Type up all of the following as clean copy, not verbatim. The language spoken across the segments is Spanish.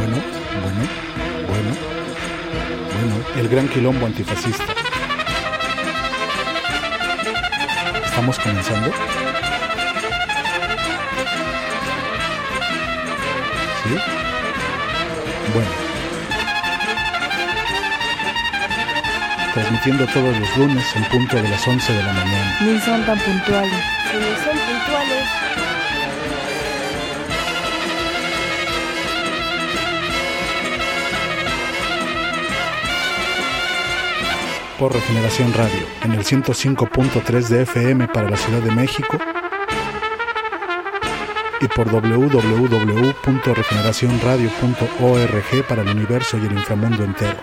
el gran quilombo antifascista. ¿Estamos comenzando? ¿Sí? Bueno. Transmitiendo todos los lunes en punto de las 11 de la mañana. Ni son tan puntuales. Ni son puntuales. Por Regeneración Radio, en el 105.3 de FM para la Ciudad de México y por www.regeneracionradio.org para el universo y el inframundo entero.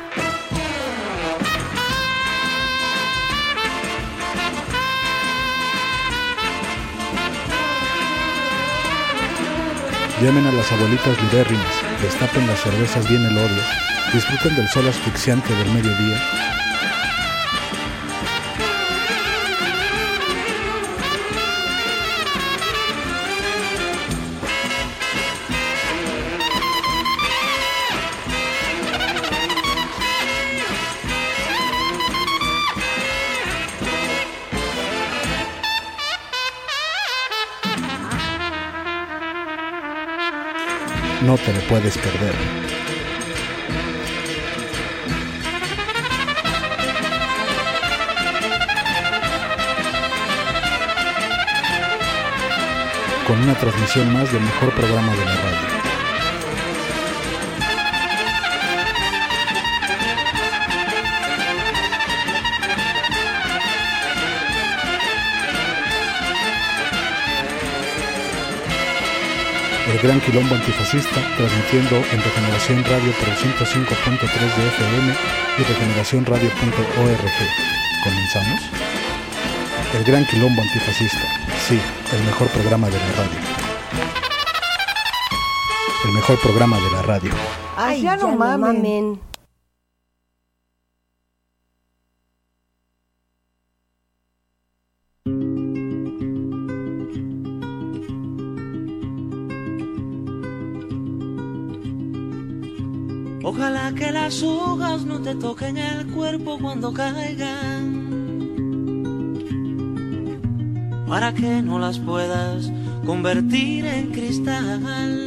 Llamen a las abuelitas libérrimas, destapen las cervezas bien elodias, disfruten del sol asfixiante del mediodía. No te lo puedes perder. Con una transmisión más del mejor programa de la radio. El gran quilombo antifascista, transmitiendo en Regeneración Radio por el 105.3 de FM y regeneracionradio.org. ¿Comenzamos? El gran quilombo antifascista, sí, el mejor programa de la radio. El mejor programa de la radio. Ay, ya no mamen. Ojalá que las hojas no te toquen el cuerpo cuando caigan, para que no las puedas convertir en cristal.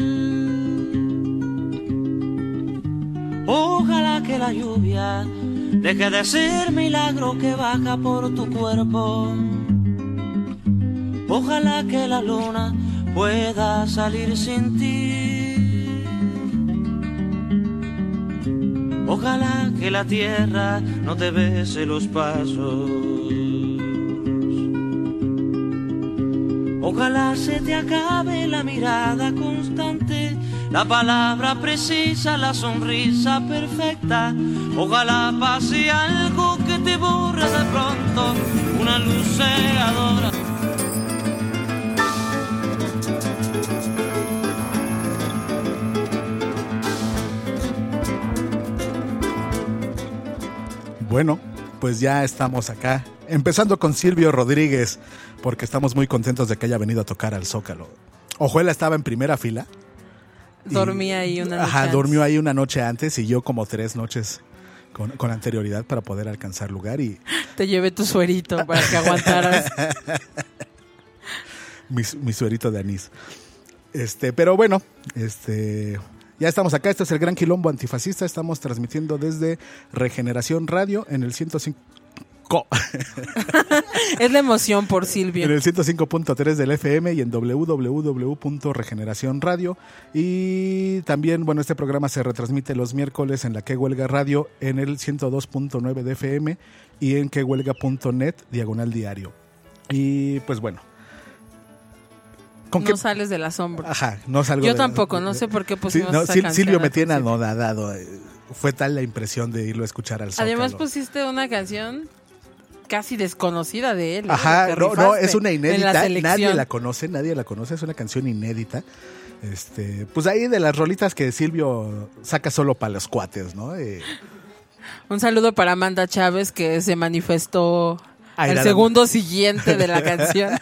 Ojalá que la lluvia deje de ser milagro que baja por tu cuerpo. Ojalá que la luna pueda salir sin ti. Ojalá que la tierra no te bese los pasos. Ojalá se te acabe la mirada constante, la palabra precisa, la sonrisa perfecta. Ojalá pase algo que te borre de pronto, una luz cegadora. Bueno, pues ya estamos acá, empezando con Silvio Rodríguez, porque estamos muy contentos de que haya venido a tocar al Zócalo. Ojuela estaba en primera fila. Dormía ahí una noche antes. Durmió ahí una noche antes y yo como 3 noches con anterioridad para poder alcanzar lugar. Y te llevé tu suerito para que aguantaras. mi suerito de anís. Pero bueno, ya estamos acá, este es el gran quilombo antifascista, estamos transmitiendo desde Regeneración Radio en el 105... Es la emoción por Silvio. En el 105.3 del FM y en www.regeneracionradio. Y también, bueno, este programa se retransmite los miércoles en la Que Huelga Radio en el 102.9 de FM y en quehuelga.net/diario. Y pues bueno. No sales del asombro. Ajá, no salgo. Yo tampoco, no sé por qué pusimos esa canción. Silvio me tiene anodadado. Fue tal la impresión de irlo a escuchar al Zócalo. Además pusiste una canción casi desconocida de él. Ajá, no, es una inédita. Nadie la conoce, es una canción inédita. Pues ahí de las rolitas que Silvio saca solo para los cuates, ¿no? Un saludo para Amanda Chávez, que se manifestó el segundo siguiente de la canción.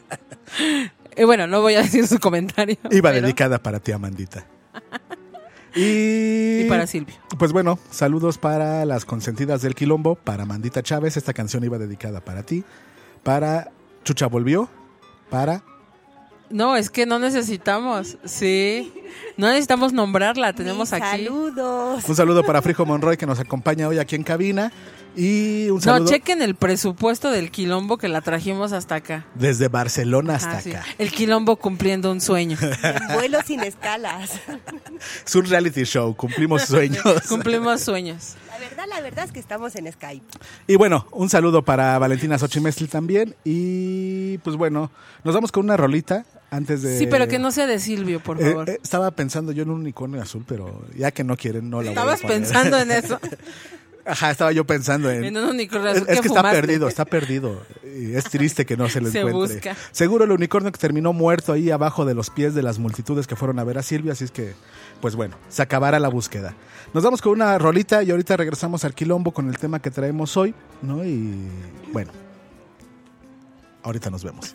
Y bueno, no voy a decir su comentario. Iba dedicada para ti, Amandita. Y para Silvio. Pues bueno, saludos para las consentidas del Quilombo, para Mandita Chávez, esta canción iba dedicada para ti, para Chucha Volvió, para... No, es que no necesitamos, sí, no necesitamos nombrarla, tenemos aquí. Saludos. Un saludo para Frijo Monroy que nos acompaña hoy aquí en cabina. Y un saludo. No, chequen el presupuesto del Quilombo que la trajimos hasta acá. Desde Barcelona hasta acá. El Quilombo cumpliendo un sueño. En vuelo sin escalas. Es un reality show, cumplimos sueños. Cumplimos sueños. La verdad es que estamos en Skype. Y bueno, un saludo para Valentina Xochimestli también. Y pues bueno, nos vamos con una rolita antes de... Sí, pero que no sea de Silvio, por favor. Estaba pensando yo en un unicornio azul, pero ya que no quieren, no la voy a poner. ¿Estabas pensando en eso? Ajá, estaba yo pensando en un unicornio azul. Es que está perdido. Y es triste que no se lo encuentre. Busca. Seguro el unicornio que terminó muerto ahí abajo de los pies de las multitudes que fueron a ver a Silvio, así es que, pues bueno, se acabará la búsqueda. Nos vamos con una rolita y ahorita regresamos al Quilombo con el tema que traemos hoy, ¿no? Y bueno, ahorita nos vemos.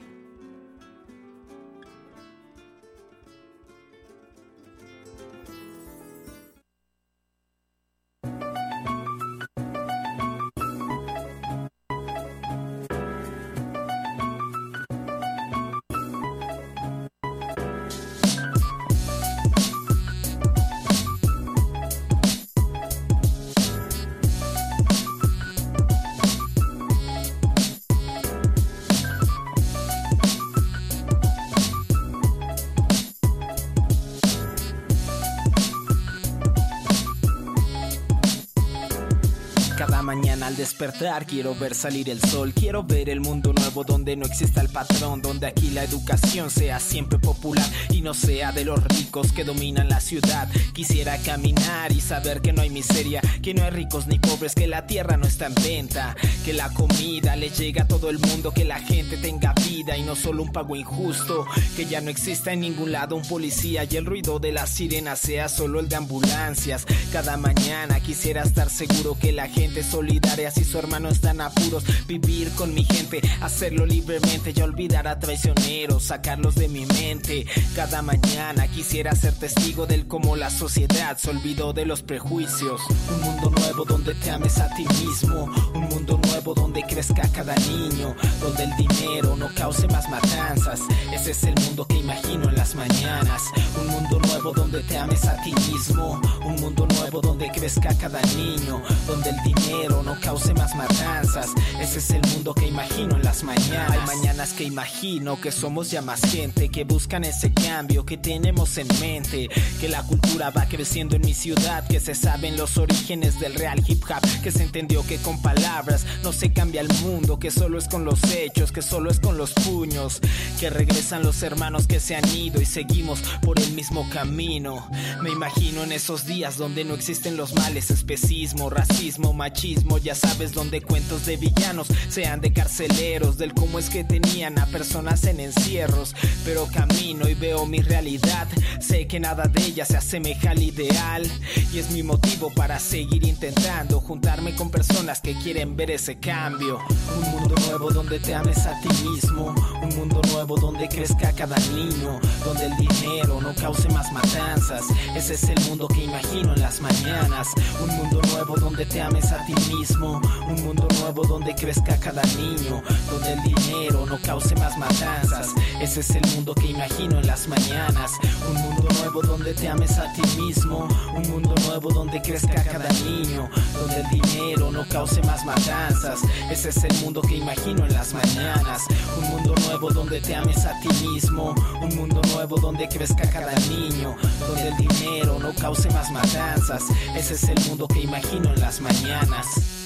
Al despertar quiero ver salir el sol, quiero ver el mundo nuevo donde no exista el patrón, donde aquí la educación sea siempre popular y no sea de los ricos que dominan la ciudad. Quisiera caminar y saber que no hay miseria, que no hay ricos ni pobres, que la tierra no está en venta, que la comida le llega a todo el mundo, que la gente tenga vida y no solo un pago injusto, que ya no exista en ningún lado un policía y el ruido de las sirenas sea solo el de ambulancias. Cada mañana quisiera estar seguro que la gente es solidaria si su hermano está en apuros, vivir con mi gente, hacerlo libremente y olvidar a traicioneros, sacarlos de mi mente. Cada mañana quisiera ser testigo del cómo la sociedad se olvidó de los prejuicios. Un mundo nuevo donde te ames a ti mismo, un mundo nuevo donde crezca cada niño, donde el dinero no cause más matanzas. Ese es el mundo que imagino en las mañanas. Un mundo nuevo donde te ames a ti mismo, un mundo nuevo donde crezca cada niño, donde el dinero no cause más matanzas. Ese es el mundo que imagino en las mañanas. Hay mañanas que imagino que somos ya más gente, que buscan ese cambio que tenemos en mente, que la cultura va creciendo en mi ciudad, que se saben los orígenes del real hip hop, que se entendió que con palabras no se cambia el mundo, que solo es con los hechos, que solo es con los puños, que regresan los hermanos que se han ido y seguimos por el mismo camino. Me imagino en esos días donde no existen los males, especismo, racismo, machismo, ya sabes, donde cuentos de villanos sean de carceleros, del cómo es que tenían a personas en encierros. Pero camino y veo mi realidad, sé que nada de ella se asemeja al ideal, y es mi motivo para seguir intentando juntarme con personas que quieren ver ese cambio. Un mundo nuevo donde te ames a ti mismo, un mundo nuevo donde crezca cada niño, donde el dinero no cause más matanzas. Ese es el mundo que imagino en las mañanas. Un mundo nuevo donde te ames a ti mismo, un mundo nuevo donde crezca cada niño, donde el dinero no cause más matanzas. Ese es el mundo que imagino en las mañanas. Un mundo nuevo donde te ames a ti mismo, un mundo nuevo donde crezca cada niño, donde el dinero no cause más matanzas. Ese es el mundo que imagino en las mañanas. Un mundo nuevo donde te ames a ti mismo, un mundo nuevo donde crezca cada niño, donde el dinero no cause más matanzas. Ese es el mundo que imagino en las mañanas.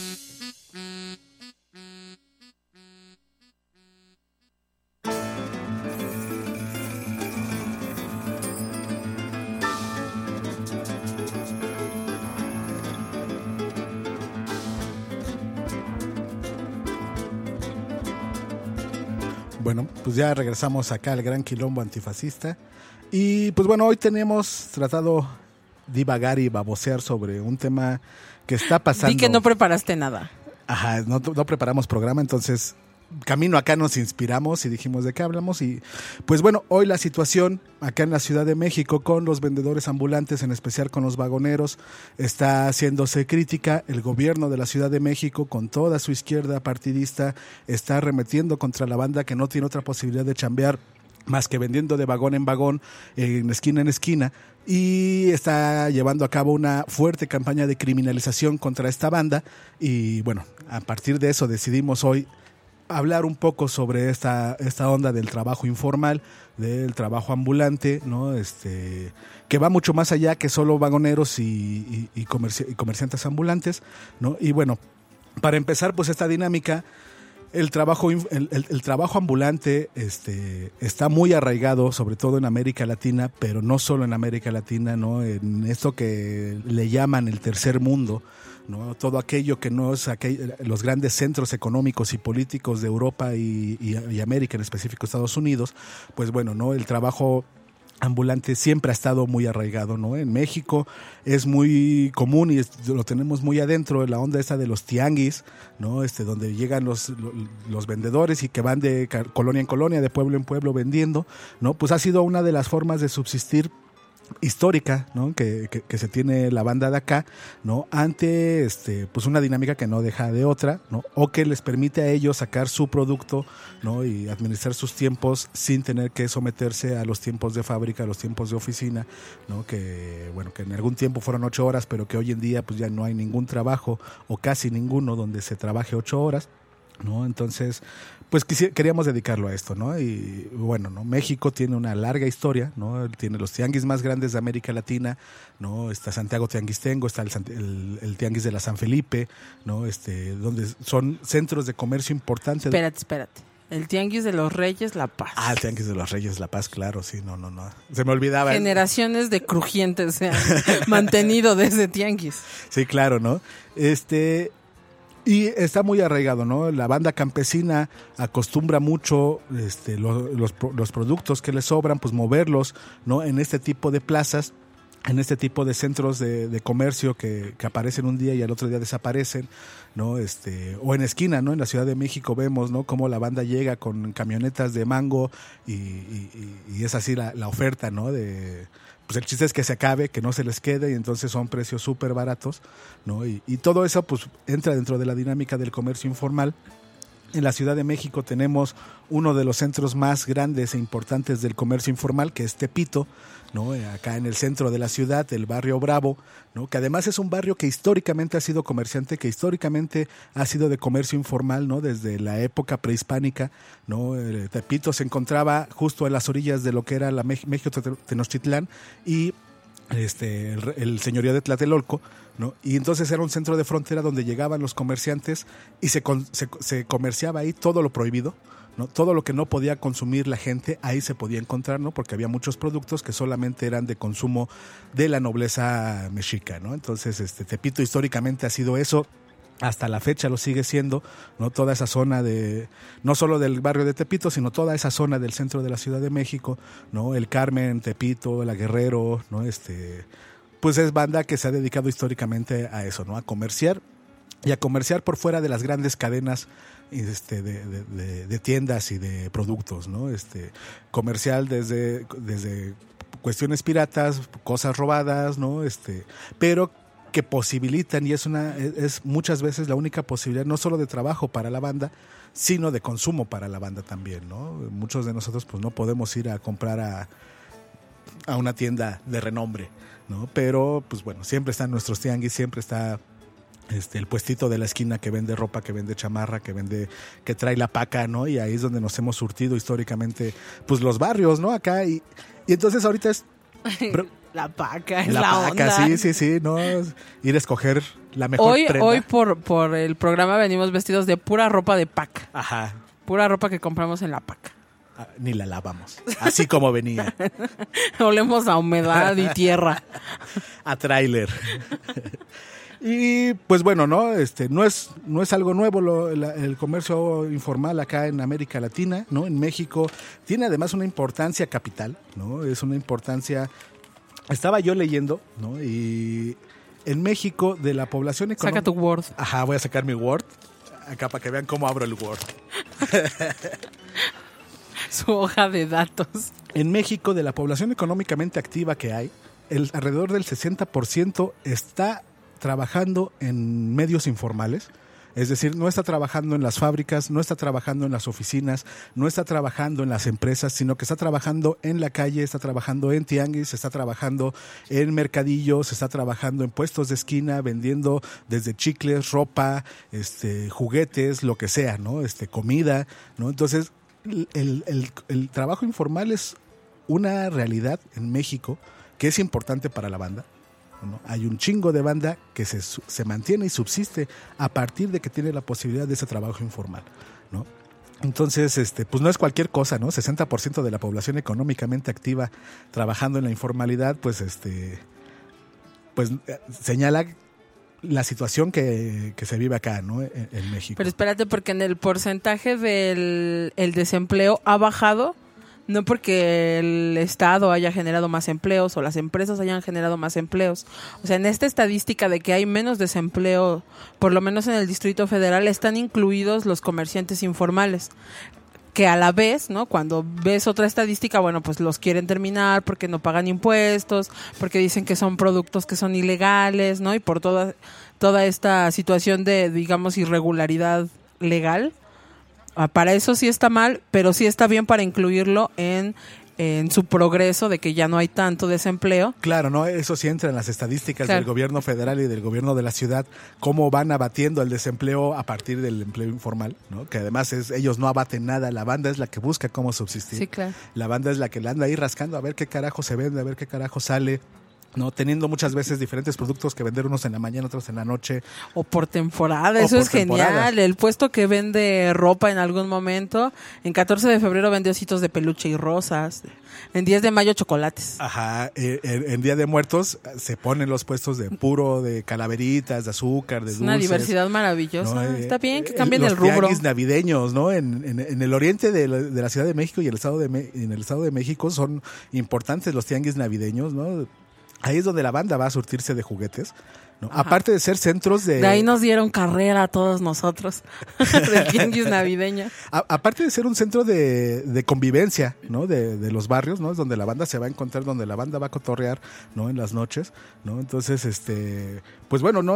Bueno, pues ya regresamos acá al Gran Quilombo Antifascista. Y pues bueno, hoy tenemos tratado divagar y babosear sobre un tema que está pasando. Vi que no preparaste nada. Ajá, no preparamos programa, entonces camino acá nos inspiramos y dijimos de qué hablamos. Y pues bueno, hoy la situación acá en la Ciudad de México con los vendedores ambulantes, en especial con los vagoneros, está haciéndose crítica. El gobierno de la Ciudad de México, con toda su izquierda partidista, está arremetiendo contra la banda que no tiene otra posibilidad de chambear más que vendiendo de vagón en vagón, en esquina, y está llevando a cabo una fuerte campaña de criminalización contra esta banda. Y bueno, a partir de eso decidimos hoy hablar un poco sobre esta onda del trabajo informal, del trabajo ambulante, ¿no? Que va mucho más allá que solo vagoneros y comerciantes ambulantes, ¿no? Y bueno, para empezar, pues esta dinámica, el trabajo ambulante está muy arraigado, sobre todo en América Latina, pero no solo en América Latina, ¿no? En esto que le llaman el tercer mundo, ¿no? Todo aquello que no es los grandes centros económicos y políticos de Europa y América, en específico Estados Unidos, pues bueno, ¿no? El trabajo ambulante siempre ha estado muy arraigado, ¿no? En México es muy común y lo tenemos muy adentro, la onda esta de los tianguis, ¿no? Donde llegan los vendedores y que van de colonia en colonia, de pueblo en pueblo vendiendo, ¿no? Pues ha sido una de las formas de subsistir histórica, ¿no? que se tiene la banda de acá, ¿no? Ante pues una dinámica que no deja de otra, ¿no? O que les permite a ellos sacar su producto, ¿no? Y administrar sus tiempos sin tener que someterse a los tiempos de fábrica, a los tiempos de oficina, ¿no? Que bueno, que en algún tiempo fueron 8 horas, pero que hoy en día pues ya no hay ningún trabajo o casi ninguno donde se trabaje 8 horas, ¿no? Entonces, pues queríamos dedicarlo a esto, ¿no? Y bueno, ¿no? México tiene una larga historia, ¿no? Tiene los tianguis más grandes de América Latina, ¿no? Está Santiago Tianguistengo, está el tianguis de la San Felipe, ¿no? Donde son centros de comercio importantes. Espérate. El tianguis de los Reyes La Paz. Ah, el tianguis de los Reyes La Paz, claro, sí, no. Se me olvidaba. Generaciones de crujientes se han mantenido de ese tianguis. Sí, claro, ¿no? Y está muy arraigado, ¿no? La banda campesina acostumbra mucho los productos que les sobran, pues moverlos, ¿no? En este tipo de plazas, en este tipo de centros de comercio que aparecen un día y al otro día desaparecen, ¿no? O en esquina, ¿no? En la Ciudad de México vemos, ¿no? Cómo la banda llega con camionetas de mango y es así la oferta, ¿no? Pues el chiste es que se acabe, que no se les quede, y entonces son precios súper baratos, ¿no? Y todo eso pues entra dentro de la dinámica del comercio informal. En la Ciudad de México tenemos uno de los centros más grandes e importantes del comercio informal, que es Tepito, ¿no? Acá en el centro de la ciudad, el barrio Bravo, ¿no? Que además es un barrio que históricamente ha sido comerciante, que históricamente ha sido de comercio informal, ¿no? Desde la época prehispánica, ¿no? Tepito se encontraba justo a las orillas de lo que era la México-Tenochtitlán y el señorío de Tlatelolco, ¿no? Y entonces era un centro de frontera donde llegaban los comerciantes y se comerciaba ahí todo lo prohibido, ¿no? Todo lo que no podía consumir la gente, ahí se podía encontrar, ¿no? Porque había muchos productos que solamente eran de consumo de la nobleza mexica, ¿no? Entonces, Tepito históricamente ha sido eso. Hasta la fecha lo sigue siendo, ¿no? Toda esa zona no solo del barrio de Tepito, sino toda esa zona del centro de la Ciudad de México, ¿no? El Carmen, Tepito, La Guerrero, ¿no? Pues es banda que se ha dedicado históricamente a eso, ¿no? A comerciar y a comerciar por fuera de las grandes cadenas de tiendas y de productos, ¿no? Comercial desde cuestiones piratas, cosas robadas, ¿no? Pero que posibilitan, y es muchas veces la única posibilidad no solo de trabajo para la banda, sino de consumo para la banda también, ¿no? Muchos de nosotros pues no podemos ir a comprar a una tienda de renombre, ¿no? Pero pues bueno, siempre están nuestros tianguis, siempre está el puestito de la esquina que vende ropa, que vende chamarra, que trae la paca, ¿no? Y ahí es donde nos hemos surtido históricamente pues los barrios, ¿no? Acá y entonces ahorita es la paca es la onda. Sí, no, ir a escoger la mejor prenda. Hoy por el programa venimos vestidos de pura ropa de paca. Ajá. Pura ropa que compramos en la paca. Ni la lavamos, así como venía. Olemos a humedad y tierra. A tráiler. Y pues bueno, ¿no? No es algo nuevo el comercio informal acá en América Latina, ¿no? En México tiene además una importancia capital, ¿no? Es una importancia. Estaba yo leyendo, ¿no? Y en México, de la población económica. Saca tu Word. Ajá, voy a sacar mi Word acá para que vean cómo abro el Word. Su hoja de datos. En México, de la población económicamente activa que hay, alrededor del 60% está trabajando en medios informales. Es decir, no está trabajando en las fábricas, no está trabajando en las oficinas, no está trabajando en las empresas, sino que está trabajando en la calle, está trabajando en tianguis, está trabajando en mercadillos, está trabajando en puestos de esquina, vendiendo desde chicles, ropa, juguetes, lo que sea, ¿no? Comida, ¿no? Entonces, el trabajo informal es una realidad en México que es importante para la banda, ¿no? Hay un chingo de banda que se mantiene y subsiste a partir de que tiene la posibilidad de ese trabajo informal, ¿no? Entonces, pues no es cualquier cosa, ¿no? 60% de la población económicamente activa trabajando en la informalidad, pues señala la situación que se vive acá, ¿no? En México. Pero espérate, porque en el porcentaje del desempleo ha bajado. No porque el Estado haya generado más empleos o las empresas hayan generado más empleos. O sea, en esta estadística de que hay menos desempleo, por lo menos en el Distrito Federal, están incluidos los comerciantes informales. Que a la vez, ¿no? Cuando ves otra estadística, bueno, pues los quieren terminar porque no pagan impuestos, porque dicen que son productos que son ilegales, ¿no? Y por toda esta situación de, digamos, irregularidad legal. Para eso sí está mal, pero sí está bien para incluirlo en su progreso de que ya no hay tanto desempleo. Claro, ¿no? Eso sí entra en las estadísticas del gobierno federal y del gobierno de la ciudad, cómo van abatiendo el desempleo a partir del empleo informal, ¿no? Que además ellos no abaten nada, la banda es la que busca cómo subsistir. Sí, claro. La banda es la que le anda ahí rascando a ver qué carajo se vende, a ver qué carajo sale, ¿no? Teniendo muchas veces diferentes productos que vender, unos en la mañana, otros en la noche. O por temporada, eso es genial. El puesto que vende ropa en algún momento, en 14 de febrero vende ositos de peluche y rosas, en 10 de mayo chocolates. Ajá, en Día de Muertos se ponen los puestos de puro, de calaveritas, de azúcar, de dulces. Una diversidad maravillosa, ¿no? Está bien que cambien el los rubro. Los tianguis navideños, ¿no? En el oriente de la Ciudad de México y en el Estado de México son importantes los tianguis navideños, ¿no? Ahí es donde la banda va a surtirse de juguetes, ¿no? Aparte de ser centros de... De ahí nos dieron carrera a todos nosotros, de tianguis navideña. Aparte de ser un centro de convivencia, ¿no? De los barrios, ¿no? Es donde la banda se va a encontrar, donde la banda va a cotorrear, ¿no? En las noches, ¿no? Entonces, pues bueno, ¿no?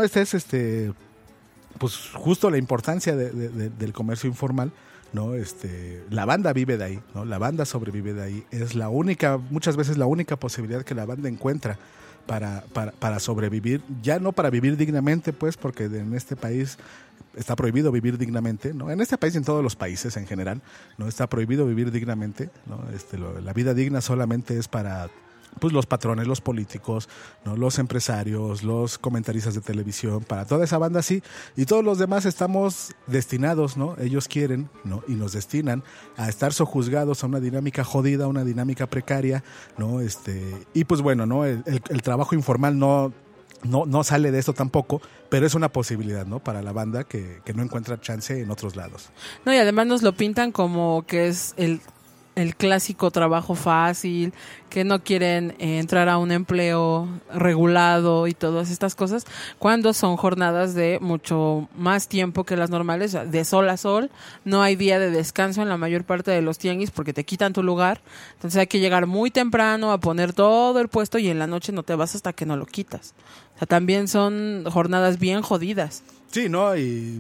Pues justo la importancia del comercio informal, ¿no? La banda vive de ahí, ¿no? La banda sobrevive de ahí. Es muchas veces la única posibilidad que la banda encuentra para sobrevivir, ya no para vivir dignamente, pues, porque en este país está prohibido vivir dignamente, ¿no? En este país y en todos los países en general, ¿no? Está prohibido vivir dignamente, ¿no? La vida digna solamente es para, pues, los patrones, los políticos, ¿no? Los empresarios, los comentaristas de televisión, para toda esa banda sí, y todos los demás estamos destinados, ¿no? Ellos quieren, ¿no? Y nos destinan a estar sojuzgados a una dinámica jodida, una dinámica precaria, ¿no? Y pues bueno, ¿no? El trabajo informal no sale de esto tampoco, pero es una posibilidad, ¿no? Para la banda que no encuentra chance en otros lados. No, y además nos lo pintan como que es el clásico trabajo fácil, que no quieren entrar a un empleo regulado y todas estas cosas, cuando son jornadas de mucho más tiempo que las normales, de sol a sol. No hay día de descanso en la mayor parte de los tianguis porque te quitan tu lugar. Entonces hay que llegar muy temprano a poner todo el puesto y en la noche no te vas hasta que no lo quitas. O sea, también son jornadas bien jodidas. Sí, ¿no?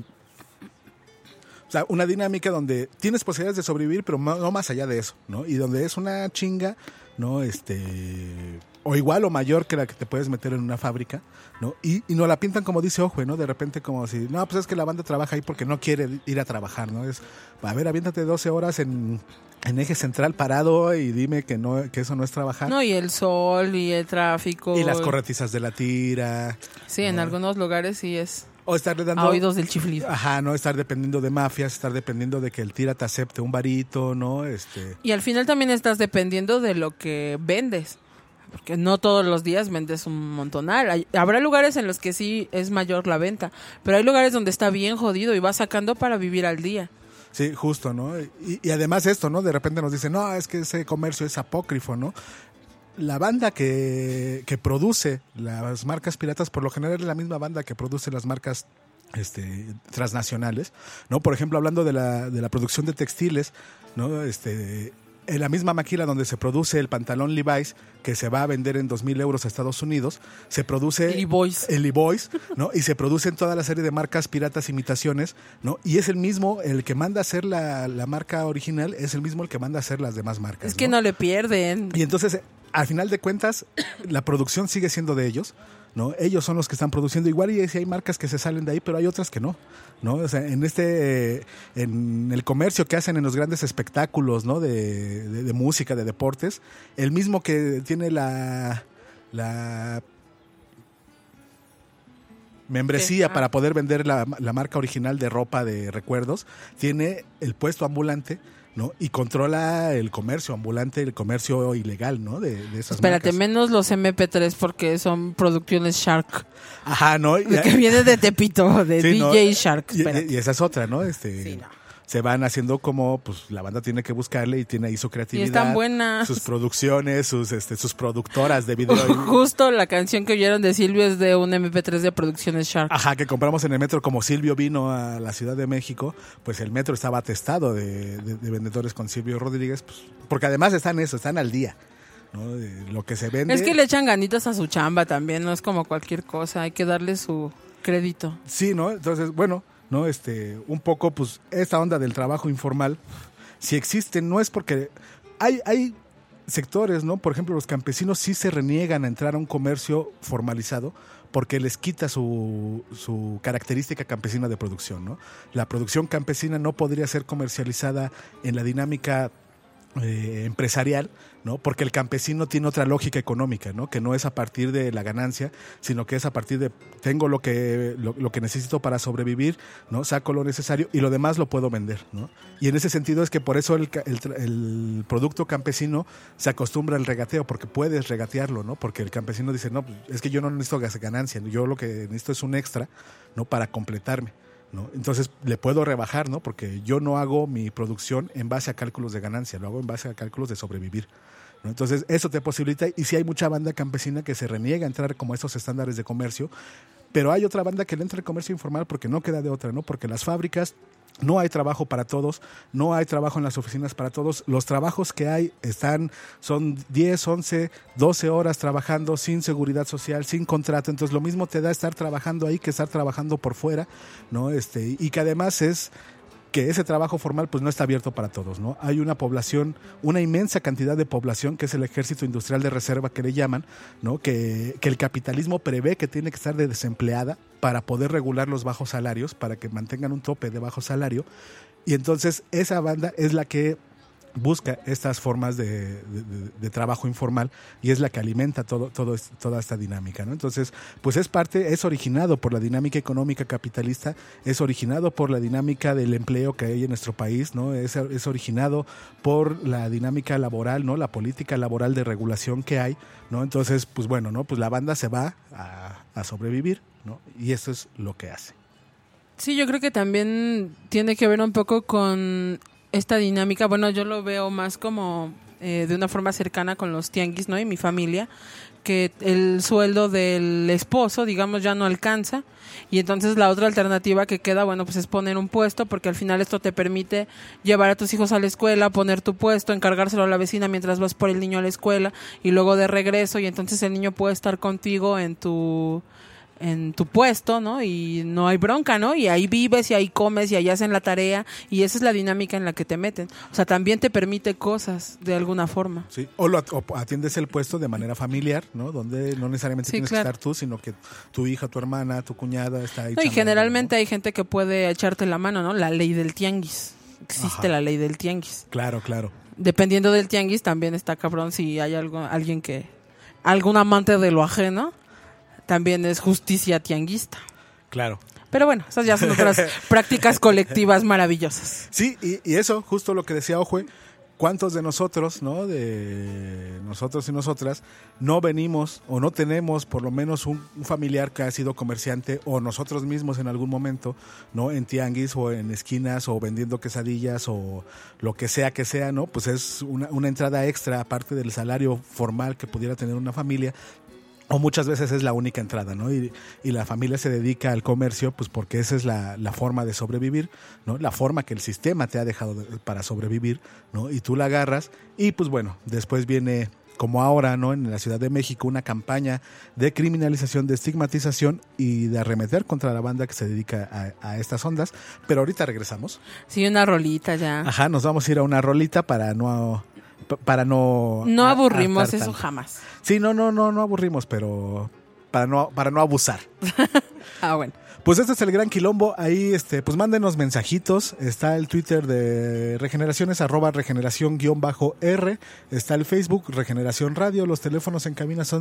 O sea, una dinámica donde tienes posibilidades de sobrevivir, pero no más allá de eso, ¿no? Y donde es una chinga, ¿no? O igual o mayor que la que te puedes meter en una fábrica, ¿no? Y nos la pintan como dice Ojue, ¿no? De repente como si, no, pues es que la banda trabaja ahí porque no quiere ir a trabajar, ¿no? A ver, aviéntate 12 horas en eje central parado y dime que eso no es trabajar. No, y el sol y el tráfico. Y las corretizas de la tira. Sí, ¿no? En algunos lugares sí es... O estarle dando a oídos del chiflido. Ajá, no estar dependiendo de mafias, estar dependiendo de que el tira te acepte un varito, ¿no? Y al final también estás dependiendo de lo que vendes. Porque no todos los días vendes un montonal. Habrá lugares en los que sí es mayor la venta, pero hay lugares donde está bien jodido y vas sacando para vivir al día. Sí, justo, ¿no? Y además esto, ¿no? De repente nos dicen, no, es que ese comercio es apócrifo, ¿no? La banda que produce las marcas piratas, por lo general es la misma banda que produce las marcas transnacionales, ¿no? Por ejemplo, hablando de la producción de textiles, ¿no? En la misma maquila donde se produce el pantalón Levi's, que se va a vender en 2,000 euros a Estados Unidos, se produce el Levi's, ¿no? Y se producen toda la serie de marcas piratas, imitaciones, ¿no? Y es el mismo, el que manda a hacer la marca original, es el mismo el que manda a hacer las demás marcas. Es que no le pierden. Y entonces, al final de cuentas, la producción sigue siendo de ellos, ¿no? Ellos son los que están produciendo. Igual y si hay marcas que se salen de ahí, pero hay otras que no, ¿no? O sea, en el comercio que hacen en los grandes espectáculos, ¿no? De música, de deportes, el mismo que tiene la membresía para poder vender la marca original de ropa de recuerdos, tiene el puesto ambulante, ¿no? Y controla el comercio ambulante, el comercio ilegal, ¿no? De esas Espérate, marcas. menos los MP3 porque son producciones Shark. Ajá, ¿no? Que viene de Tepito, de Sí, DJ ¿no? Shark. Y esa es otra, ¿no? Sí, no. Se van haciendo como, pues la banda tiene que buscarle y tiene ahí su creatividad. Y están buenas. Sus producciones, sus productoras de video. Justo la canción que oyeron de Silvio es de un MP3 de producciones Shark. Ajá, que compramos en el metro. Como Silvio vino a la Ciudad de México, pues el metro estaba atestado de vendedores con Silvio Rodríguez, pues, porque además están al día, ¿no? De lo que se vende. Es que le echan ganitas a su chamba también, no es como cualquier cosa, hay que darle su crédito. Sí, ¿no? Entonces, bueno, ¿no? Un poco, pues, esta onda del trabajo informal, si existe, no es porque hay sectores, ¿no? Por ejemplo, los campesinos sí se reniegan a entrar a un comercio formalizado porque les quita su característica campesina de producción, ¿no? La producción campesina no podría ser comercializada en la dinámica empresarial, ¿no? Porque el campesino tiene otra lógica económica, ¿no? Que no es a partir de la ganancia, sino que es a partir de tengo lo que necesito para sobrevivir, ¿no? Saco lo necesario y lo demás lo puedo vender, ¿no? Y en ese sentido es que por eso el producto campesino se acostumbra al regateo, porque puedes regatearlo, ¿no? Porque el campesino dice, no, es que yo no necesito ganancia, yo lo que necesito es un extra, ¿no? Para completarme, ¿no? Entonces le puedo rebajar, ¿no? Porque yo no hago mi producción en base a cálculos de ganancia, lo hago en base a cálculos de sobrevivir, ¿no? Entonces eso te posibilita, y sí hay mucha banda campesina que se reniega a entrar como estos estándares de comercio, pero hay otra banda que le entra al comercio informal porque no queda de otra, ¿no? Porque las fábricas no hay trabajo para todos, no hay trabajo en las oficinas para todos. Los trabajos que hay son 10, 11, 12 horas trabajando sin seguridad social, sin contrato. Entonces lo mismo te da estar trabajando ahí que estar trabajando por fuera, ¿no? Y que además es que ese trabajo formal pues no está abierto para todos, ¿no? Hay una población, una inmensa cantidad de población que es el ejército industrial de reserva que le llaman, ¿no? Que el capitalismo prevé que tiene que estar desempleada para poder regular los bajos salarios, para que mantengan un tope de bajo salario, y entonces esa banda es la que busca estas formas de trabajo informal y es la que alimenta toda esta dinámica, ¿no? Entonces, pues es originado por la dinámica económica capitalista, es originado por la dinámica del empleo que hay en nuestro país, ¿no? Es originado por la dinámica laboral, ¿no? La política laboral de regulación que hay, ¿no? Entonces, pues bueno, ¿no? Pues la banda se va a sobrevivir, ¿no? Y eso es lo que hace. Sí, yo creo que también tiene que ver un poco con esta dinámica. Bueno, yo lo veo más como de una forma cercana con los tianguis, ¿no? Y mi familia, que el sueldo del esposo, digamos, ya no alcanza, y entonces la otra alternativa que queda, bueno, pues es poner un puesto, porque al final esto te permite llevar a tus hijos a la escuela, poner tu puesto, encargárselo a la vecina mientras vas por el niño a la escuela, y luego de regreso, y entonces el niño puede estar contigo en tu puesto, ¿no? Y no hay bronca, ¿no? Y ahí vives y ahí comes y ahí hacen la tarea, y esa es la dinámica en la que te meten. O sea, también te permite cosas de alguna forma. Sí, o atiendes el puesto de manera familiar, ¿no? Donde no necesariamente tienes que estar tú, sino que tu hija, tu hermana, tu cuñada está ahí. No, y generalmente hay gente que puede echarte la mano, ¿no? La ley del tianguis. Existe la ley del tianguis. Claro. Dependiendo del tianguis también está cabrón si hay algún amante de lo ajeno, también es justicia tianguista. Claro. Pero bueno, esas ya son otras prácticas colectivas maravillosas. Sí, y eso, justo lo que decía Ojue, ¿cuántos de nosotros, ¿no? De nosotros y nosotras, no venimos o no tenemos por lo menos un familiar que ha sido comerciante, o nosotros mismos en algún momento, ¿no? En tianguis o en esquinas o vendiendo quesadillas o lo que sea, ¿no? Pues es una entrada extra aparte del salario formal que pudiera tener una familia. o muchas veces es la única entrada, ¿no? Y la familia se dedica al comercio, pues porque esa es la forma de sobrevivir, ¿no? La forma que el sistema te ha dejado para sobrevivir, ¿no? Y tú la agarras y pues bueno, después viene, como ahora, ¿no? En la Ciudad de México, una campaña de criminalización, de estigmatización y de arremeter contra la banda que se dedica a estas ondas. Pero ahorita regresamos. Sí, una rolita ya. Ajá, nos vamos a ir a una rolita para no aburrimos eso tanto. Jamás. Sí, no aburrimos, pero para no abusar. Bueno. Pues este es el Gran Quilombo. Ahí pues mándenos mensajitos. Está el Twitter de Regeneraciones, @regeneración_R. Está el Facebook Regeneración Radio. Los teléfonos en cabina son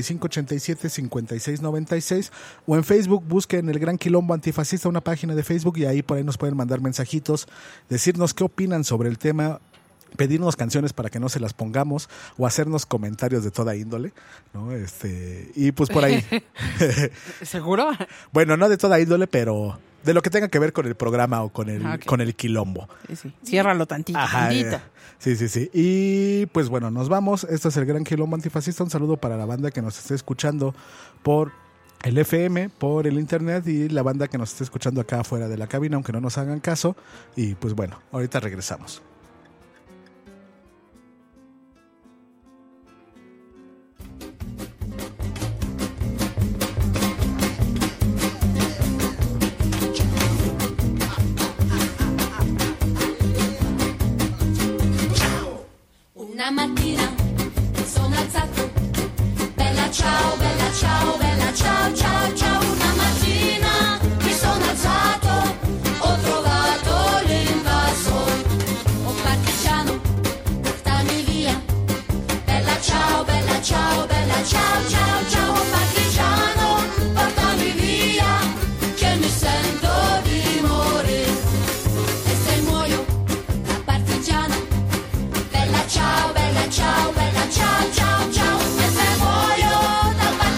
5587-5696. O en Facebook busquen el Gran Quilombo Antifascista, una página de Facebook, y ahí por ahí nos pueden mandar mensajitos, decirnos qué opinan sobre el tema, pedirnos canciones para que no se las pongamos o hacernos comentarios de toda índole, ¿no? Y pues por ahí. ¿Seguro? Bueno, no de toda índole, pero de lo que tenga que ver con el programa o con el quilombo. Sí. Ciérralo tantito. Ajá, sí. Y pues bueno, nos vamos. Esto es el Gran Quilombo Antifascista. Un saludo para la banda que nos esté escuchando por el FM, por el internet, y la banda que nos esté escuchando acá afuera de la cabina, aunque no nos hagan caso. Y pues bueno, ahorita regresamos. Una mattina sono alzato, bella ciao, bella ciao, bella ciao, ciao, ciao. Una mattina mi sono alzato, ho trovato l'invaso, oh partigiano, portami via, bella ciao, bella ciao, bella ciao, ciao, ciao. Oh partigiano, portami via, che mi sento di morire, e se muoio da partigiano, ciao, bella ciao, ciao, ciao, ciao, ciao, e se muoio da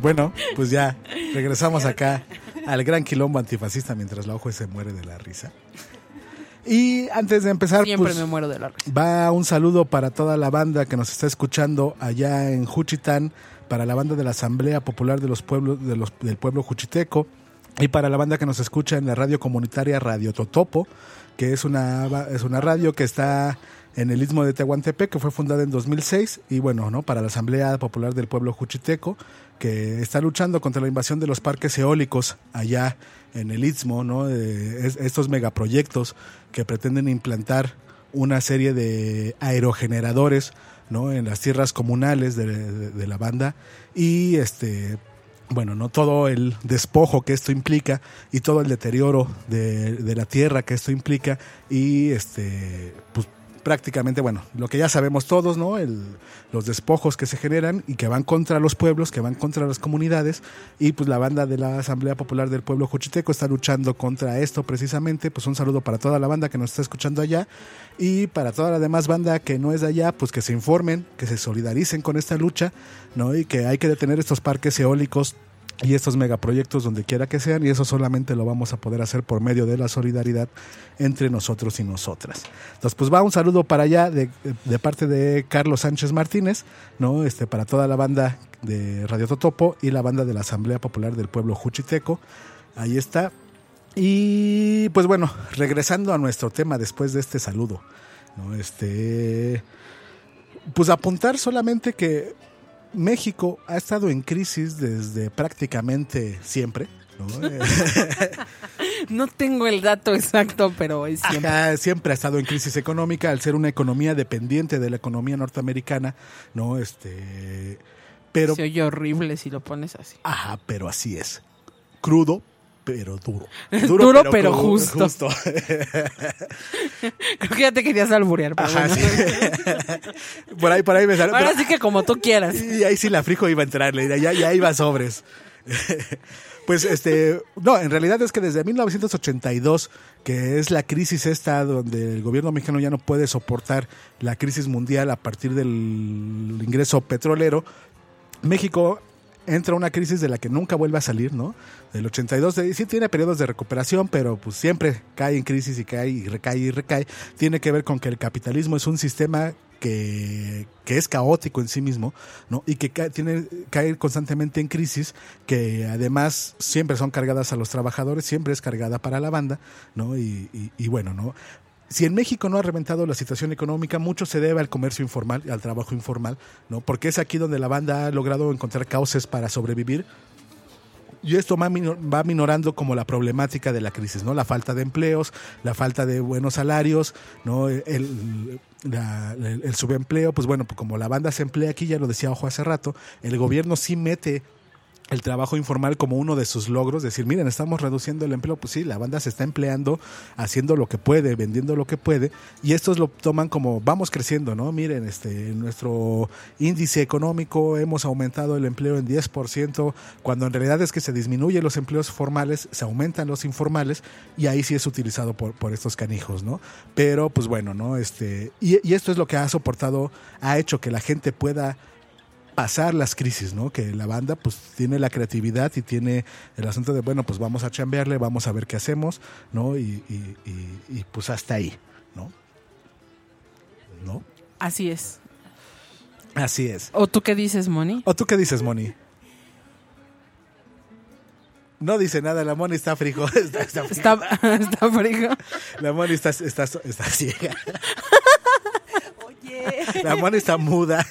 Bueno, pues ya regresamos acá al gran quilombo antifascista mientras la ojo se muere de la risa. Y antes de empezar, Siempre pues, me muero de la risa. va un saludo para toda la banda que nos está escuchando allá en Juchitán, para la banda de la Asamblea Popular de los Pueblos del pueblo juchiteco, y para la banda que nos escucha en la radio comunitaria Radio Totopo, que es una radio que está en el Istmo de Tehuantepec, que fue fundada en 2006, y bueno, ¿no? Para la Asamblea Popular del Pueblo Juchiteco, que está luchando contra la invasión de los parques eólicos allá en el Istmo, ¿no? Estos megaproyectos que pretenden implantar una serie de aerogeneradores, ¿no? En las tierras comunales de la banda, y bueno, no todo el despojo que esto implica y todo el deterioro de la tierra que esto implica, y pues prácticamente, bueno, lo que ya sabemos todos, ¿no? Los despojos que se generan y que van contra los pueblos, que van contra las comunidades, y pues la banda de la Asamblea Popular del Pueblo Juchiteco está luchando contra esto precisamente. Pues un saludo para toda la banda que nos está escuchando allá, y para toda la demás banda que no es de allá, pues que se informen, que se solidaricen con esta lucha, ¿no? Y que hay que detener estos parques eólicos y estos megaproyectos donde quiera que sean, y eso solamente lo vamos a poder hacer por medio de la solidaridad entre nosotros y nosotras. Entonces, pues va un saludo para allá de parte de Carlos Sánchez Martínez, ¿no? Para toda la banda de Radio Totopo y la banda de la Asamblea Popular del Pueblo Juchiteco. Ahí está. Y pues bueno, regresando a nuestro tema después de este saludo, ¿no? Pues apuntar solamente que México ha estado en crisis desde prácticamente siempre, ¿no? No tengo el dato exacto, pero es siempre. Ajá, siempre ha estado en crisis económica al ser una economía dependiente de la economía norteamericana, ¿no? Pero se oye horrible si lo pones así. Ajá, pero así es. Crudo, pero duro. Duro pero justo. Creo que ya te querías alburear. Pero ajá, bueno. sí. Por ahí me salió. Ahora sí que como tú quieras. Y ahí sí la frijo iba a entrarle, ya iba sobres. Pues no, en realidad es que desde 1982, que es la crisis esta donde el gobierno mexicano ya no puede soportar la crisis mundial a partir del ingreso petrolero, México entra a una crisis de la que nunca vuelve a salir, ¿no? Del 82, sí tiene periodos de recuperación, pero pues siempre cae en crisis y cae y recae y recae. Tiene que ver con que el capitalismo es un sistema que es caótico en sí mismo, ¿no? Y que cae constantemente en crisis, que además siempre son cargadas a los trabajadores, siempre es cargada para la banda, ¿no? Y bueno, ¿no? Si en México no ha reventado la situación económica, mucho se debe al comercio informal, al trabajo informal, ¿no? Porque es aquí donde la banda ha logrado encontrar cauces para sobrevivir. Y esto va minorando como la problemática de la crisis, ¿no? La falta de empleos, la falta de buenos salarios, ¿no? El subempleo, pues bueno, como la banda se emplea aquí, ya lo decía Ojo hace rato, el gobierno sí mete el trabajo informal como uno de sus logros, decir, miren, estamos reduciendo el empleo. Pues sí, la banda se está empleando, haciendo lo que puede, vendiendo lo que puede, y estos lo toman como, vamos creciendo, ¿no? Miren, en nuestro índice económico hemos aumentado el empleo en 10%, cuando en realidad es que se disminuyen los empleos formales, se aumentan los informales, y ahí sí es utilizado por estos canijos, ¿no? Pero, pues bueno, ¿no? Y esto es lo que ha hecho que la gente pueda pasar las crisis, ¿no? Que la banda pues tiene la creatividad y tiene el asunto de, bueno, pues vamos a chambearle, vamos a ver qué hacemos, ¿no? Y pues hasta ahí, ¿no? ¿No? Así es. Así es. ¿O tú qué dices, Moni? No dice nada, la Moni está frijo. Está frijo. La Moni está ciega. Oye. La Moni está muda.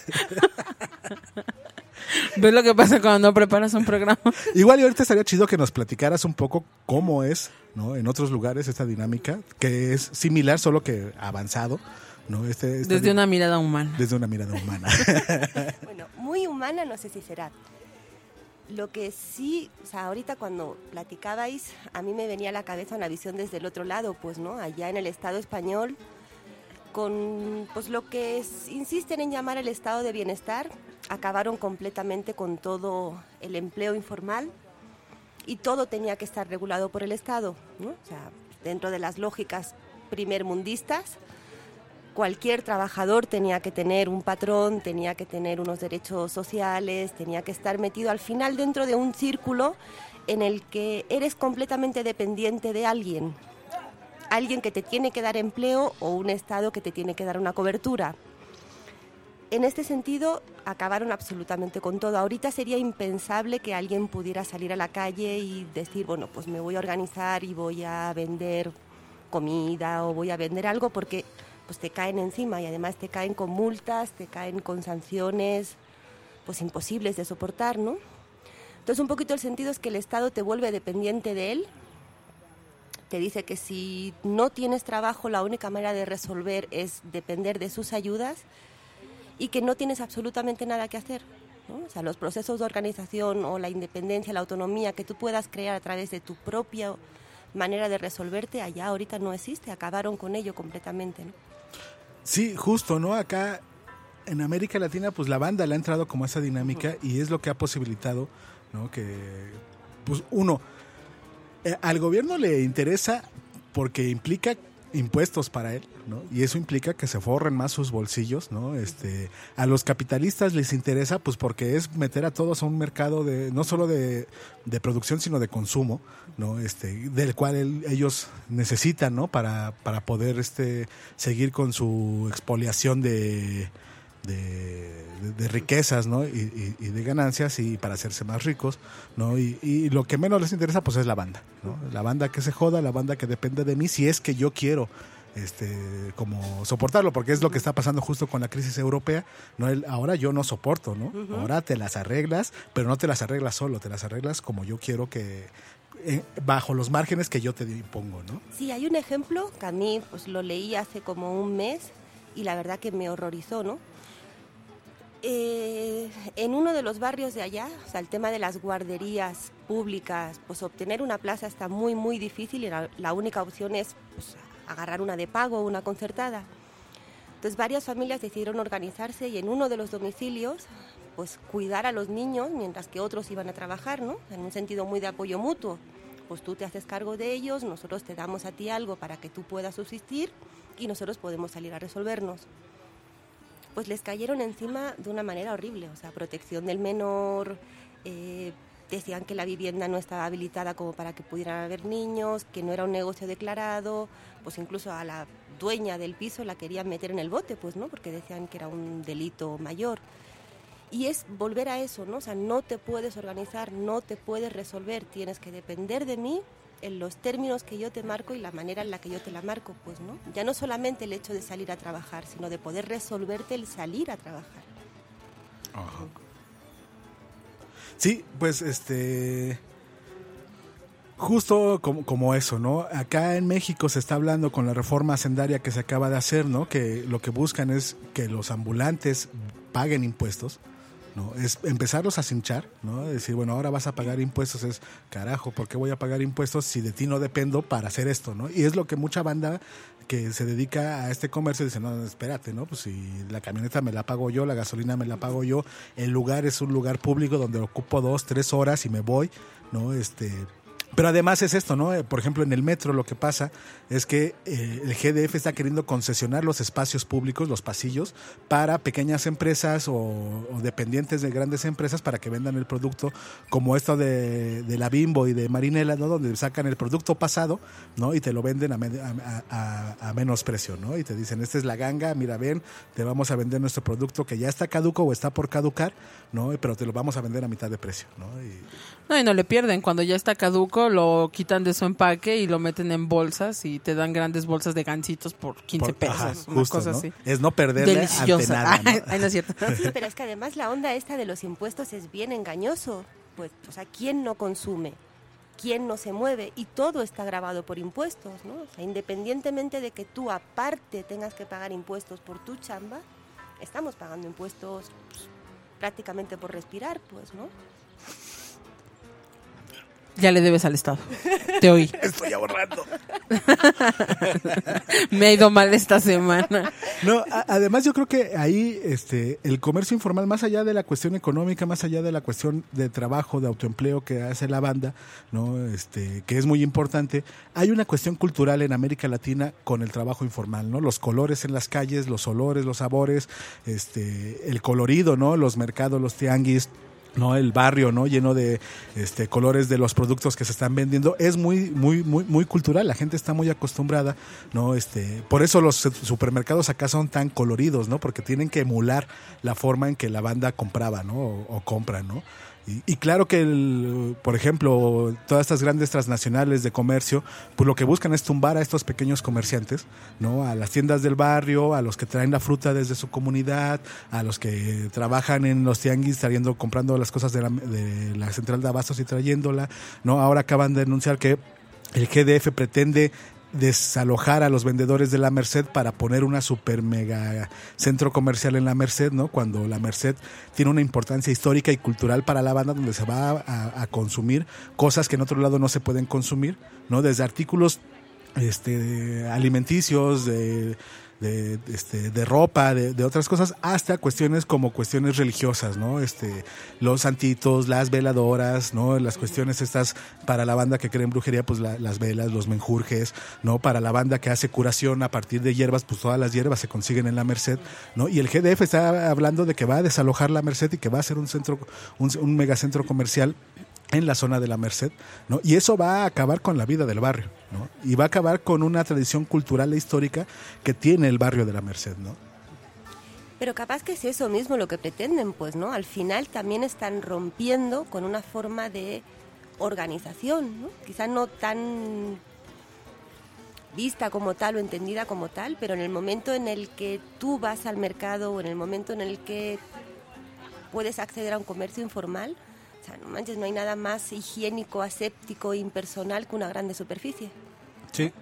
¿Ves lo que pasa cuando no preparas un programa? Igual y ahorita estaría chido que nos platicaras un poco cómo es, ¿no? En otros lugares esta dinámica, que es similar, solo que avanzado, ¿no? Desde una mirada humana. Desde una mirada humana. Bueno, muy humana no sé si será. Lo que sí, o sea, ahorita cuando platicabais, a mí me venía a la cabeza una visión desde el otro lado, pues, ¿no? Allá en el Estado español, con pues lo que insisten en llamar el estado de bienestar, acabaron completamente con todo el empleo informal y todo tenía que estar regulado por el Estado, ¿no? O sea, dentro de las lógicas primermundistas, cualquier trabajador tenía que tener un patrón, tenía que tener unos derechos sociales, tenía que estar metido al final dentro de un círculo en el que eres completamente dependiente de alguien que te tiene que dar empleo o un Estado que te tiene que dar una cobertura. En este sentido, acabaron absolutamente con todo. Ahorita sería impensable que alguien pudiera salir a la calle y decir, bueno, pues me voy a organizar y voy a vender comida o voy a vender algo, porque pues te caen encima y además te caen con multas, te caen con sanciones pues imposibles de soportar, ¿no? Entonces un poquito el sentido es que el Estado te vuelve dependiente de él, te dice que si no tienes trabajo la única manera de resolver es depender de sus ayudas y que no tienes absolutamente nada que hacer, ¿no? O sea, los procesos de organización o la independencia, la autonomía que tú puedas crear a través de tu propia manera de resolverte, allá ahorita no existe, acabaron con ello completamente, ¿no? Sí, justo, ¿no? Acá en América Latina, pues la banda le ha entrado como esa dinámica y es lo que ha posibilitado, ¿no? Que, pues uno, al gobierno le interesa porque implica impuestos para él, ¿no? Y eso implica que se forren más sus bolsillos, ¿no? A los capitalistas les interesa pues porque es meter a todos a un mercado de no solo de producción, sino de consumo, ¿no? Del cual ellos necesitan, ¿no? Para poder seguir con su expoliación de riquezas, ¿no? Y de ganancias y para hacerse más ricos, ¿no? Y lo que menos les interesa pues es la banda, ¿no? La banda que se joda, la banda que depende de mí, si es que yo quiero como soportarlo, porque es lo que está pasando justo con la crisis europea, ¿no? Ahora yo no soporto, ¿no? Uh-huh. Ahora te las arreglas, pero no te las arreglas solo, te las arreglas como yo quiero que bajo los márgenes que yo te impongo, ¿no? Sí, hay un ejemplo que a mí pues lo leí hace como un mes y la verdad que me horrorizó, ¿no? En uno de los barrios de allá, o sea, el tema de las guarderías públicas, pues obtener una plaza está muy, muy difícil y la única opción es pues, agarrar una de pago o una concertada. Entonces varias familias decidieron organizarse y en uno de los domicilios pues cuidar a los niños mientras que otros iban a trabajar, ¿no? En un sentido muy de apoyo mutuo. Pues tú te haces cargo de ellos, nosotros te damos a ti algo para que tú puedas subsistir y nosotros podemos salir a resolvernos. Pues les cayeron encima de una manera horrible, o sea, protección del menor, decían que la vivienda no estaba habilitada como para que pudieran haber niños, que no era un negocio declarado, pues incluso a la dueña del piso la querían meter en el bote, pues, ¿no? Porque decían que era un delito mayor. Y es volver a eso, ¿no? O sea, no te puedes organizar, no te puedes resolver, tienes que depender de mí en los términos que yo te marco y la manera en la que yo te la marco, pues, ¿no? Ya no solamente el hecho de salir a trabajar, sino de poder resolverte el salir a trabajar. Ajá. Sí, pues justo como eso, ¿no? Acá en México se está hablando con la reforma hacendaria que se acaba de hacer, ¿no? Que lo que buscan es que los ambulantes paguen impuestos, ¿no? Es empezarlos a cinchar, ¿no? Decir, bueno, ahora vas a pagar impuestos, es carajo, ¿por qué voy a pagar impuestos si de ti no dependo para hacer esto, ¿no? Y es lo que mucha banda que se dedica a este comercio dice, no, espérate, ¿no? Pues si la camioneta me la pago yo, la gasolina me la pago yo, el lugar es un lugar público donde ocupo 2-3 horas y me voy, ¿no? Pero además es esto, ¿no? Por ejemplo, en el metro lo que pasa es que el GDF está queriendo concesionar los espacios públicos, los pasillos, para pequeñas empresas o dependientes de grandes empresas para que vendan el producto, como esto de la Bimbo y de Marinela, ¿no? Donde sacan el producto pasado, ¿no? Y te lo venden a menos precio, ¿no? Y te dicen, esta es la ganga, mira, ven, te vamos a vender nuestro producto que ya está caduco o está por caducar, ¿no? Pero te lo vamos a vender a mitad de precio, ¿no? Y no le pierden, cuando ya está caduco lo quitan de su empaque y lo meten en bolsas y te dan grandes bolsas de gansitos por 15 pesos, ajá, una justo, cosa, ¿no? Así. Es no perderle deliciosa. Ante nada, ¿no? Ay, no es cierto. Sí, pero es que además la onda esta de los impuestos es bien engañoso. Pues, o sea, ¿quién no consume? ¿Quién no se mueve? Y todo está grabado por impuestos, ¿no? O sea, independientemente de que tú aparte tengas que pagar impuestos por tu chamba, estamos pagando impuestos pues, prácticamente por respirar, pues, ¿no? Ya le debes al Estado. Te oí. Estoy ahorrando. Me ha ido mal esta semana. No, además yo creo que ahí el comercio informal, más allá de la cuestión económica, más allá de la cuestión de trabajo, de autoempleo que hace la banda, ¿no? Que es muy importante, hay una cuestión cultural en América Latina con el trabajo informal, ¿no? Los colores en las calles, los olores, los sabores, el colorido, ¿no? Los mercados, los tianguis, ¿no? El barrio, ¿no? Lleno de colores de los productos que se están vendiendo, es muy cultural. La gente está muy acostumbrada, ¿no? Por eso los supermercados acá son tan coloridos, ¿no? Porque tienen que emular la forma en que la banda compraba, ¿no? O compra, ¿no? Y claro que, por ejemplo, todas estas grandes transnacionales de comercio, pues lo que buscan es tumbar a estos pequeños comerciantes, ¿no? A las tiendas del barrio, a los que traen la fruta desde su comunidad, a los que trabajan en los tianguis comprando las cosas de la central de abastos y trayéndola, ¿no? Ahora acaban de anunciar que el GDF pretende desalojar a los vendedores de la Merced para poner una super mega centro comercial en la Merced, ¿no? Cuando la Merced tiene una importancia histórica y cultural para la banda, donde se va a consumir cosas que en otro lado no se pueden consumir, ¿no? Desde artículos alimenticios, de ropa, de otras cosas, hasta cuestiones como cuestiones religiosas, ¿no? Los santitos, las veladoras, ¿no? Las cuestiones estas para la banda que cree en brujería, pues las velas, los menjurjes, ¿no? Para la banda que hace curación a partir de hierbas, pues todas las hierbas se consiguen en la Merced, ¿no? Y el GDF está hablando de que va a desalojar la Merced y que va a ser un megacentro comercial en la zona de la Merced, ¿no? Y eso va a acabar con la vida del barrio, ¿no? Y va a acabar con una tradición cultural e histórica que tiene el barrio de la Merced, ¿no? Pero capaz que es eso mismo lo que pretenden, pues, ¿no? Al final también están rompiendo con una forma de organización, ¿no? Quizá no tan vista como tal o entendida como tal, pero en el momento en el que tú vas al mercado o en el momento en el que puedes acceder a un comercio informal, o sea, no manches, no hay nada más higiénico, aséptico, impersonal que una grande superficie. Sí.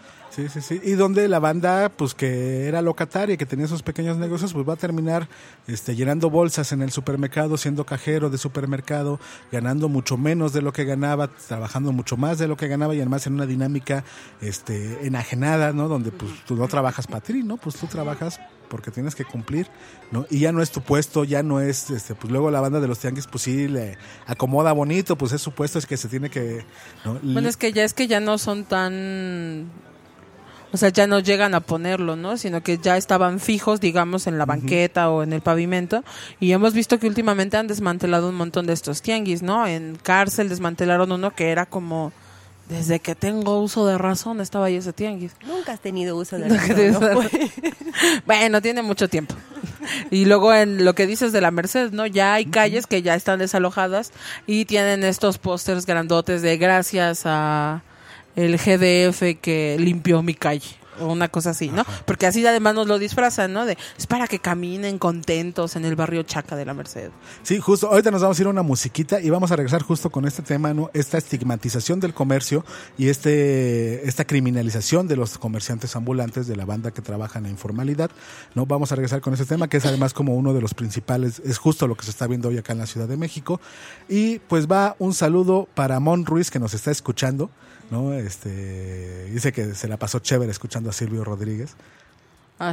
Y donde la banda, pues que era locataria, que tenía esos pequeños negocios, pues va a terminar llenando bolsas en el supermercado, siendo cajero de supermercado, ganando mucho menos de lo que ganaba, trabajando mucho más de lo que ganaba y además en una dinámica enajenada, ¿no? Donde pues tú no trabajas para ti, ¿no? Pues tú trabajas porque tienes que cumplir, ¿no? Y ya no es tu puesto, ya no es, pues luego la banda de los tianguis, pues sí, le acomoda bonito, pues es su puesto, es que se tiene que, ¿no? Bueno, es que ya no son tan... O sea, ya no llegan a ponerlo, ¿no? Sino que ya estaban fijos, digamos, en la banqueta o en el pavimento. Y hemos visto que últimamente han desmantelado un montón de estos tianguis, ¿no? En Cárcel desmantelaron uno que era como... Desde que tengo uso de razón estaba ahí ese tianguis. Nunca has tenido uso de razón, ¿no? Bueno, tiene mucho tiempo. Y luego en lo que dices de la Merced, ¿no? Ya hay calles que ya están desalojadas y tienen estos pósters grandotes de gracias a el GDF que limpió mi calle. O una cosa así, ¿no? Ajá. Porque así además nos lo disfrazan, ¿no? Es para que caminen contentos en el barrio Chaca de la Merced. Sí, justo, ahorita nos vamos a ir a una musiquita y vamos a regresar justo con este tema, ¿no? Esta estigmatización del comercio y esta criminalización de los comerciantes ambulantes, de la banda que trabaja en la informalidad, ¿no? Vamos a regresar con este tema que es además como uno de los principales, es justo lo que se está viendo hoy acá en la Ciudad de México. Y pues va un saludo para Mon Ruiz que nos está escuchando, ¿no? Dice que se la pasó chévere escuchando a Silvio Rodríguez. Ay.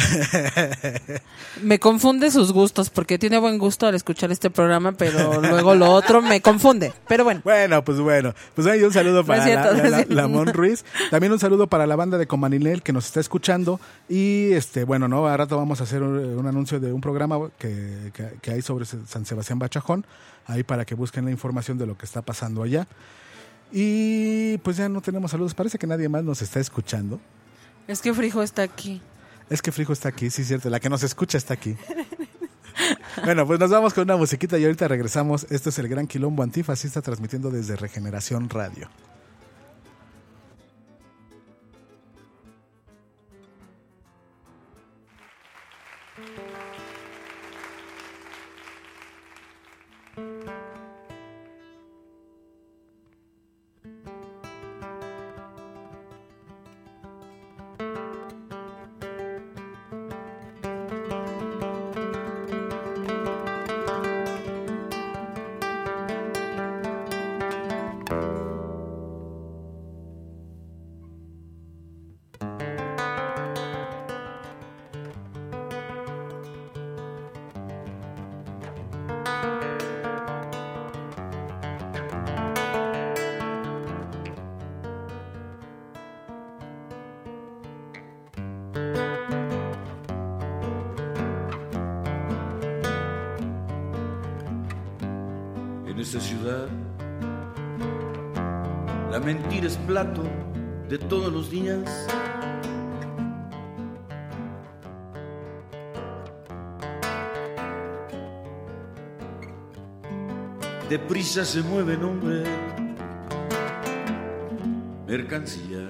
Me confunde sus gustos porque tiene buen gusto al escuchar este programa, pero luego lo otro me confunde. Pero bueno. Pues ahí un saludo para la Mon Mon Ruiz. También un saludo para la banda de Comanilel que nos está escuchando. Y bueno, ¿no? A rato vamos a hacer un anuncio de un programa que hay sobre San Sebastián Bachajón, ahí para que busquen la información de lo que está pasando allá. Y pues ya no tenemos saludos. Parece que nadie más nos está escuchando. Es que Frijo está aquí. Es que Frijo está aquí, sí, cierto. La que nos escucha está aquí. Bueno, pues nos vamos con una musiquita y ahorita regresamos. Esto es el Gran Quilombo Antifascista transmitiendo desde Regeneración Radio. En esta ciudad, la mentira es plato de todos los días. Deprisa se mueve el hombre, mercancía.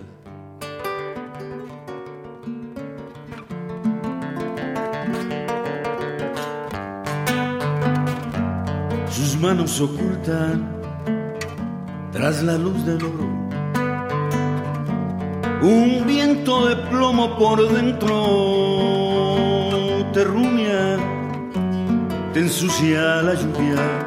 Sus manos ocultan tras la luz del oro un viento de plomo por dentro, te rumia, te ensucia la lluvia.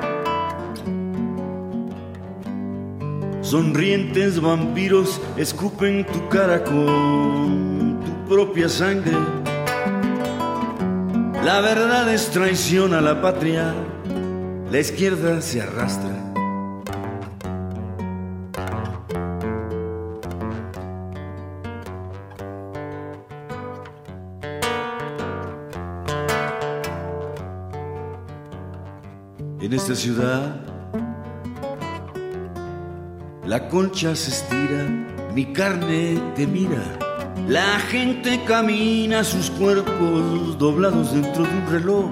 Sonrientes vampiros escupen tu cara con tu propia sangre. La verdad es traición a la patria, la izquierda se arrastra. En esta ciudad la concha se estira, mi carne te mira. La gente camina sus cuerpos doblados dentro de un reloj.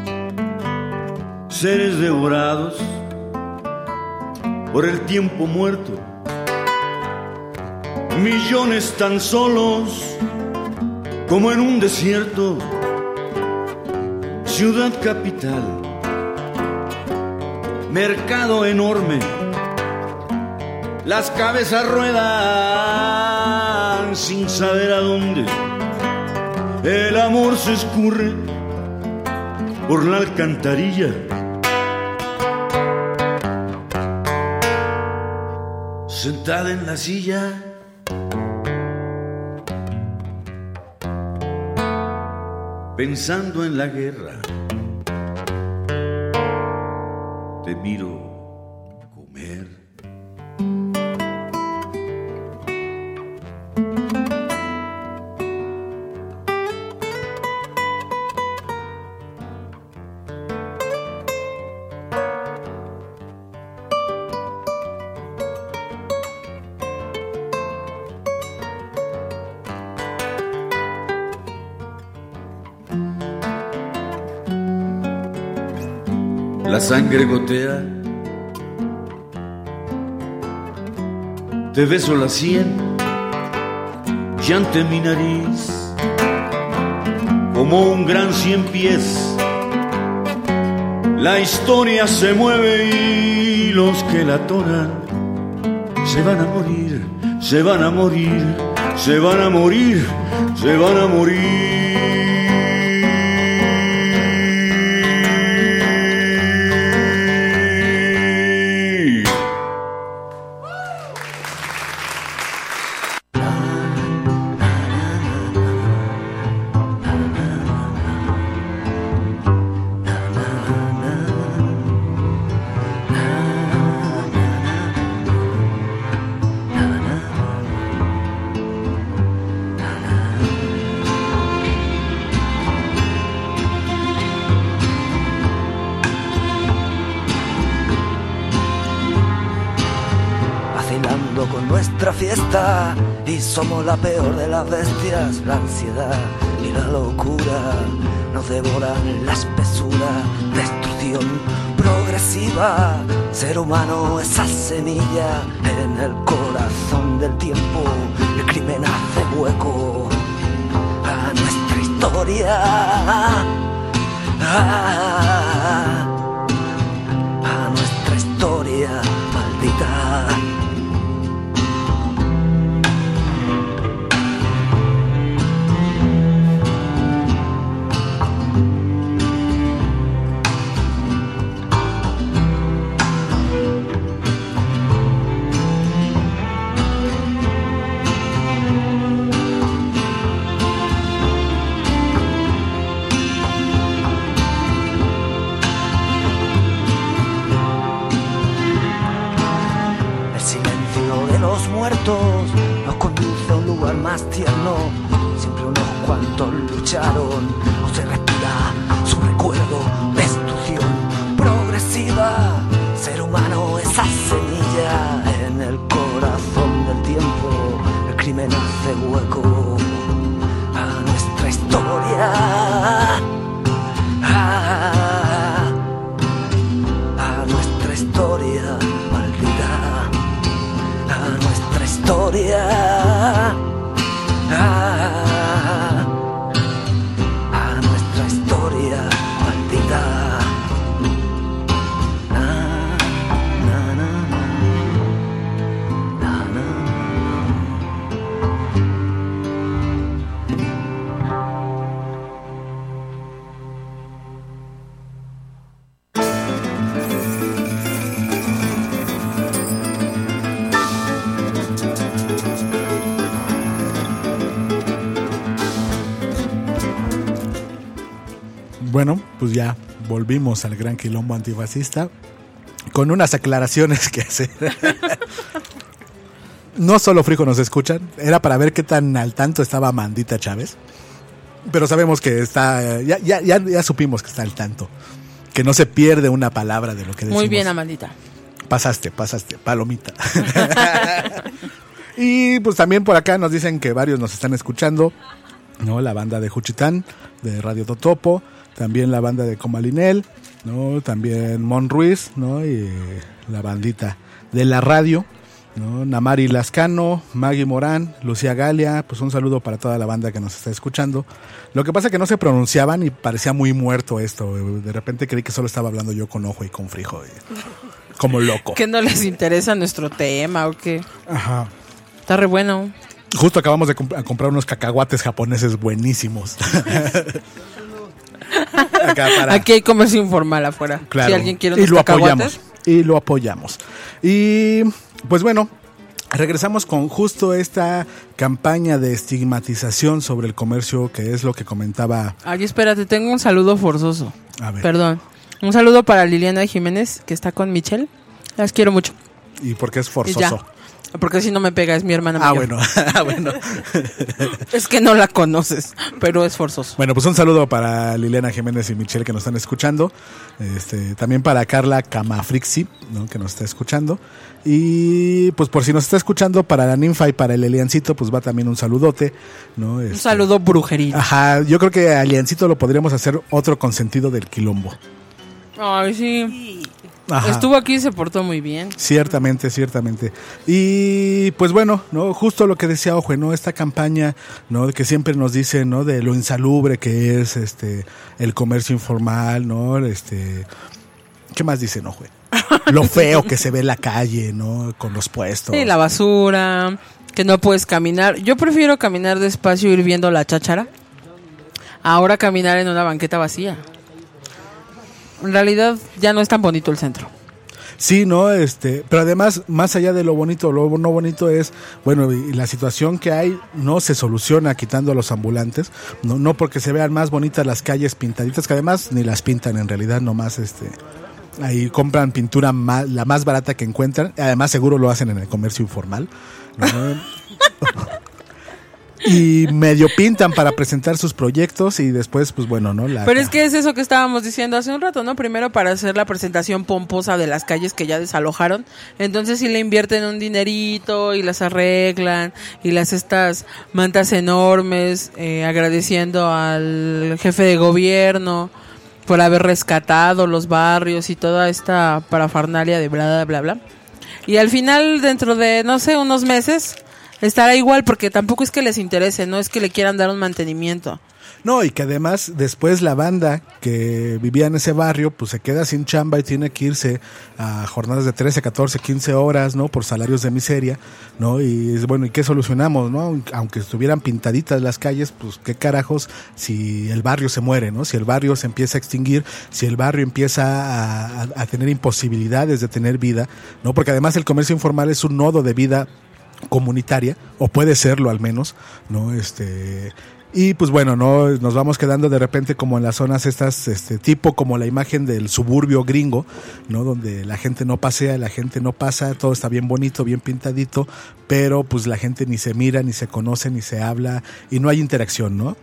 Seres devorados por el tiempo muerto. Millones tan solos como en un desierto. Ciudad capital, mercado enorme. Las cabezas ruedan sin saber a dónde. El amor se escurre por la alcantarilla. Sentada en la silla, pensando en la guerra, te miro comer. La sangre gotea, te beso la sien, llante mi nariz, como un gran 100 pies. La historia se mueve y los que la tonan se van a morir, se van a morir, se van a morir, se van a morir. Fiesta y somos la peor de las bestias. La ansiedad y la locura nos devoran la espesura. Destrucción progresiva, ser humano, esa semilla en el corazón del tiempo. El crimen hace hueco a nuestra historia, a nuestra historia maldita. Nos conduce a un lugar más tierno. Siempre unos cuantos lucharon. No se respira su recuerdo. Destrucción progresiva. Ser humano apenas hace hueco a nuestra historia. A nuestra historia maldita, a nuestra historia. A nuestra historia maldita. Bueno, pues ya volvimos al Gran Quilombo Antifascista con unas aclaraciones que hacer. No solo Frijo nos escuchan, era para ver qué tan al tanto estaba Amandita Chávez, pero sabemos que está, ya supimos que está al tanto, que no se pierde una palabra de lo que decimos. Muy bien, Amandita. Pasaste, palomita. Y pues también por acá nos dicen que varios nos están escuchando, ¿no? La banda de Juchitán, de Radio Totopo, también la banda de Comalinel, ¿no? También Mon Ruiz, ¿no? Y la bandita de la radio, ¿no? Namari Lascano, Maggie Morán, Lucía Galia, pues un saludo para toda la banda que nos está escuchando. Lo que pasa es que no se pronunciaban y parecía muy muerto esto. De repente creí que solo estaba hablando yo con Ojo y con Frijo, como loco. ¿Que no les interesa nuestro tema o qué? Ajá. Está re bueno. Justo acabamos de comprar unos cacahuates japoneses buenísimos. Aquí hay comercio informal afuera. Claro. Si alguien quiere unos cacahuates. Y lo apoyamos. Y pues bueno, regresamos con justo esta campaña de estigmatización sobre el comercio, que es lo que comentaba. Ay, espérate, tengo un saludo forzoso. A ver. Perdón. Un saludo para Liliana Jiménez, que está con Michelle. Las quiero mucho. ¿Y por qué es forzoso? Ya. Porque si no me pega, es mi hermana mayor. Bueno. Es que no la conoces, pero es forzoso. Bueno, pues un saludo para Liliana Jiménez y Michelle que nos están escuchando. También para Carla Camafrixi, ¿no? Que nos está escuchando. Y pues por si nos está escuchando, para la ninfa y para el Eliancito, pues va también un saludote, ¿no? Un saludo brujeril. Ajá, yo creo que a Eliancito lo podríamos hacer otro consentido del quilombo. Ay, sí. Ajá. Estuvo aquí y se portó muy bien. Ciertamente. Y pues bueno, ¿no? Justo lo que decía Ojo, ¿no? Esta campaña, ¿no? Que siempre nos dice, ¿no? De lo insalubre que es el comercio informal, ¿no? ¿Qué más dicen, Ojo? Lo feo que se ve en la calle, ¿no? Con los puestos. Sí, la basura, que no puedes caminar. Yo prefiero caminar despacio, ir viendo la cháchara, ahora caminar en una banqueta vacía. En realidad ya no es tan bonito el centro. Sí, ¿no? Pero además, más allá de lo bonito, lo no bonito es, bueno, y la situación que hay no se soluciona quitando a los ambulantes, no porque se vean más bonitas las calles pintaditas, que además ni las pintan en realidad, nomás ahí compran pintura la más barata que encuentran, además seguro lo hacen en el comercio informal, ¿no? Y medio pintan para presentar sus proyectos y después, pues bueno, ¿no? Pero es que es eso que estábamos diciendo hace un rato, ¿no? Primero para hacer la presentación pomposa de las calles que ya desalojaron, entonces sí le invierten un dinerito y las arreglan y estas mantas enormes, agradeciendo al jefe de gobierno por haber rescatado los barrios y toda esta parafernalia de bla, bla, bla, bla. Y al final, dentro de, no sé, unos meses, estará igual, porque tampoco es que les interese, no es que le quieran dar un mantenimiento. No, y que además después la banda que vivía en ese barrio pues se queda sin chamba y tiene que irse a jornadas de 13, 14, 15 horas, ¿no? Por salarios de miseria, ¿no? Y bueno, ¿y qué solucionamos, no? Aunque estuvieran pintaditas las calles, pues qué carajos si el barrio se muere, ¿no? Si el barrio se empieza a extinguir, si el barrio empieza a tener imposibilidades de tener vida, ¿no? Porque además el comercio informal es un nodo de vida comunitaria, o puede serlo al menos, ¿no? Y pues bueno, no nos vamos quedando de repente como en las zonas estas, tipo como la imagen del suburbio gringo, ¿no? Donde la gente no pasea, la gente no pasa, todo está bien bonito, bien pintadito, pero pues la gente ni se mira, ni se conoce, ni se habla y no hay interacción, ¿no?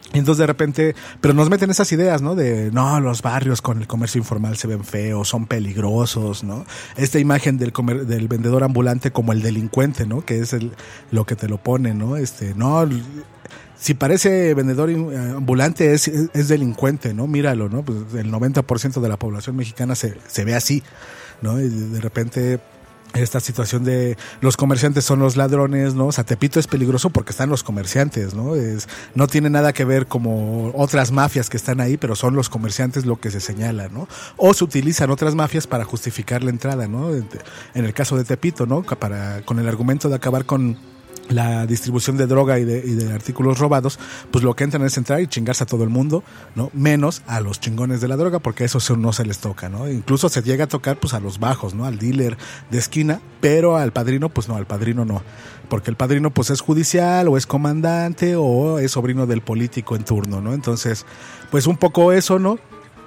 Entonces de repente, pero nos meten esas ideas, ¿no? De, no, los barrios con el comercio informal se ven feos, son peligrosos, ¿no? Esta imagen del vendedor ambulante como el delincuente, ¿no? Que es lo que te lo pone, ¿no? No, si parece vendedor ambulante es delincuente, ¿no? Míralo, ¿no? Pues el 90% de la población mexicana se ve así, ¿no? Y de repente esta situación de los comerciantes son los ladrones, ¿no? O sea, Tepito es peligroso porque están los comerciantes, ¿no? No tiene nada que ver como otras mafias que están ahí, pero son los comerciantes lo que se señala, ¿no? O se utilizan otras mafias para justificar la entrada, ¿no? En el caso de Tepito, ¿no? Con el argumento de acabar con la distribución de droga y de artículos robados, pues lo que entran es entrar y chingarse a todo el mundo, ¿no? Menos a los chingones de la droga, porque eso no se les toca, ¿no? Incluso se llega a tocar pues a los bajos, ¿no? Al dealer de esquina, pero al padrino, pues no, al padrino no. Porque el padrino pues es judicial, o es comandante, o es sobrino del político en turno, ¿no? Entonces, pues un poco eso, ¿no?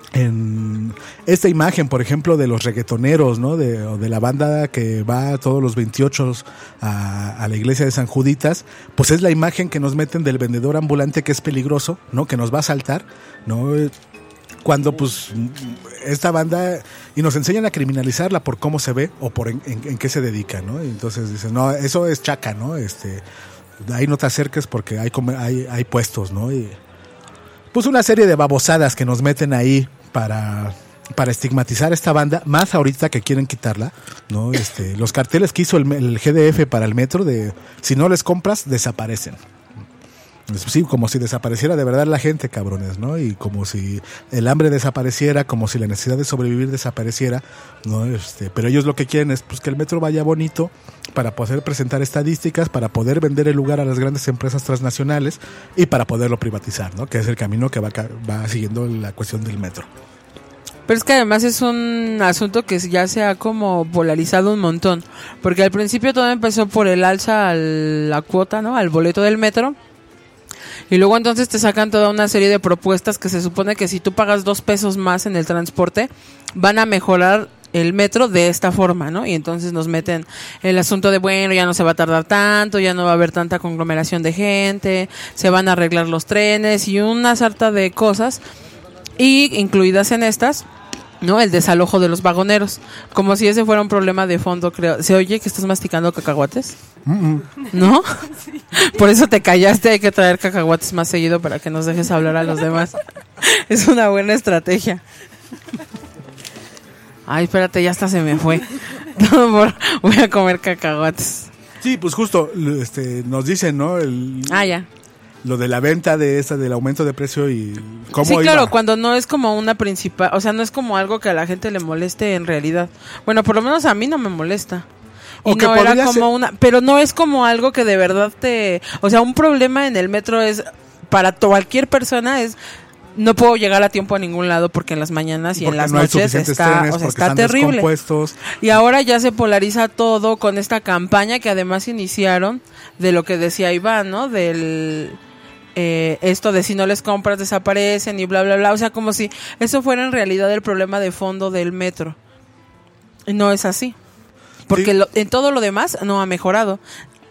En esta imagen, por ejemplo, de los reggaetoneros, ¿no? De la banda que va todos los 28 a la iglesia de San Juditas, pues es la imagen que nos meten del vendedor ambulante que es peligroso, ¿no? Que nos va a asaltar, ¿no? Cuando pues esta banda, y nos enseñan a criminalizarla por cómo se ve o por en qué se dedica, ¿no? Y entonces dicen, no, eso es chaca, ¿no? Ahí no te acerques porque hay puestos, ¿no? Y pues una serie de babosadas que nos meten ahí para estigmatizar a esta banda, más ahorita que quieren quitarla, ¿no? Los carteles que hizo el GDF para el metro de si no les compras, desaparecen. Sí, como si desapareciera de verdad la gente, cabrones, ¿no? Y como si el hambre desapareciera, como si la necesidad de sobrevivir desapareciera, ¿no? Pero ellos lo que quieren es pues que el metro vaya bonito para poder presentar estadísticas, para poder vender el lugar a las grandes empresas transnacionales y para poderlo privatizar, ¿no? Que es el camino que va siguiendo la cuestión del metro. Pero es que además es un asunto que ya se ha como polarizado un montón, porque al principio todo empezó por el alza a la cuota, ¿no? Al boleto del metro. Y luego entonces te sacan toda una serie de propuestas que se supone que si tú pagas 2 pesos más en el transporte, van a mejorar el metro de esta forma, ¿no? Y entonces nos meten el asunto de, bueno, ya no se va a tardar tanto, ya no va a haber tanta conglomeración de gente, se van a arreglar los trenes y una sarta de cosas. Y incluidas en estas, ¿no? El desalojo de los vagoneros. Como si ese fuera un problema de fondo, creo. ¿Se oye que estás masticando cacahuates? ¿No? Sí. Por eso te callaste, hay que traer cacahuates más seguido para que nos dejes hablar a los demás. Es una buena estrategia. Ay, espérate, ya hasta se me fue. Voy a comer cacahuates. Sí, pues justo, nos dicen, ¿no? Ya. Lo de la venta del aumento de precio y cómo sí, iba. Claro, cuando no es como una principal, o sea, no es como algo que a la gente le moleste en realidad. Bueno, por lo menos a mí no me molesta. Y no era como pero no es como algo que de verdad o sea, un problema en el metro es, para cualquier persona es, no puedo llegar a tiempo a ningún lado porque en las mañanas y en las noches está terrible. Y ahora ya se polariza todo con esta campaña que además iniciaron de lo que decía Iván, ¿no? Del esto de si no les compras desaparecen y bla bla bla, o sea, como si eso fuera en realidad el problema de fondo del metro. Y no es así. Porque sí, en todo lo demás no ha mejorado.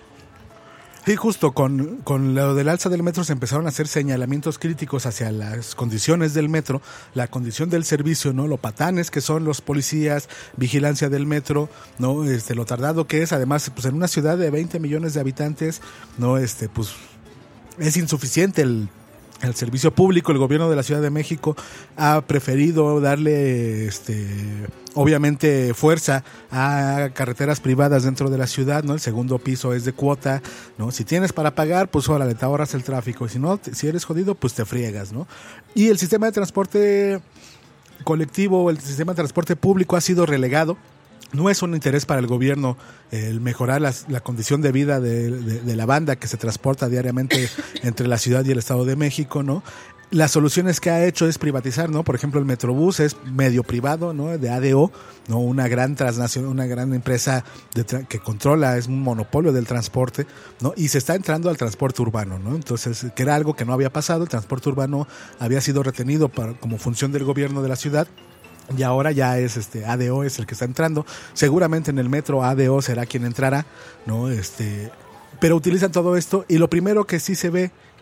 Sí, justo con lo del alza del metro se empezaron a hacer señalamientos críticos hacia las condiciones del metro, la condición del servicio, ¿no? Lo patanes que son los policías, vigilancia del metro, ¿no? Lo tardado que es, además, pues en una ciudad de 20 millones de habitantes, ¿no? Pues es insuficiente el servicio público. El gobierno de la Ciudad de México ha preferido darle obviamente fuerza a carreteras privadas dentro de la ciudad, ¿no? El segundo piso es de cuota, ¿no? Si tienes para pagar, pues órale, te ahorras el tráfico, y si no, si eres jodido, pues te friegas, ¿no? Y el sistema de transporte colectivo, el sistema de transporte público ha sido relegado. No es un interés para el gobierno el mejorar la condición de vida de la banda que se transporta diariamente entre la ciudad y el Estado de México, ¿no? Las soluciones que ha hecho es privatizar, ¿no? Por ejemplo, el Metrobús es medio privado, ¿no? De ADO, ¿no? Una gran transnacional, una gran empresa que controla, es un monopolio del transporte, ¿no? Y se está entrando al transporte urbano, ¿no? Entonces, que era algo que no había pasado, el transporte urbano había sido retenido como función del gobierno de la ciudad. Y ahora ya es ADO es el que está entrando. Seguramente en el metro ADO será quien entrará, ¿no? Pero utilizan todo esto y lo primero que sí se ve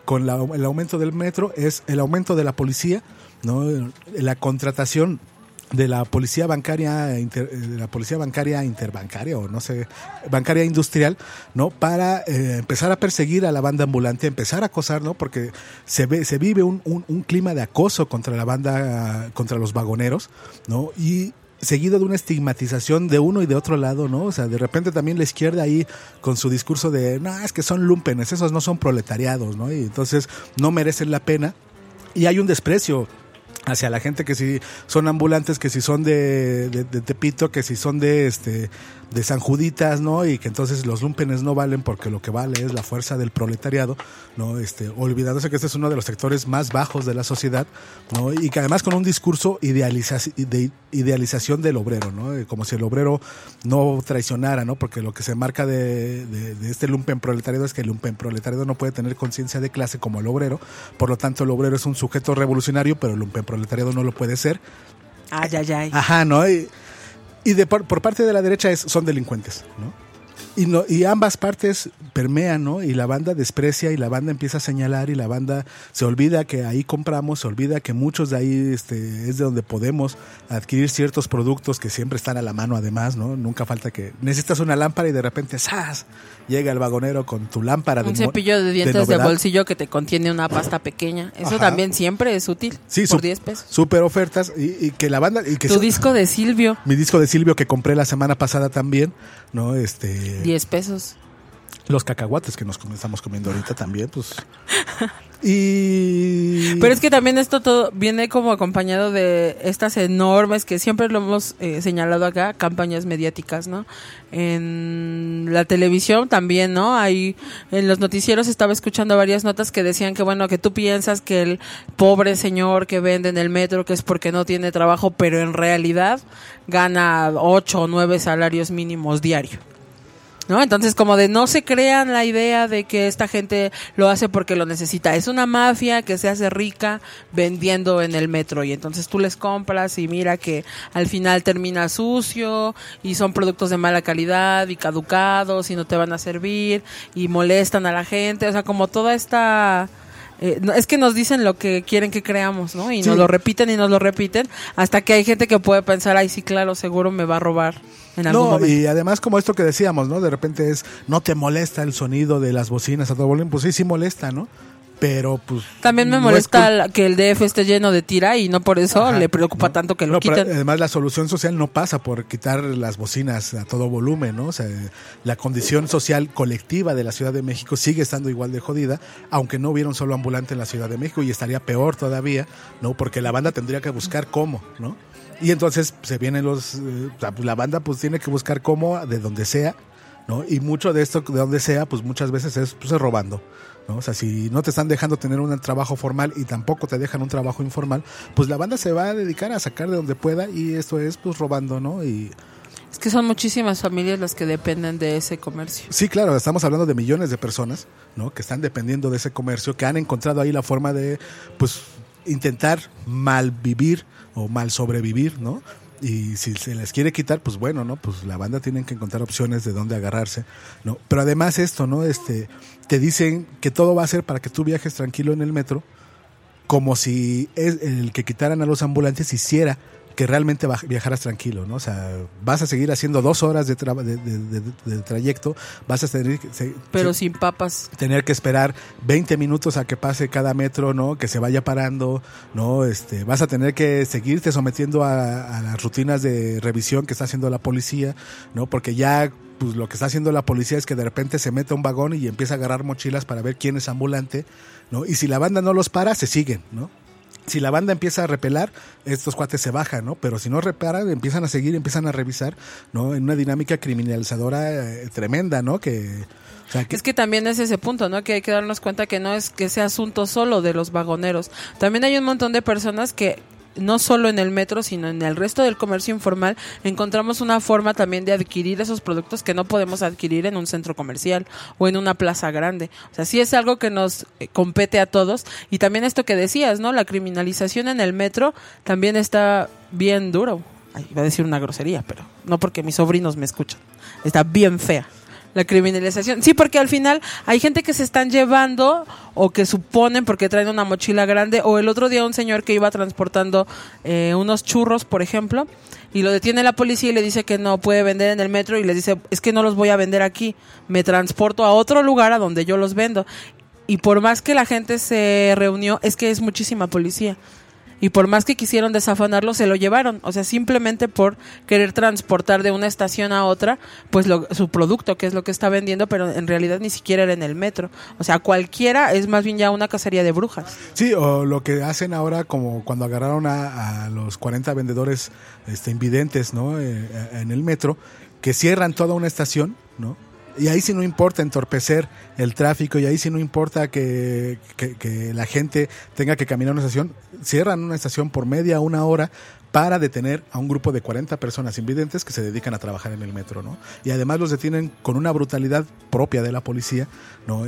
con el aumento del metro es el aumento de la policía, ¿no? La contratación de la policía bancaria interbancaria o no sé, bancaria industrial, ¿no? Para empezar a perseguir a la banda ambulante, empezar a acosar, ¿no? Porque se vive un clima de acoso contra la banda, contra los vagoneros, ¿no? Y seguido de una estigmatización de uno y de otro lado, ¿no? O sea, de repente también la izquierda ahí con su discurso de, no, es que son lumpenes, esos no son proletariados, ¿no? Y entonces no merecen la pena. Y hay un desprecio hacia la gente que si son ambulantes, que si son de Tepito, que si son de San Juditas, ¿no? Y que entonces los lumpenes no valen porque lo que vale es la fuerza del proletariado, ¿no? Olvidándose que este es uno de los sectores más bajos de la sociedad, ¿no? Y que además con un discurso de idealización del obrero, ¿no? Como si el obrero no traicionara, ¿no? Porque lo que se marca de este lumpen proletariado es que el lumpen proletariado no puede tener conciencia de clase como el obrero, por lo tanto el obrero es un sujeto revolucionario, pero el lumpen proletariado no lo puede ser. Ay. Ajá, ¿no? Y por parte de la derecha son delincuentes, ¿no? Y ambas partes permean, ¿no? Y la banda desprecia y la banda empieza a señalar y la banda se olvida que ahí compramos, se olvida que muchos de ahí es de donde podemos adquirir ciertos productos que siempre están a la mano además, ¿no? Nunca falta que necesitas una lámpara y de repente ¡zas! Llega el vagonero con tu lámpara. Un cepillo de dientes de bolsillo que te contiene una pasta pequeña. Eso Ajá. También siempre es útil. Sí, por 10 pesos. Súper ofertas y que la banda... Y que tu disco de Silvio. Mi disco de Silvio que compré la semana pasada también, ¿no? 10 pesos. Los cacahuates que nos estamos comiendo ahorita también, pues. Pero es que también esto todo viene como acompañado de estas enormes, que siempre lo hemos señalado acá, campañas mediáticas, ¿no? En la televisión también, ¿no? Ahí en los noticieros estaba escuchando varias notas que decían que, bueno, que tú piensas que el pobre señor que vende en el metro, que es porque no tiene trabajo, pero en realidad gana 8 o 9 salarios mínimos diarios, ¿no? Entonces, como de no se crean la idea de que esta gente lo hace porque lo necesita. Es una mafia que se hace rica vendiendo en el metro y entonces tú les compras y mira que al final termina sucio y son productos de mala calidad y caducados y no te van a servir y molestan a la gente. O sea, como toda esta... es que nos dicen lo que quieren que creamos, ¿no? Y sí. Nos lo repiten hasta que hay gente que puede pensar, ay, sí, claro, seguro me va a robar en algún momento. Y además como esto que decíamos, ¿no? De repente no te molesta el sonido de las bocinas a todo volumen, pues sí molesta, ¿no? Pero pues... También me molesta que el DF esté lleno de tira y no por eso le preocupa tanto que lo quiten. Además la solución social no pasa por quitar las bocinas a todo volumen, ¿no? O sea, la condición social colectiva de la Ciudad de México sigue estando igual de jodida, aunque no hubiera un solo ambulante en la Ciudad de México y estaría peor todavía, ¿no? Porque la banda tendría que buscar cómo, ¿no? Y entonces se vienen la banda pues tiene que buscar cómo de donde sea, ¿no? Y mucho de esto de donde sea, pues muchas veces es robando, ¿no? O sea, si no te están dejando tener un trabajo formal y tampoco te dejan un trabajo informal, pues la banda se va a dedicar a sacar de donde pueda y esto es pues robando, ¿no? Y es que son muchísimas familias las que dependen de ese comercio. Sí, claro, estamos hablando de millones de personas, ¿no? Que están dependiendo de ese comercio, que han encontrado ahí la forma de pues intentar mal vivir o mal sobrevivir, ¿no? Y si se les quiere quitar, pues bueno, ¿no? Pues la banda tiene que encontrar opciones de dónde agarrarse, ¿no? Pero además esto, ¿no? Te dicen que todo va a ser para que tú viajes tranquilo en el metro, como si el que quitaran a los ambulantes hiciera que realmente viajaras tranquilo, ¿no? O sea, vas a seguir haciendo 2 horas de trayecto, vas a tener pero sin papas. Tener que esperar 20 minutos a que pase cada metro, ¿no? Que se vaya parando, ¿no? Vas a tener que seguirte sometiendo a las rutinas de revisión que está haciendo la policía, ¿no? Porque ya pues lo que está haciendo la policía es que de repente se mete a un vagón y empieza a agarrar mochilas para ver quién es ambulante, ¿no? Y si la banda no los para, se siguen, ¿no? Si la banda empieza a repelar, estos cuates se bajan, ¿no? Pero si no reparan, empiezan a seguir, empiezan a revisar, ¿no? En una dinámica criminalizadora tremenda, ¿no? Es que también es ese punto, ¿no? Que hay que darnos cuenta que no es que sea asunto solo de los vagoneros. También hay un montón de personas que no solo en el metro, sino en el resto del comercio informal, encontramos una forma también de adquirir esos productos que no podemos adquirir en un centro comercial o en una plaza grande. O sea, sí es algo que nos compete a todos. Y también esto que decías, ¿no? La criminalización en el metro también está bien duro. Ay, iba a decir una grosería, pero no porque mis sobrinos me escuchan. Está bien fea la criminalización. Sí, porque al final hay gente que se están llevando o que suponen porque traen una mochila grande, o el otro día un señor que iba transportando unos churros, por ejemplo, y lo detiene la policía y le dice que no puede vender en el metro y le dice, es que no los voy a vender aquí, me transporto a otro lugar a donde yo los vendo. Y por más que la gente se reunió, es que es muchísima policía. Y por más que quisieron desafanarlo, se lo llevaron. O sea, simplemente por querer transportar de una estación a otra, pues su producto, que es lo que está vendiendo, pero en realidad ni siquiera era en el metro. O sea, cualquiera es más bien ya una cacería de brujas. Sí, o lo que hacen ahora, como cuando agarraron a los 40 vendedores invidentes, ¿no? En el metro, que cierran toda una estación, ¿no? Y ahí sí no importa entorpecer el tráfico, y ahí sí no importa que la gente tenga que caminar una estación. Cierran una estación por media, una hora, para detener a un grupo de 40 personas invidentes que se dedican a trabajar en el metro, ¿no? Y además los detienen con una brutalidad propia de la policía, ¿no?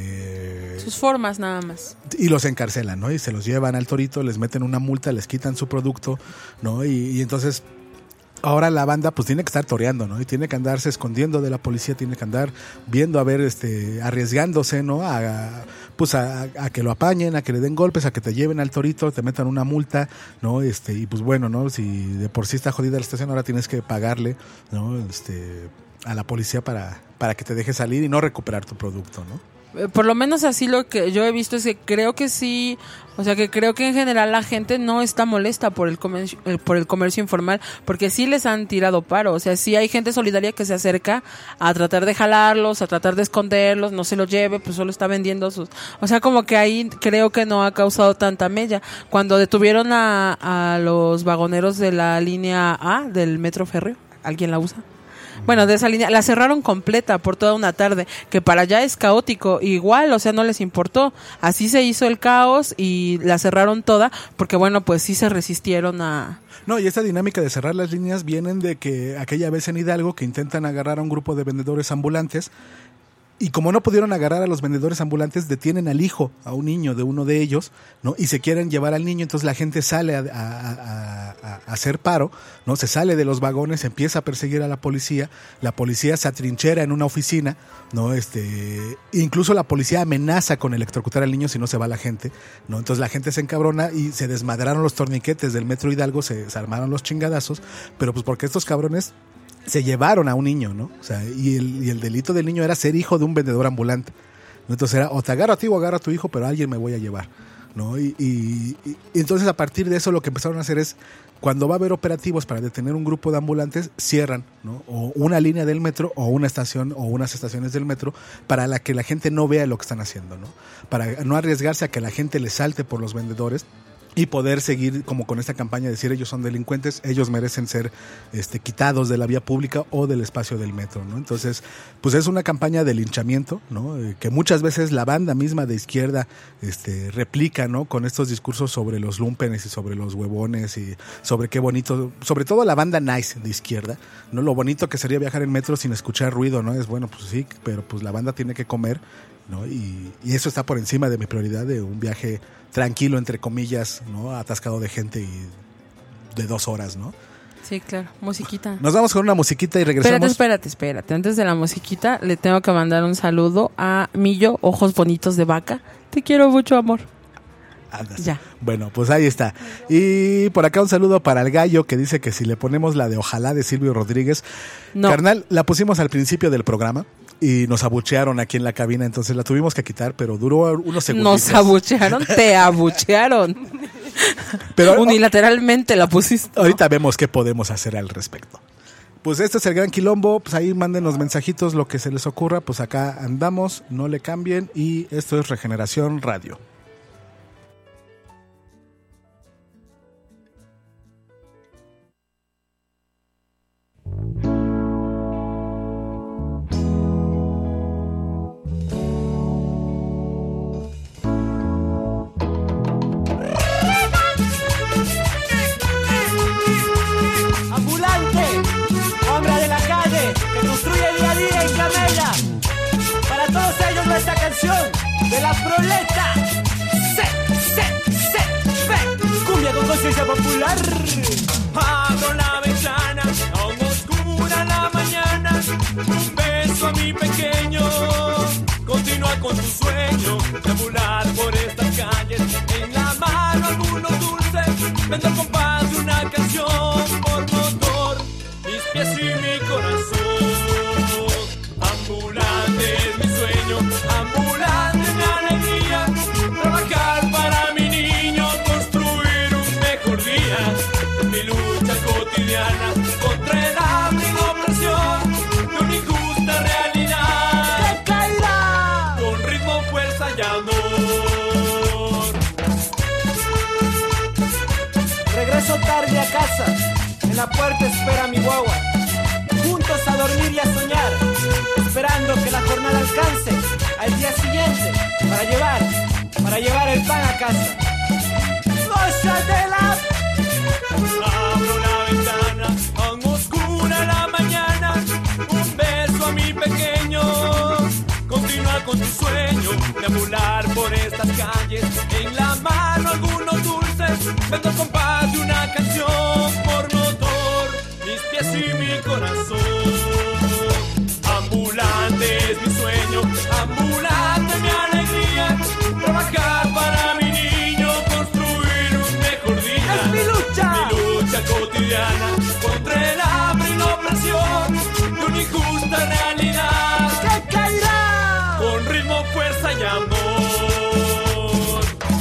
Sus formas nada más. Y los encarcelan, ¿no? Y se los llevan al torito, les meten una multa, les quitan su producto, ¿no? Y entonces... ahora la banda pues tiene que estar toreando, ¿no? Y tiene que andarse escondiendo de la policía, tiene que andar viendo, a ver, arriesgándose, ¿no? A que lo apañen, a que le den golpes, a que te lleven al torito, te metan una multa, ¿no? Y pues bueno, ¿no? Si de por sí está jodida la estación, ahora tienes que pagarle, ¿no? A la policía para que te deje salir y no recuperar tu producto, ¿no? Por lo menos así lo que yo he visto es que creo que sí, o sea que creo que en general la gente no está molesta por el comercio informal, porque sí les han tirado paro, o sea, sí hay gente solidaria que se acerca a tratar de jalarlos, a tratar de esconderlos, no se los lleve, pues solo está vendiendo sus, o sea, como que ahí creo que no ha causado tanta mella. Cuando detuvieron a los vagoneros de la línea A del metro férreo, ¿alguien la usa? Bueno, de esa línea, la cerraron completa por toda una tarde, que para allá es caótico, igual, o sea, no les importó, así se hizo el caos y la cerraron toda, porque bueno, pues sí se resistieron a... No, y esta dinámica de cerrar las líneas vienen de que aquella vez en Hidalgo que intentan agarrar a un grupo de vendedores ambulantes, y como no pudieron agarrar a los vendedores ambulantes, detienen al hijo, a un niño de uno de ellos, ¿no? Y se quieren llevar al niño, entonces la gente sale a hacer paro, ¿no? Se sale de los vagones, empieza a perseguir a la policía se atrinchera en una oficina, ¿no? Incluso la policía amenaza con electrocutar al niño si no se va la gente, ¿no? Entonces la gente se encabrona y se desmadraron los torniquetes del metro Hidalgo, se armaron los chingadazos, pero pues porque estos cabrones se llevaron a un niño, ¿no? O sea, y el delito del niño era ser hijo de un vendedor ambulante, ¿no? Entonces era, o te agarro a ti o agarro a tu hijo, pero a alguien me voy a llevar, ¿no? Y entonces a partir de eso lo que empezaron a hacer es, cuando va a haber operativos para detener un grupo de ambulantes, cierran, ¿no? O una línea del metro o una estación o unas estaciones del metro para la que la gente no vea lo que están haciendo, ¿no? Para no arriesgarse a que la gente les salte por los vendedores y poder seguir como con esta campaña de decir ellos son delincuentes, ellos merecen ser quitados de la vía pública o del espacio del metro, ¿no? Entonces, pues es una campaña de linchamiento, ¿no? Que muchas veces la banda misma de izquierda replica, ¿no? Con estos discursos sobre los lumpenes y sobre los huevones y sobre qué bonito, sobre todo la banda nice de izquierda, ¿no? Lo bonito que sería viajar en metro sin escuchar ruido, ¿no? Es bueno, pues sí, pero pues la banda tiene que comer, ¿no? Y eso está por encima de mi prioridad de un viaje tranquilo, entre comillas, ¿no? Atascado de gente y de 2 horas, ¿no? Sí, claro, musiquita. Nos vamos con una musiquita y regresamos. Espérate. Antes de la musiquita, le tengo que mandar un saludo a Millo, ojos bonitos de vaca. Te quiero mucho, amor. Andas. Ya. Bueno, pues ahí está. Y por acá un saludo para el gallo que dice que si le ponemos la de Ojalá de Silvio Rodríguez. No. Carnal, la pusimos al principio del programa y nos abuchearon aquí en la cabina, entonces la tuvimos que quitar, pero duró unos segundos. ¿Nos abuchearon? Te abuchearon. Pero unilateralmente la pusiste. Ahorita vemos qué podemos hacer al respecto. Pues este es el Gran Quilombo, pues ahí manden los mensajitos, lo que se les ocurra, pues acá andamos, no le cambien, y esto es Regeneración Radio. Esta canción de la proleta cumbia con conciencia popular. Abro la ventana, aún oscura la mañana, un beso beso a mi pequeño. Continúa con tu sueño de volar por estas calles. En la mano algunos dulces, vendo el compás de una canción por motor, mis pies y mi corazón. Ambulante es mi sueño, ambulante mi alegría. Trabajar para mi niño, construir un mejor día. Mi lucha cotidiana contra el hambre y la opresión de una injusta realidad. ¡Que caerá! Con ritmo, fuerza y amor. Regreso tarde a casa, en la puerta espera mi guagua. Juntos a dormir y a soñar, esperando que la jornada alcance al día siguiente para llevar el pan a casa. ¡Gózatela! Abro la ventana, aún oscura la mañana. Un beso a mi pequeño. Continúa con tu sueño de ambular por estas calles. En la mano algunos dulces, vendo el compás de una canción por motor, mis pies y mi corazón. Ambulante es mi sueño, ambulante mi alegría. Trabajar para mi niño, construir un mejor día. ¡Es mi lucha! Mi lucha cotidiana contra el hambre y la opresión de una injusta realidad. ¡Que caerá! Con ritmo, fuerza y amor.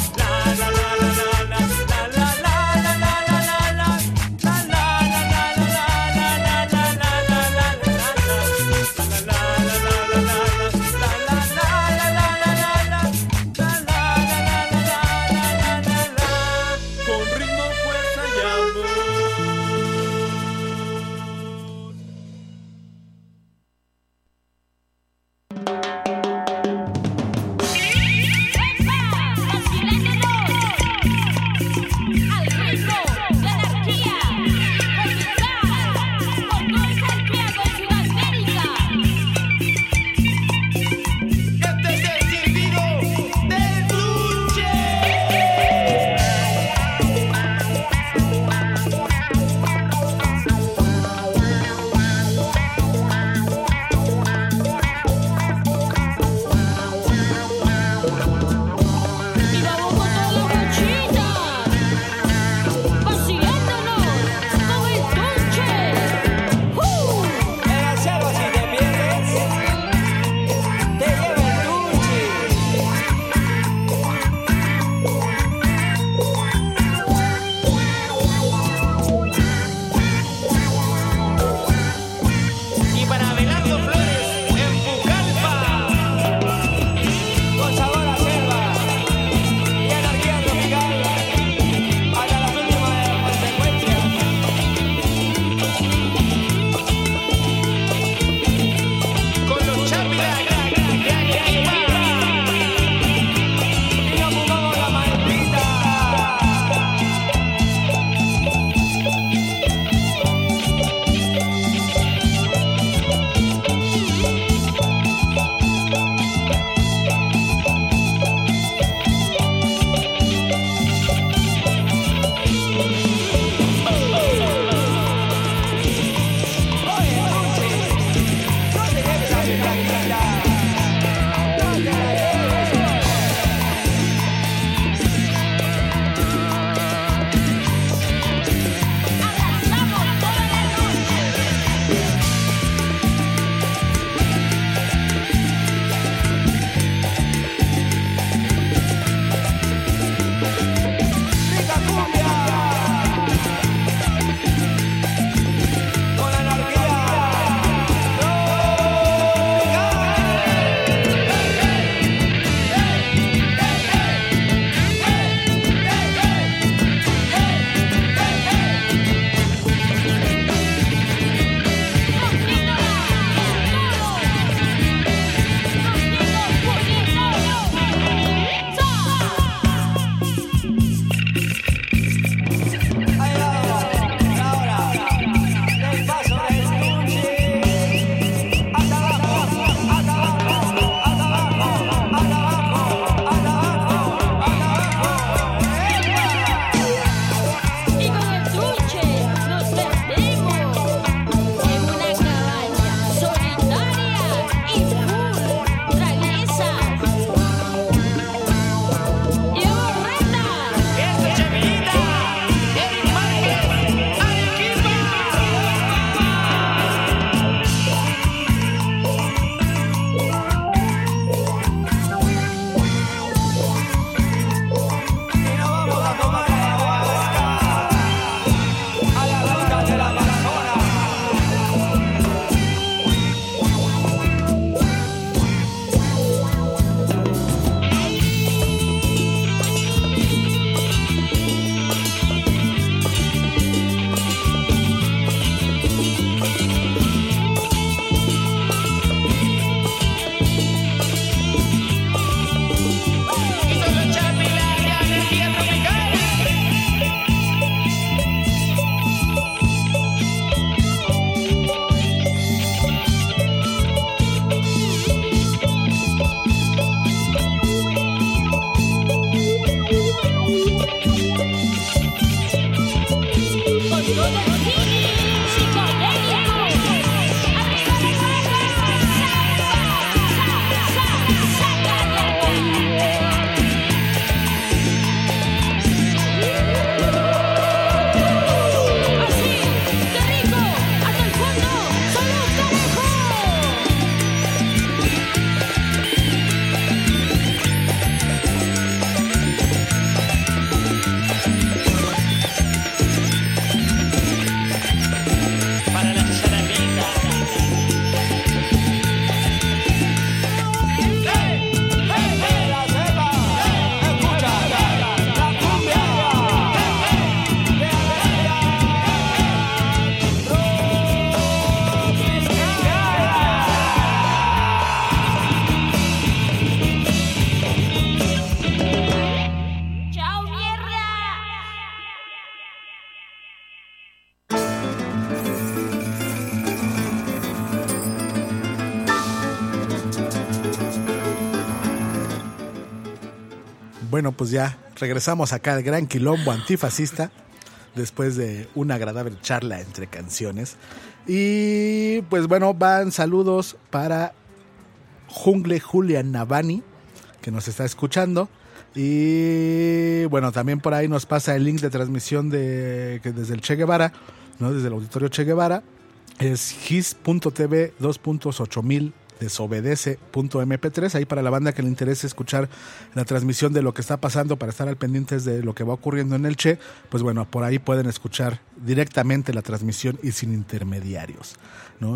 Bueno, pues ya regresamos acá al Gran Quilombo Antifascista después de una agradable charla entre canciones. Y pues bueno, van saludos para Jungle Julian Navani, que nos está escuchando. Y bueno, también por ahí nos pasa el link de transmisión que desde el Che Guevara, ¿no? Desde el auditorio Che Guevara. Es his.tv 2.8000 desobedece.mp3, ahí para la banda que le interese escuchar la transmisión de lo que está pasando, para estar al pendientes de lo que va ocurriendo en el Che, pues bueno, por ahí pueden escuchar directamente la transmisión y sin intermediarios, ¿no?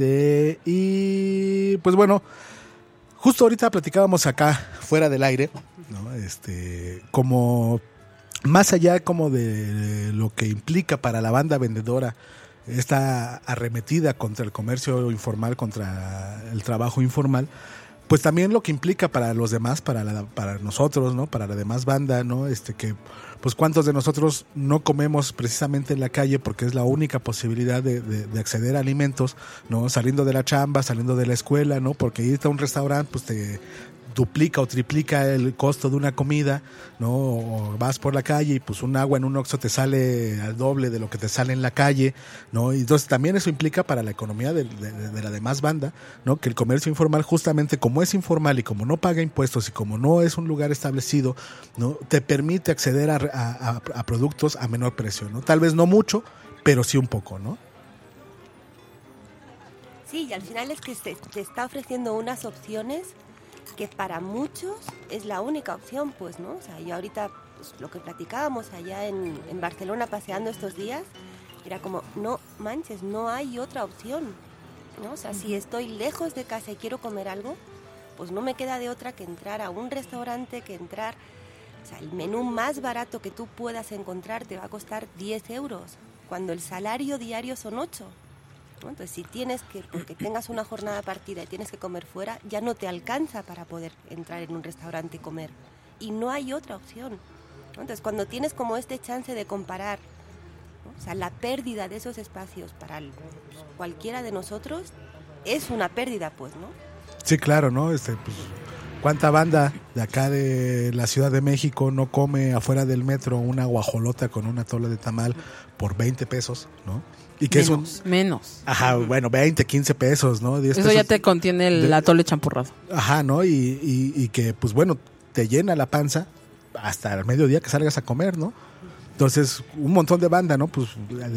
Y pues bueno, justo ahorita platicábamos acá fuera del aire, ¿no? Como más allá como de lo que implica para la banda vendedora esta arremetida contra el comercio informal, contra el trabajo informal, pues también lo que implica para los demás, para nosotros, ¿no? Para la demás banda, ¿no? Que pues cuántos de nosotros no comemos precisamente en la calle porque es la única posibilidad de acceder a alimentos, ¿no? Saliendo de la chamba, saliendo de la escuela, ¿no? Porque irte a un restaurante pues te duplica o triplica el costo de una comida, ¿no? O vas por la calle y pues un agua en un Oxxo te sale al doble de lo que te sale en la calle, ¿no? Y entonces también eso implica para la economía de la demás banda, ¿no? Que el comercio informal, justamente como es informal y como no paga impuestos y como no es un lugar establecido, ¿no? Te permite acceder a productos a menor precio, ¿no? Tal vez no mucho, pero sí un poco, ¿no? Sí, y al final es que te está ofreciendo unas opciones que para muchos es la única opción, pues, ¿no? O sea, yo ahorita, pues, lo que platicábamos allá en Barcelona paseando estos días, era como, no manches, no hay otra opción, ¿no? O sea, si estoy lejos de casa y quiero comer algo, pues no me queda de otra que entrar a un restaurante, o sea, el menú más barato que tú puedas encontrar te va a costar 10 euros, cuando el salario diario son 8. ¿No? Entonces, si porque tengas una jornada partida y tienes que comer fuera, ya no te alcanza para poder entrar en un restaurante y comer. Y no hay otra opción, ¿no? Entonces, cuando tienes como este chance de comparar, ¿no? O sea, la pérdida de esos espacios para cualquiera de nosotros es una pérdida, pues, ¿no? Sí, claro, ¿no? Pues, ¿cuánta banda de acá de la Ciudad de México no come afuera del metro una guajolota con una tola de tamal por 20 pesos, ¿no? Y que menos. Ajá, bueno, 20, 15 pesos, ¿no? 10 Eso pesos ya te contiene el atole champurrado. Ajá, ¿no? Y que, pues bueno, te llena la panza hasta el mediodía que salgas a comer, ¿no? Entonces, un montón de banda, ¿no? Pues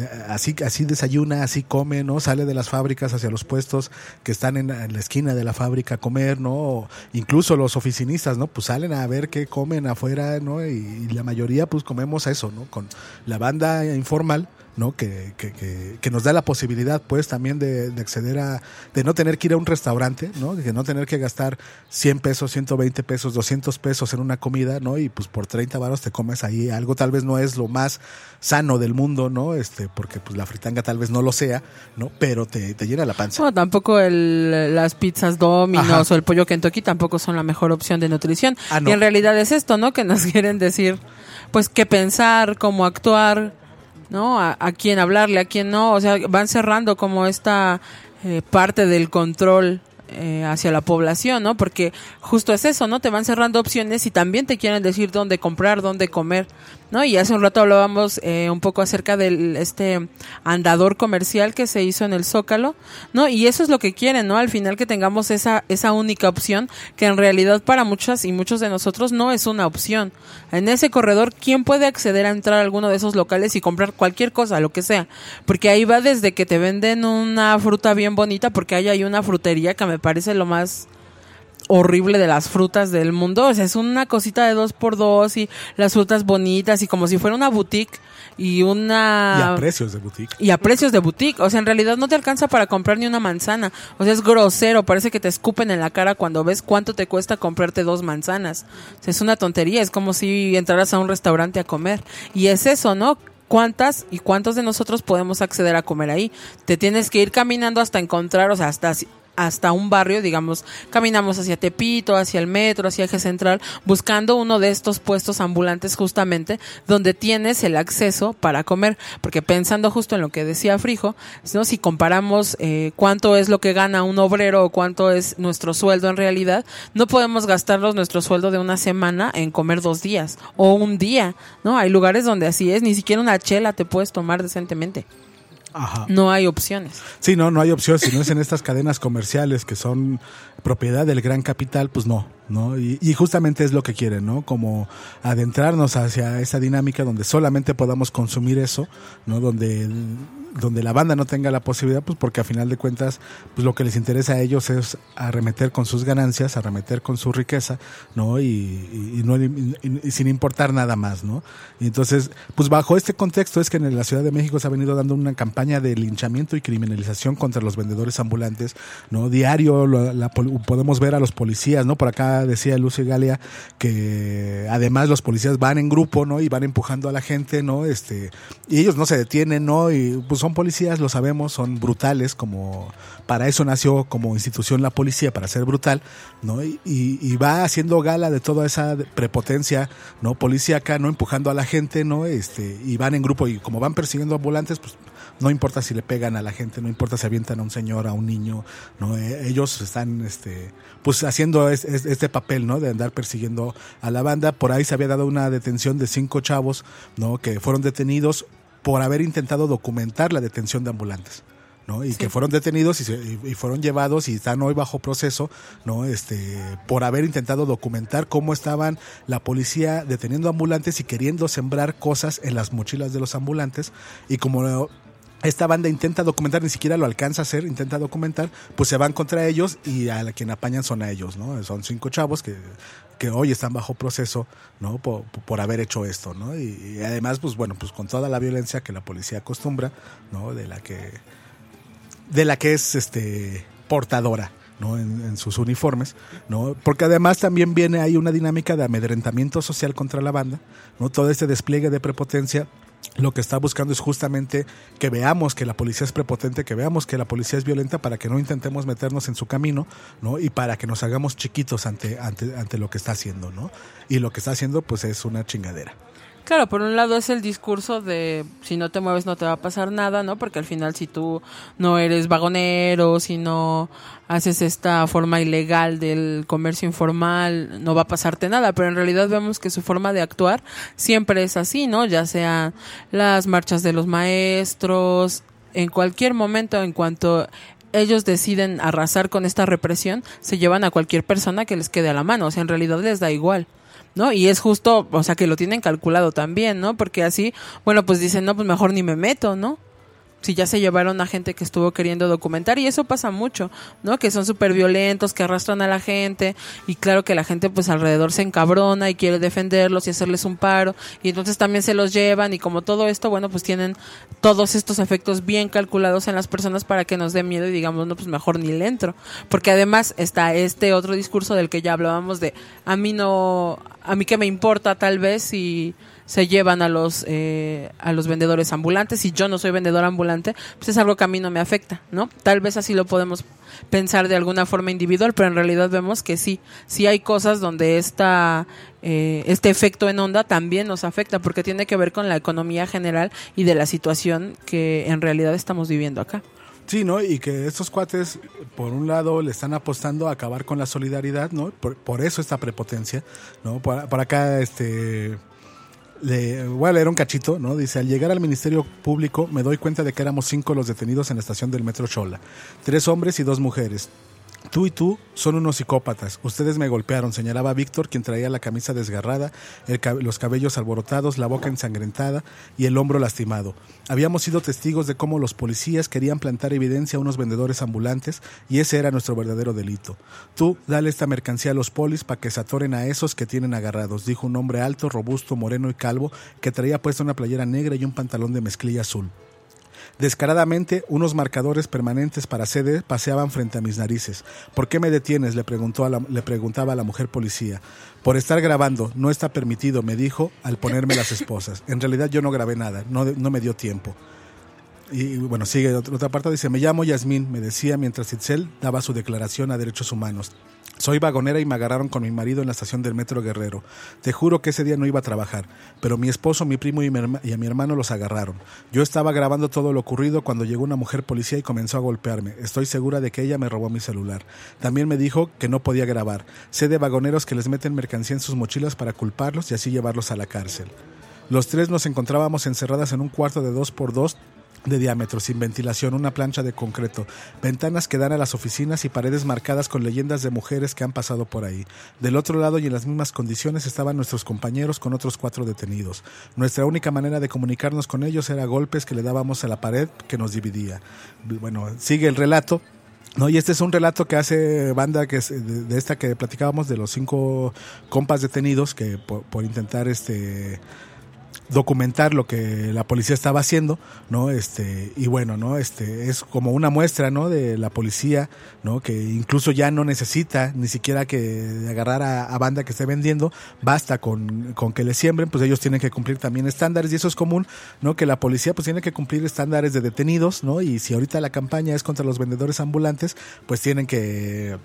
así desayuna, así come, ¿no? Sale de las fábricas hacia los puestos que están en la esquina de la fábrica a comer, ¿no? O incluso los oficinistas, ¿no? Pues salen a ver qué comen afuera, ¿no? Y la mayoría, pues comemos eso, ¿no? Con la banda informal, ¿no? Que nos da la posibilidad, pues, también de acceder de no tener que ir a un restaurante, ¿no? De no tener que gastar 100 pesos, 120 pesos, 200 pesos en una comida, ¿no? Y pues por 30 varos te comes ahí algo, tal vez no es lo más sano del mundo, ¿no? Porque pues la fritanga tal vez no lo sea, ¿no? Pero te llena la panza. No, tampoco las pizzas Domino's o el pollo Kentucky tampoco son la mejor opción de nutrición. No. Y en realidad es esto, ¿no? Que nos quieren decir, pues, qué pensar, cómo actuar, ¿no? A quién hablarle, a quién no. O sea, van cerrando como esta parte del control hacia la población, ¿no? Porque justo es eso, ¿no? Te van cerrando opciones y también te quieren decir dónde comprar, dónde comer, ¿no? Y hace un rato hablábamos un poco acerca del andador comercial que se hizo en el Zócalo, ¿no? Y eso es lo que quieren, ¿no? Al final que tengamos esa única opción que en realidad para muchas y muchos de nosotros no es una opción. En ese corredor, ¿quién puede acceder a entrar a alguno de esos locales y comprar cualquier cosa, lo que sea? Porque ahí va desde que te venden una fruta bien bonita, porque ahí hay una frutería que me parece lo más horrible de las frutas del mundo. O sea, es una cosita de 2x2 y las frutas bonitas y como si fuera una boutique y a precios de boutique. Y a precios de boutique. O sea, en realidad no te alcanza para comprar ni una manzana. O sea, es grosero. Parece que te escupen en la cara cuando ves cuánto te cuesta comprarte 2 manzanas. O sea, es una tontería. Es como si entraras a un restaurante a comer. Y es eso, ¿no? ¿Cuántas y cuántos de nosotros podemos acceder a comer ahí? Te tienes que ir caminando hasta encontrar, o sea, hasta hasta un barrio, digamos, caminamos hacia Tepito, hacia el metro, hacia Eje Central, buscando uno de estos puestos ambulantes justamente donde tienes el acceso para comer, porque pensando justo en lo que decía Frijo, ¿no? Si comparamos cuánto es lo que gana un obrero o cuánto es nuestro sueldo en realidad, no podemos gastarnos nuestro sueldo de una semana en comer 2 días o un día, ¿no? Hay lugares donde así es, ni siquiera una chela te puedes tomar decentemente. Ajá. No hay opciones. Sí, no hay opciones. Si no es en estas cadenas comerciales que son propiedad del gran capital, pues no. Y justamente es lo que quieren, ¿no? Como adentrarnos hacia esa dinámica donde solamente podamos consumir eso, ¿no? Donde la banda no tenga la posibilidad, pues porque a final de cuentas, pues lo que les interesa a ellos es arremeter con sus ganancias, arremeter con su riqueza, ¿no? Y sin importar nada más, ¿no? Y entonces, pues bajo este contexto es que en la Ciudad de México se ha venido dando una campaña de linchamiento y criminalización contra los vendedores ambulantes, ¿no? Diario podemos ver a los policías, ¿no? Por acá decía Lucio Galia que además los policías van en grupo, ¿no? Y van empujando a la gente, ¿no? Y ellos no se detienen, ¿no? Y pues son policías, lo sabemos, son brutales, como para eso nació como institución la policía, para ser brutal, ¿no? Y va haciendo gala de toda esa prepotencia, ¿no? Policíaca, ¿no? Empujando a la gente, ¿no? Y van en grupo y como van persiguiendo ambulantes, pues no importa si le pegan a la gente, no importa si avientan a un señor, a un niño, ¿no? Ellos están pues haciendo este papel, ¿no? De andar persiguiendo a la banda. Por ahí se había dado una detención de 5 chavos, ¿no? Que fueron detenidos por haber intentado documentar la detención de ambulantes, ¿no? Y sí, que fueron detenidos y fueron llevados y están hoy bajo proceso, ¿no? Por haber intentado documentar cómo estaban la policía deteniendo ambulantes y queriendo sembrar cosas en las mochilas de los ambulantes, y como esta banda intenta documentar, ni siquiera lo alcanza a hacer, intenta documentar, pues se van contra ellos y a quien apañan son a ellos, ¿no? Son 5 chavos que hoy están bajo proceso, ¿no? Por haber hecho esto, ¿no? Y además, pues bueno, pues con toda la violencia que la policía acostumbra, ¿no? De la que es portadora, ¿no? En sus uniformes, ¿no? Porque además también viene ahí una dinámica de amedrentamiento social contra la banda, ¿no? Todo este despliegue de prepotencia lo que está buscando es justamente que veamos que la policía es prepotente, que veamos que la policía es violenta, para que no intentemos meternos en su camino, ¿no? Y para que nos hagamos chiquitos ante lo que está haciendo, ¿no? Y lo que está haciendo pues es una chingadera. Claro, por un lado es el discurso de si no te mueves no te va a pasar nada, ¿no? Porque al final si tú no eres vagonero, si no haces esta forma ilegal del comercio informal, no va a pasarte nada. Pero en realidad vemos que su forma de actuar siempre es así, ¿no? Ya sean las marchas de los maestros, en cualquier momento, en cuanto ellos deciden arrasar con esta represión, se llevan a cualquier persona que les quede a la mano. O sea, en realidad les da igual, ¿no? Y es justo, o sea, que lo tienen calculado también, ¿no? Porque así, bueno, pues dicen, no, pues mejor ni me meto, ¿no? Si ya se llevaron a gente que estuvo queriendo documentar, y eso pasa mucho, ¿no? Que son súper violentos, que arrastran a la gente, y claro que la gente pues alrededor se encabrona y quiere defenderlos y hacerles un paro, y entonces también se los llevan, y como todo esto, bueno, pues tienen todos estos efectos bien calculados en las personas para que nos dé miedo y digamos, no, pues mejor ni le entro. Porque además está este otro discurso del que ya hablábamos de, a mí que me importa tal vez si se llevan a los vendedores ambulantes. Si yo no soy vendedor ambulante, pues es algo que a mí no me afecta, ¿no? Tal vez así lo podemos pensar de alguna forma individual, pero en realidad vemos que sí hay cosas donde este efecto en onda también nos afecta, porque tiene que ver con la economía general y de la situación que en realidad estamos viviendo acá. Sí, ¿no? Y que estos cuates, por un lado, le están apostando a acabar con la solidaridad, ¿no? Por eso esta prepotencia, ¿no? Por acá, voy a leer un cachito, ¿no? Dice: al llegar al Ministerio Público me doy cuenta de que éramos 5 los detenidos en la estación del Metro Xola, 3 hombres y 2 mujeres. Tú y tú son unos psicópatas. Ustedes me golpearon, señalaba Víctor, quien traía la camisa desgarrada, los cabellos alborotados, la boca ensangrentada y el hombro lastimado. Habíamos sido testigos de cómo los policías querían plantar evidencia a unos vendedores ambulantes, y ese era nuestro verdadero delito. Tú, dale esta mercancía a los polis para que se atoren a esos que tienen agarrados, dijo un hombre alto, robusto, moreno y calvo, que traía puesta una playera negra y un pantalón de mezclilla azul. Descaradamente, unos marcadores permanentes para sede paseaban frente a mis narices. ¿Por qué me detienes?, le preguntaba a la mujer policía. Por estar grabando, no está permitido, me dijo al ponerme las esposas. En realidad yo no grabé nada, no me dio tiempo. Y bueno, sigue otra parte, dice: me llamo Yasmín, me decía mientras Itzel daba su declaración a Derechos Humanos. Soy vagonera y me agarraron con mi marido en la estación del Metro Guerrero. Te juro que ese día no iba a trabajar, pero mi esposo, mi primo y a mi hermano los agarraron. Yo estaba grabando todo lo ocurrido cuando llegó una mujer policía y comenzó a golpearme. Estoy segura de que ella me robó mi celular. También me dijo que no podía grabar. Sé de vagoneros que les meten mercancía en sus mochilas para culparlos y así llevarlos a la cárcel. Los tres nos encontrábamos encerradas en un cuarto de 2x2 de diámetro, sin ventilación, una plancha de concreto, ventanas que dan a las oficinas y paredes marcadas con leyendas de mujeres que han pasado por ahí. Del otro lado y en las mismas condiciones estaban nuestros compañeros con otros 4 detenidos. Nuestra única manera de comunicarnos con ellos era golpes que le dábamos a la pared que nos dividía. Bueno, sigue el relato. No, y este es un relato que hace banda que es de esta que platicábamos, de los 5 compas detenidos que por intentar documentar lo que la policía estaba haciendo, ¿no? Y bueno, ¿no? Es como una muestra, ¿no? De la policía, ¿no? Que incluso ya no necesita ni siquiera que agarrar a banda que esté vendiendo, basta con que le siembren, pues ellos tienen que cumplir también estándares, y eso es común, ¿no? Que la policía pues tiene que cumplir estándares de detenidos, ¿no? Y si ahorita la campaña es contra los vendedores ambulantes, pues tienen que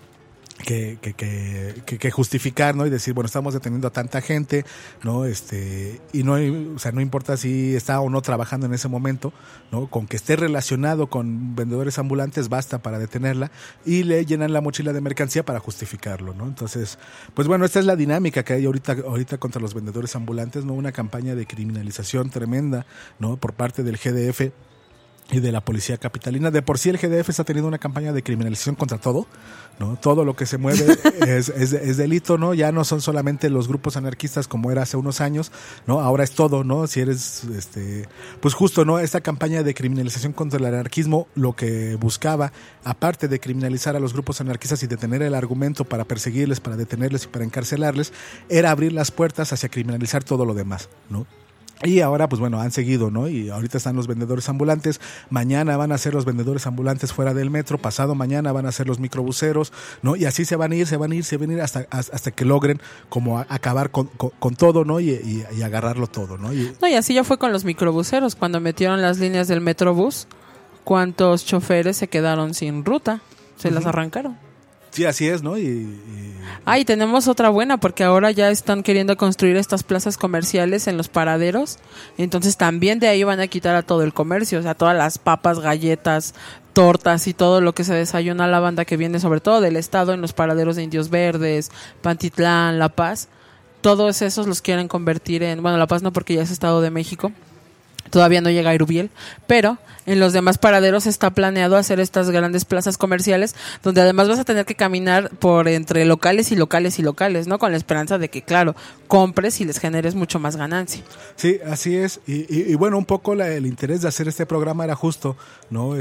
justificar, ¿no? Y decir, bueno, estamos deteniendo a tanta gente, ¿no? Y no, o sea, no importa si está o no trabajando en ese momento, ¿no? Con que esté relacionado con vendedores ambulantes basta para detenerla, y le llenan la mochila de mercancía para justificarlo, ¿no? Entonces, pues bueno, esta es la dinámica que hay ahorita contra los vendedores ambulantes, ¿no? Una campaña de criminalización tremenda, ¿no? Por parte del GDF y de la policía capitalina. De por sí el GDF está teniendo una campaña de criminalización contra todo, ¿no? Todo lo que se mueve es delito, ¿no? Ya no son solamente los grupos anarquistas como era hace unos años, ¿no? Ahora es todo, ¿no? Si eres, pues justo, ¿no? Esta campaña de criminalización contra el anarquismo lo que buscaba, aparte de criminalizar a los grupos anarquistas y de tener el argumento para perseguirles, para detenerles y para encarcelarles, era abrir las puertas hacia criminalizar todo lo demás, ¿no? Y ahora, pues bueno, han seguido, ¿no? Y ahorita están los vendedores ambulantes, mañana van a ser los vendedores ambulantes fuera del metro, pasado mañana van a ser los microbuseros, ¿no? Y así se van a ir hasta que logren como acabar con todo, ¿no? Y agarrarlo todo, ¿no? Y así ya fue con los microbuseros, cuando metieron las líneas del Metrobús, ¿cuántos choferes se quedaron sin ruta? Se las arrancaron. Sí, así es, ¿no? Y tenemos otra buena, porque ahora ya están queriendo construir estas plazas comerciales en los paraderos, entonces también de ahí van a quitar a todo el comercio, o sea, todas las papas, galletas, tortas y todo lo que se desayuna la banda que viene sobre todo del estado en los paraderos de Indios Verdes, Pantitlán, La Paz, todos esos los quieren convertir en, bueno, La Paz no porque ya es Estado de México, todavía no llega a Irubiel, pero en los demás paraderos está planeado hacer estas grandes plazas comerciales donde además vas a tener que caminar por entre locales y locales y locales, ¿no? Con la esperanza de que, claro, compres y les generes mucho más ganancia. Sí, así es. Y bueno, un poco el interés de hacer este programa era justo, ¿no?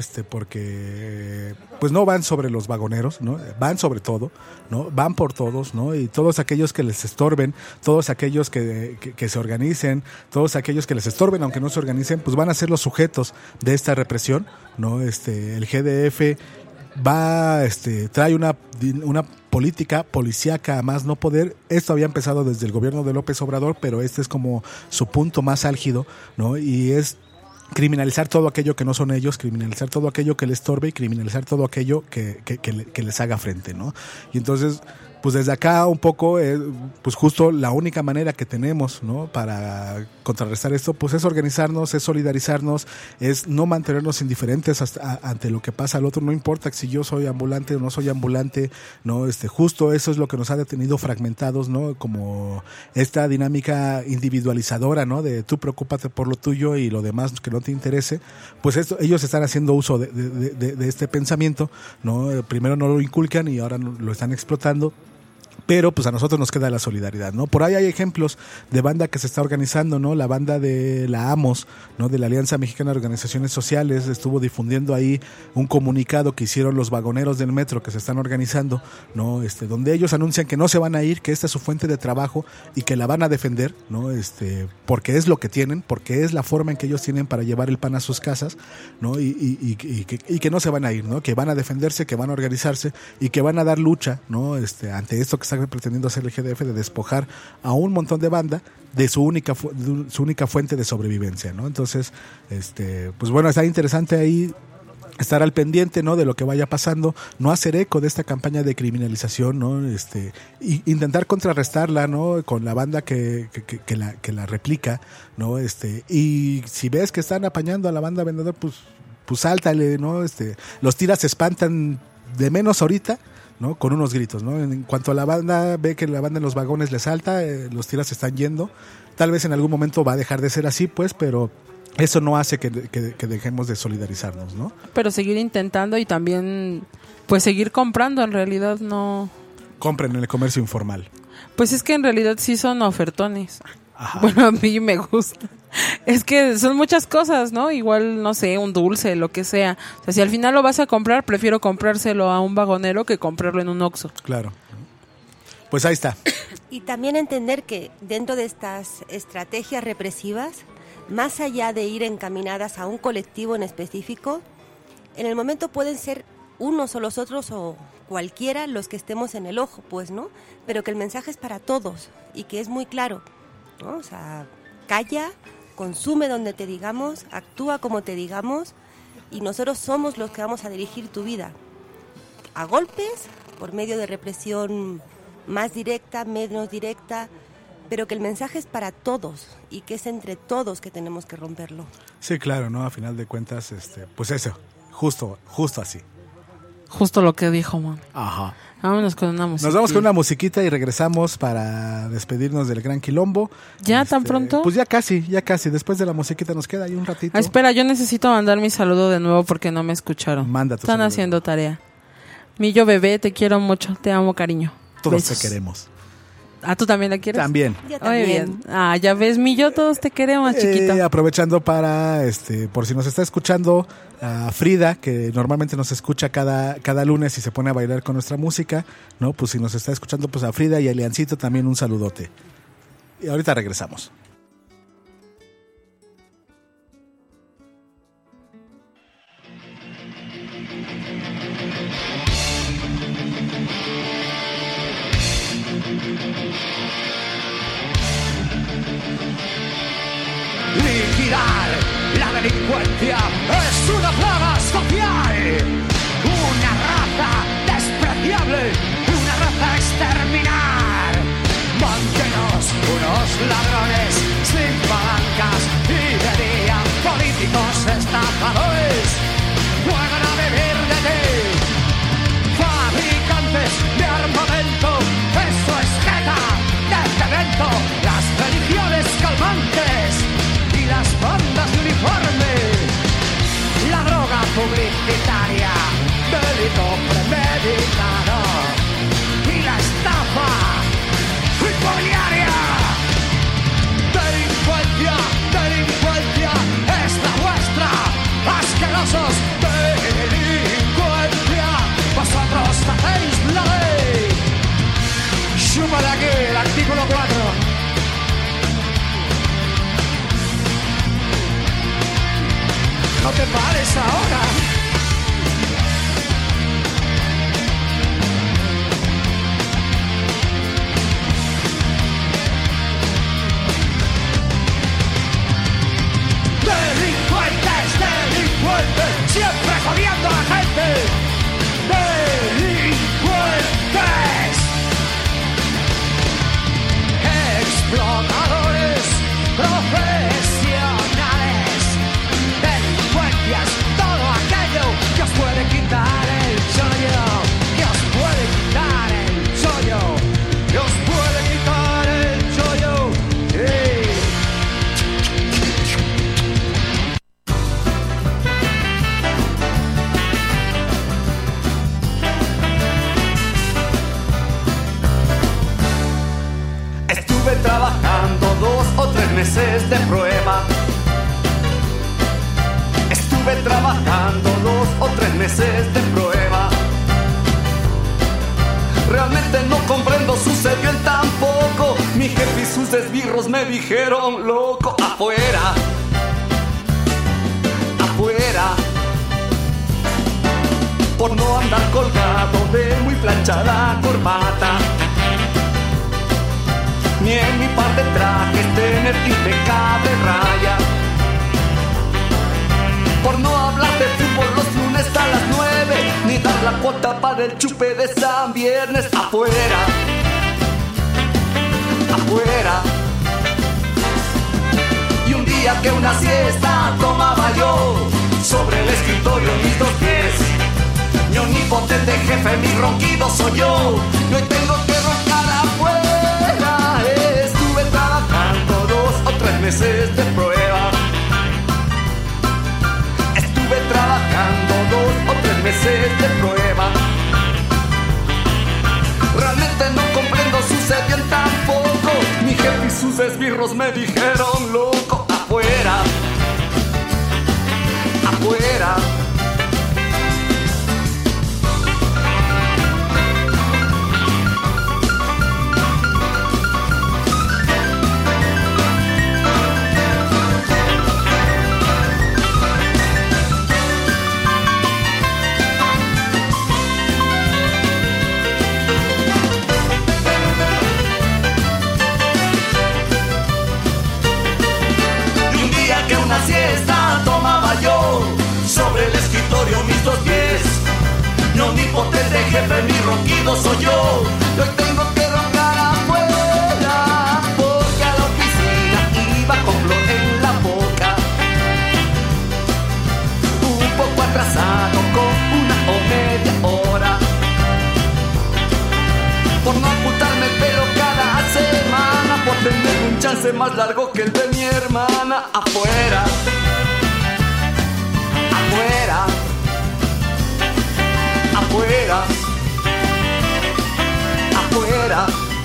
Porque pues no van sobre los vagoneros, ¿no? Van sobre todo, ¿no? Van por todos, ¿no? Y todos aquellos que les estorben, todos aquellos que se organicen, todos aquellos que les estorben aunque no se organicen, pues van a ser los sujetos de esta represión, ¿no? El GDF trae una política policíaca a más no poder. Esto había empezado desde el gobierno de López Obrador, pero este es como su punto más álgido, ¿no? Y es criminalizar todo aquello que no son ellos, criminalizar todo aquello que les estorbe y criminalizar todo aquello que les haga frente, ¿no? Y entonces, pues desde acá un poco, pues justo la única manera que tenemos, ¿no? Para contrarrestar esto, pues es organizarnos, es solidarizarnos, es no mantenernos indiferentes ante lo que pasa al otro, no importa si yo soy ambulante o no soy ambulante, ¿no? Justo eso es lo que nos ha detenido fragmentados, ¿no? Como esta dinámica individualizadora, ¿no? De tú preocúpate por lo tuyo y lo demás que no te interese, pues ellos están haciendo uso de este pensamiento, ¿no? Primero no lo inculcan y ahora lo están explotando. Pero pues a nosotros nos queda la solidaridad, ¿no? Por ahí hay ejemplos de banda que se está organizando, ¿no? La banda de la AMOS, ¿no? De la Alianza Mexicana de Organizaciones Sociales, estuvo difundiendo ahí un comunicado que hicieron los vagoneros del metro que se están organizando, ¿no? Donde ellos anuncian que no se van a ir, que esta es su fuente de trabajo y que la van a defender, ¿no? Porque es lo que tienen, porque es la forma en que ellos tienen para llevar el pan a sus casas, ¿no? Y que no se van a ir, ¿no? Que van a defenderse, que van a organizarse y que van a dar lucha, ¿no? Ante esto que está pretendiendo hacer el GDF, de despojar a un montón de banda de su única fuente de sobrevivencia, ¿no? Entonces, pues bueno, está interesante ahí estar al pendiente, ¿no?, de lo que vaya pasando, no hacer eco de esta campaña de criminalización, ¿no? Y intentar contrarrestarla, ¿no?, con la banda que la replica, ¿no? Y si ves que están apañando a la banda vendedor, pues sáltale, ¿no? Los tiras se espantan de menos ahorita, ¿no?, con unos gritos, ¿no? En cuanto a la banda ve que la banda en los vagones le salta, los tiras se están yendo. Tal vez en algún momento va a dejar de ser así, pues, pero eso no hace que dejemos de solidarizarnos, ¿no? Pero seguir intentando y también, pues, seguir comprando, en realidad no... Compren en el comercio informal. Pues es que en realidad sí son ofertones. Ajá. Bueno, a mí me gusta. Es que son muchas cosas, ¿no? Igual, no sé, un dulce, lo que sea. O sea, si al final lo vas a comprar, prefiero comprárselo a un vagonero que comprarlo en un Oxxo. Claro. Pues ahí está. Y también entender que dentro de estas estrategias represivas, más allá de ir encaminadas a un colectivo en específico, en el momento pueden ser unos o los otros o cualquiera los que estemos en el ojo, pues, ¿no? Pero que el mensaje es para todos y que es muy claro, ¿no? O sea, calla, consume donde te digamos, actúa como te digamos, y nosotros somos los que vamos a dirigir tu vida. A golpes, por medio de represión más directa, menos directa, pero que el mensaje es para todos y que es entre todos que tenemos que romperlo. Sí, claro, ¿no? A final de cuentas, pues eso, justo así. Justo lo que dijo, man. Ajá. Vámonos con una musiquita. Nos vamos con una musiquita y regresamos para despedirnos del Gran Quilombo. ¿Ya tan pronto? Pues ya casi. Después de la musiquita nos queda ahí un ratito. Espera, yo necesito mandar mi saludo de nuevo porque no me escucharon. Manda tu Están saludo. haciendo tarea. Millo bebé, te quiero mucho, te amo, cariño. Todos Besos. te queremos. ¿Ah, tú también la quieres? También. Yo Muy también. bien. Ah, ya ves, Millo, todos te queremos, chiquito. Aprovechando para, por si nos está escuchando a Frida, que normalmente nos escucha cada lunes y se pone a bailar con nuestra música, ¿no? Pues si nos está escuchando, pues a Frida y a Leancito también un saludote. Y ahorita regresamos. Liquidar la delincuencia es una plaga social, una raza despreciable, una raza a exterminar. Mántenos unos ladrones sin palancas y de día políticos estafadores juegan a vivir de ti. Fabricantes de armamento, eso es jeta de cemento, las religiones calmantes, las bandas de uniforme, la droga publicitaria, delito premeditado y la estafa inmobiliaria. Delincuencia, delincuencia, es la vuestra, asquerosos, delincuencia, vosotros hacéis la ley. Chúpale aquí el artículo 4. No te pares ahora. Delincuentes, delincuentes, siempre jodiendo a la gente. Delincuentes, explotadores, profesionales. Delincuencias, todo aquello que os puede quitar el sueño, que os puede quitar el sueño, que os puede quitar el sueño. Estuve trabajando 2 o 3 meses de prueba. Estuve trabajando 2 o 3 meses de prueba. Realmente no comprendo, sucedió en tan poco. Mi jefe y sus esbirros me dijeron loco. Afuera, afuera, por no andar colgado de muy planchada corbata. ni en mi par de trajes tener impecable raya. Por no hablar de fútbol los lunes a las 9, ni dar la cuota para el chupe de San Viernes. Afuera, afuera. Y un día que una siesta tomaba yo sobre el escritorio mis dos pies, mi omnipotente jefe, mi ronquido soy yo, y hoy tengo que roncar afuera. Estuve trabajando 2 o 3 meses de prueba. Estuve trabajando 2 o 3 meses de prueba. Realmente no comprendo, sucedió en tan poco. Mi jefe y sus esbirros me dijeron loco. Afuera, afuera. Siesta tomaba yo sobre el escritorio mis dos pies, mi omnipotente jefe, mi ronquido soy yo, y hoy tengo que roncar afuera, porque a la oficina iba con flor en la boca, un poco atrasado con 1 o media hora, por no ocultarme el pelo cada semana, por tener un chance más largo que el de mi hermana. Afuera, afuera, afuera, afuera,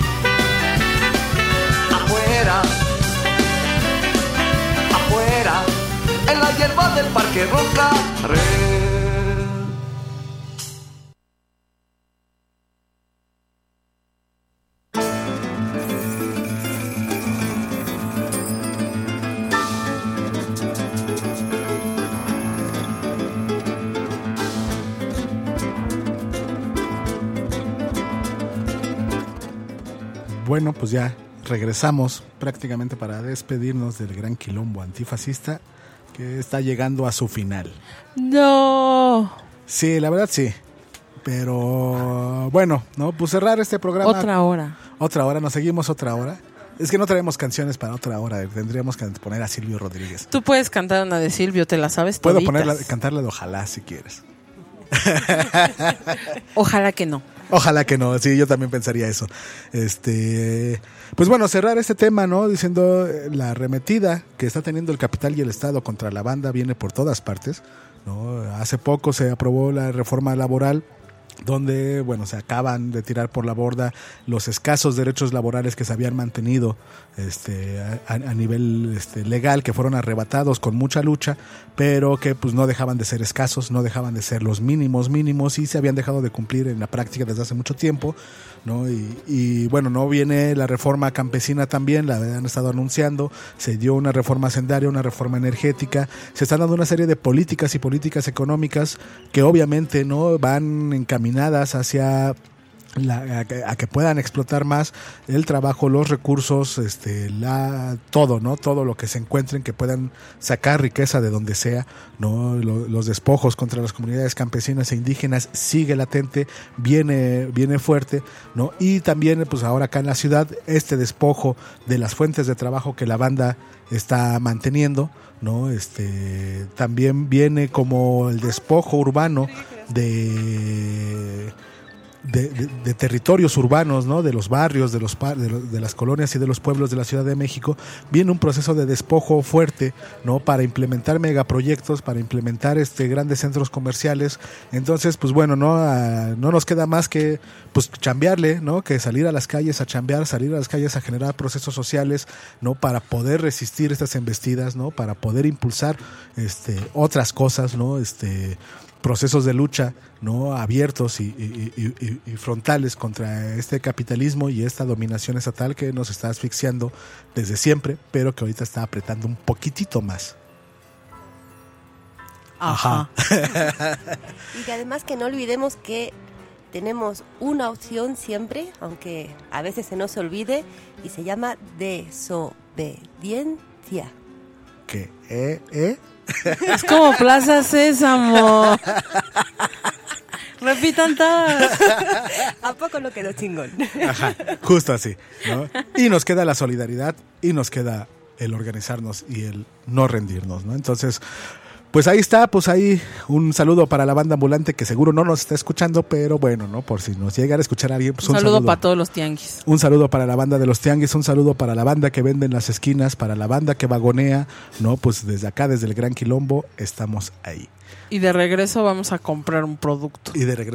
afuera, afuera, en la hierba del parque roncaré. Bueno, pues ya regresamos prácticamente para despedirnos del gran quilombo antifascista que está llegando a su final. No. Sí, la verdad sí. Pero bueno, ¿no? Pues cerrar este programa. Otra hora, nos seguimos otra hora. Es que no traemos canciones para otra hora, tendríamos que poner a Silvio Rodríguez. Tú puedes cantar una de Silvio, ¿te la sabes? Puedo toditas. cantarla de Ojalá si quieres. Ojalá que no. Ojalá que no, sí, yo también pensaría eso. Pues bueno, cerrar este tema, ¿no? Diciendo la arremetida que está teniendo el capital y el Estado contra la banda viene por todas partes, ¿no? Hace poco se aprobó la reforma laboral, donde, bueno, se acaban de tirar por la borda los escasos derechos laborales que se habían mantenido a nivel legal, que fueron arrebatados con mucha lucha, pero que pues no dejaban de ser escasos, no dejaban de ser los mínimos y se habían dejado de cumplir en la práctica desde hace mucho tiempo, ¿no? Y bueno, no viene la reforma campesina también, la han estado anunciando, se dio una reforma hacendaria, una reforma energética, se están dando una serie de políticas y políticas económicas que obviamente no van encaminadas hacia a que puedan explotar más el trabajo, los recursos, todo, ¿no? Todo lo que se encuentren, que puedan sacar riqueza de donde sea, ¿no? Los despojos contra las comunidades campesinas e indígenas sigue latente, viene fuerte, ¿no? Y también, pues ahora acá en la ciudad, este despojo de las fuentes de trabajo que la banda está manteniendo, ¿no? También viene como el despojo urbano de territorios urbanos, ¿no? De los barrios, de las colonias y de los pueblos de la Ciudad de México. Viene un proceso de despojo fuerte, ¿no? Para implementar megaproyectos, para implementar grandes centros comerciales. Entonces, pues bueno, no nos queda más que pues chambearle, ¿no? Que salir a las calles a chambear, salir a las calles a generar procesos sociales, ¿no? Para poder resistir estas embestidas, ¿no? Para poder impulsar otras cosas, ¿no? Procesos de lucha, ¿no? Abiertos y frontales contra este capitalismo y esta dominación estatal que nos está asfixiando desde siempre, pero que ahorita está apretando un poquitito más. Ajá. Y además que no olvidemos que tenemos una opción siempre, aunque a veces se nos olvide, y se llama desobediencia. ¿Qué? Es como Plaza Sésamo. Repitan todas. ¿A poco no quedó chingón? Ajá, justo así, ¿no? Y nos queda la solidaridad y nos queda el organizarnos y el no rendirnos, ¿no? Entonces, pues ahí está, pues ahí un saludo para la banda ambulante que seguro no nos está escuchando, pero bueno, ¿no? Por si nos llega a escuchar a alguien, pues un saludo para todos los tianguis. Un saludo para la banda de los tianguis, un saludo para la banda que vende en las esquinas, para la banda que vagonea, ¿no? Pues desde acá, desde el Gran Quilombo, estamos ahí. Y de regreso vamos a comprar un producto.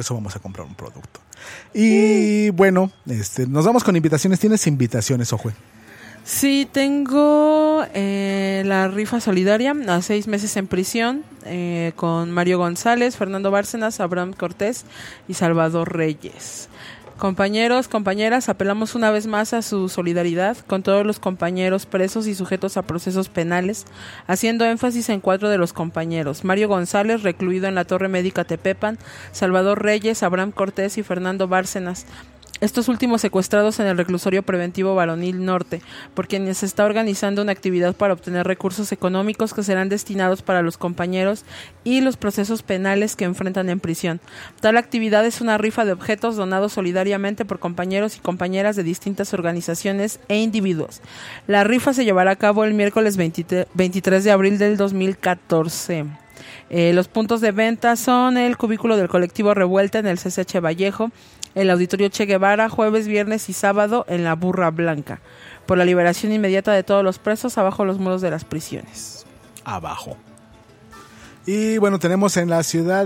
Y bueno, nos vamos con invitaciones. ¿Tienes invitaciones, Ojue? Sí, tengo la rifa solidaria a 6 meses en prisión con Mario González, Fernando Bárcenas, Abraham Cortés y Salvador Reyes. Compañeros, compañeras, apelamos una vez más a su solidaridad con todos los compañeros presos y sujetos a procesos penales, haciendo énfasis en 4 de los compañeros: Mario González, recluido en la Torre Médica Tepepan, Salvador Reyes, Abraham Cortés y Fernando Bárcenas. Estos últimos secuestrados en el reclusorio preventivo Varonil Norte, por quienes se está organizando una actividad para obtener recursos económicos que serán destinados para los compañeros y los procesos penales que enfrentan en prisión. Tal actividad es una rifa de objetos donados solidariamente por compañeros y compañeras de distintas organizaciones e individuos. La rifa se llevará a cabo el miércoles 23 de abril del 2014. Los puntos de venta son el cubículo del colectivo Revuelta en el CCH Vallejo, el Auditorio Che Guevara, jueves, viernes y sábado en la Burra Blanca, por la liberación inmediata de todos los presos abajo los muros de las prisiones. Abajo. Y bueno, tenemos en la ciudad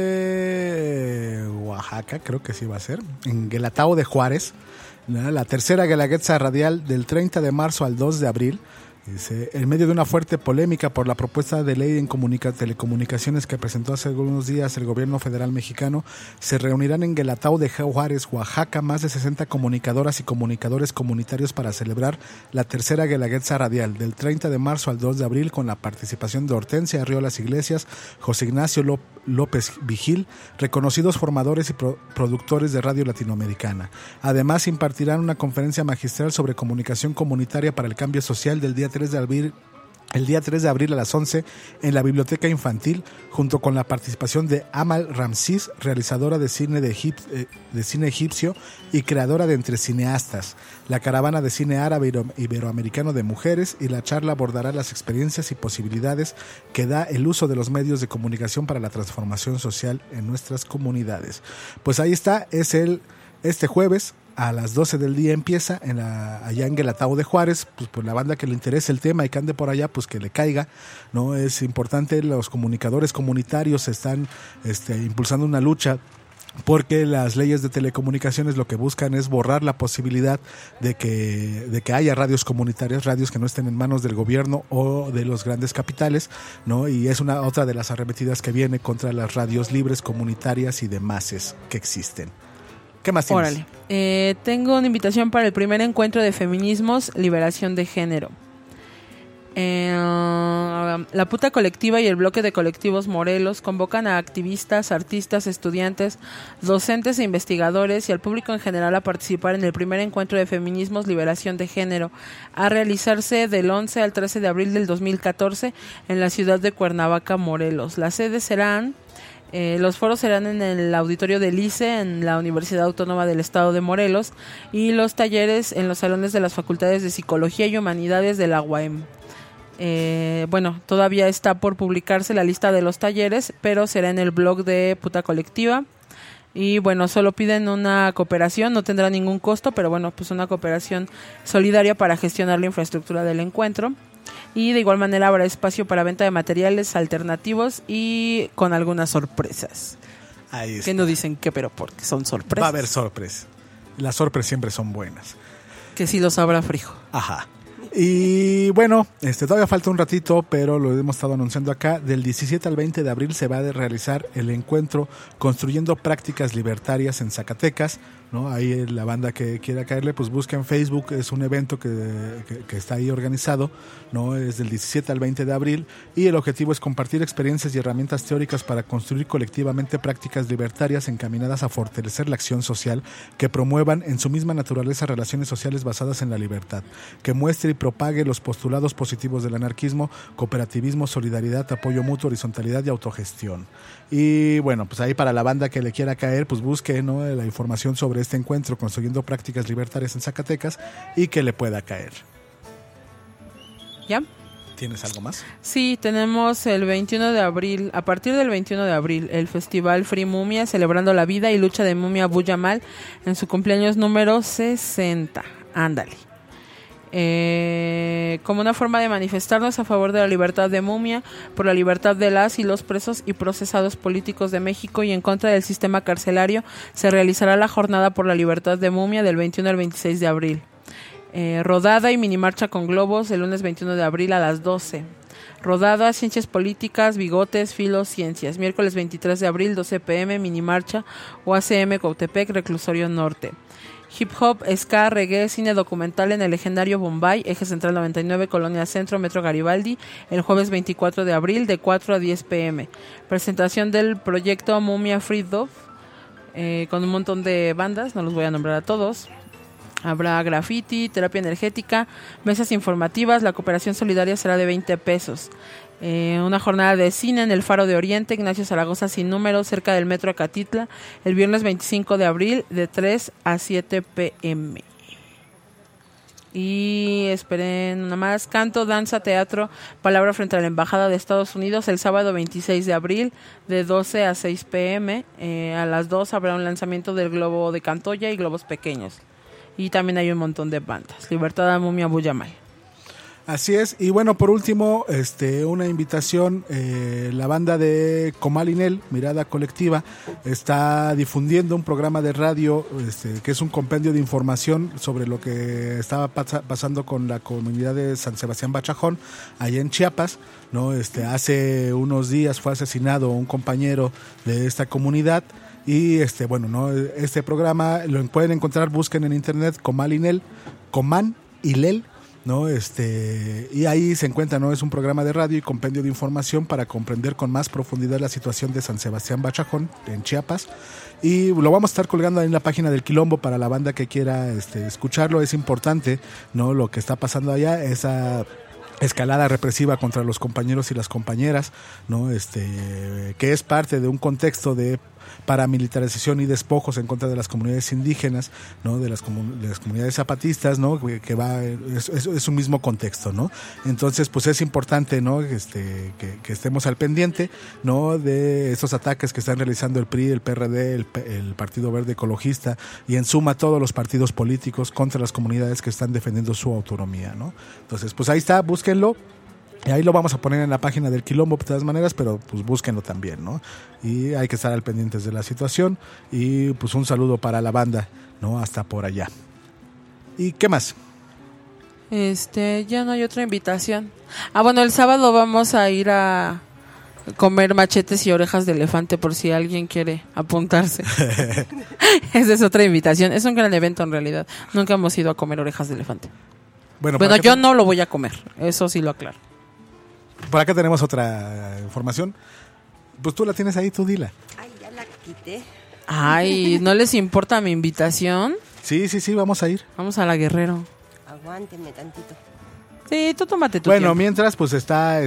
de Oaxaca, creo que sí va a ser, en Guelatao de Juárez, la tercera Guelaguetza Radial del 30 de marzo al 2 de abril. Dice, en medio de una fuerte polémica por la propuesta de ley en telecomunicaciones que presentó hace algunos días el gobierno federal mexicano, se reunirán en Guelatao de Juárez, Oaxaca, más de 60 comunicadoras y comunicadores comunitarios para celebrar la tercera Guelaguetza Radial del 30 de marzo al 2 de abril con la participación de Hortensia Arriolas Iglesias, José Ignacio López Vigil, reconocidos formadores y productores de radio latinoamericana. Además, impartirán una conferencia magistral sobre comunicación comunitaria para el cambio social del día 3 de abril, el día 3 de abril a las 11 en la Biblioteca Infantil, junto con la participación de Amal Ramsís, realizadora de cine egipcio y creadora de Entre Cineastas, la caravana de cine árabe iberoamericano de mujeres, y la charla abordará las experiencias y posibilidades que da el uso de los medios de comunicación para la transformación social en nuestras comunidades. Pues ahí está, es este jueves a las 12 del día empieza allá en Guelatao de Juárez. Pues por la banda que le interese el tema y que ande por allá, pues que le caiga, ¿no? Es importante, los comunicadores comunitarios están impulsando una lucha porque las leyes de telecomunicaciones lo que buscan es borrar la posibilidad de que haya radios comunitarias, radios que no estén en manos del gobierno o de los grandes capitales, ¿no? Y es otra de las arremetidas que viene contra las radios libres, comunitarias y demás que existen. ¿Qué más tienes? Órale. Tengo una invitación para el primer encuentro de feminismos, liberación de género. La Puta Colectiva y el Bloque de Colectivos Morelos convocan a activistas, artistas, estudiantes, docentes e investigadores y al público en general a participar en el primer encuentro de feminismos, liberación de género, a realizarse del 11 al 13 de abril del 2014 en la ciudad de Cuernavaca, Morelos. Las sedes serán... los foros serán en el auditorio del ICE, en la Universidad Autónoma del Estado de Morelos, y los talleres en los salones de las facultades de Psicología y Humanidades de la UAM. Todavía está por publicarse la lista de los talleres, pero será en el blog de Puta Colectiva. Y bueno, solo piden una cooperación, no tendrá ningún costo, pero bueno, pues una cooperación solidaria para gestionar la infraestructura del encuentro. Y de igual manera habrá espacio para venta de materiales alternativos y con algunas sorpresas. Ahí está. Que no dicen qué, pero porque son sorpresas. Va a haber sorpresas. Las sorpresas siempre son buenas. Que sí lo sabrá Frijo. Ajá. Y bueno, todavía falta un ratito, pero lo hemos estado anunciando acá. Del 17 al 20 de abril se va a realizar el encuentro Construyendo Prácticas Libertarias en Zacatecas, ¿no? Ahí la banda que quiera caerle, pues busca en Facebook, es un evento que está ahí organizado, ¿no? Es del 17 al 20 de abril y el objetivo es compartir experiencias y herramientas teóricas para construir colectivamente prácticas libertarias encaminadas a fortalecer la acción social, que promuevan en su misma naturaleza relaciones sociales basadas en la libertad, que muestre y propague los postulados positivos del anarquismo, cooperativismo, solidaridad, apoyo mutuo, horizontalidad y autogestión. Y bueno, pues ahí para la banda que le quiera caer, pues busque, ¿no? La información sobre este encuentro Construyendo Prácticas Libertarias en Zacatecas y que le pueda caer. ¿Ya? ¿Tienes algo más? Sí, tenemos el 21 de abril, a partir del 21 de abril, el Festival Free Mumia, celebrando la vida y lucha de Mumia Abu Jamal en su cumpleaños número 60. Ándale. Como una forma de manifestarnos a favor de la libertad de Mumia, por la libertad de las y los presos y procesados políticos de México y en contra del sistema carcelario, se realizará la jornada por la libertad de Mumia del 21 al 26 de abril. Rodada y minimarcha con globos el lunes 21 de abril a las 12. Rodada, ciencias políticas, bigotes, filos, ciencias. Miércoles 23 de abril, 12 p.m, minimarcha, UACM Cautepec, Reclusorio Norte. Hip hop, ska, reggae, cine documental en el legendario Bombay, Eje Central 99, Colonia Centro, Metro Garibaldi, el jueves 24 de abril de 4 a 10 p.m. Presentación del proyecto Mumia Free Dove, con un montón de bandas, no los voy a nombrar a todos. Habrá graffiti, terapia energética, mesas informativas, la cooperación solidaria será de 20 pesos. Una jornada de cine en el Faro de Oriente, Ignacio Zaragoza sin número, cerca del Metro Acatitla, el viernes 25 de abril de 3 a 7 p.m. Y esperen una más, canto, danza, teatro, palabra frente a la Embajada de Estados Unidos el sábado 26 de abril de 12 a 6 p.m. A las 2 habrá un lanzamiento del globo de Cantoya y globos pequeños. Y también hay un montón de bandas. Libertad a Mumia Abu Jamal. Así es. Y bueno, por último, una invitación. La banda de Comal Inel, Mirada Colectiva, está difundiendo un programa de radio que es un compendio de información sobre lo que estaba pasando con la comunidad de San Sebastián Bachajón, allá en Chiapas, ¿no? Hace unos días fue asesinado un compañero de esta comunidad. Y este programa lo pueden encontrar, busquen en internet Comal Inel, Coman Ilel, ¿no? Y ahí se encuentra, ¿no? Es un programa de radio y compendio de información para comprender con más profundidad la situación de San Sebastián Bachajón en Chiapas. Y lo vamos a estar colgando ahí en la página del Quilombo para la banda que quiera escucharlo. Es importante, ¿no? Lo que está pasando allá, esa escalada represiva contra los compañeros y las compañeras, ¿no? Que es parte de un contexto de paramilitarización y despojos en contra de las comunidades indígenas, ¿no? de las comunidades zapatistas, ¿no? que va es un mismo contexto, ¿no? Entonces pues es importante, ¿no? que estemos al pendiente, ¿no? de estos ataques que están realizando el PRI, el PRD, el Partido Verde Ecologista y en suma todos los partidos políticos contra las comunidades que están defendiendo su autonomía, ¿no? Entonces pues ahí está, búsquenlo. Y ahí lo vamos a poner en la página del Quilombo de todas maneras, pero pues búsquenlo también, ¿no? Y hay que estar al pendientes de la situación. Y pues un saludo para la banda, ¿no? Hasta por allá. ¿Y qué más? Ya no hay otra invitación. Bueno, el sábado vamos a ir a comer machetes y orejas de elefante por si alguien quiere apuntarse. Esa es otra invitación. Es un gran evento en realidad. Nunca hemos ido a comer orejas de elefante. Bueno, yo no lo voy a comer. Eso sí lo aclaro. Por acá tenemos otra información. Pues tú la tienes ahí, tú dila. Ay, ya la quité. Ay, ¿no les importa mi invitación? Sí, vamos a ir. Vamos a la Guerrero. Aguántenme tantito. Sí, tú tómate tu tiempo. Mientras pues está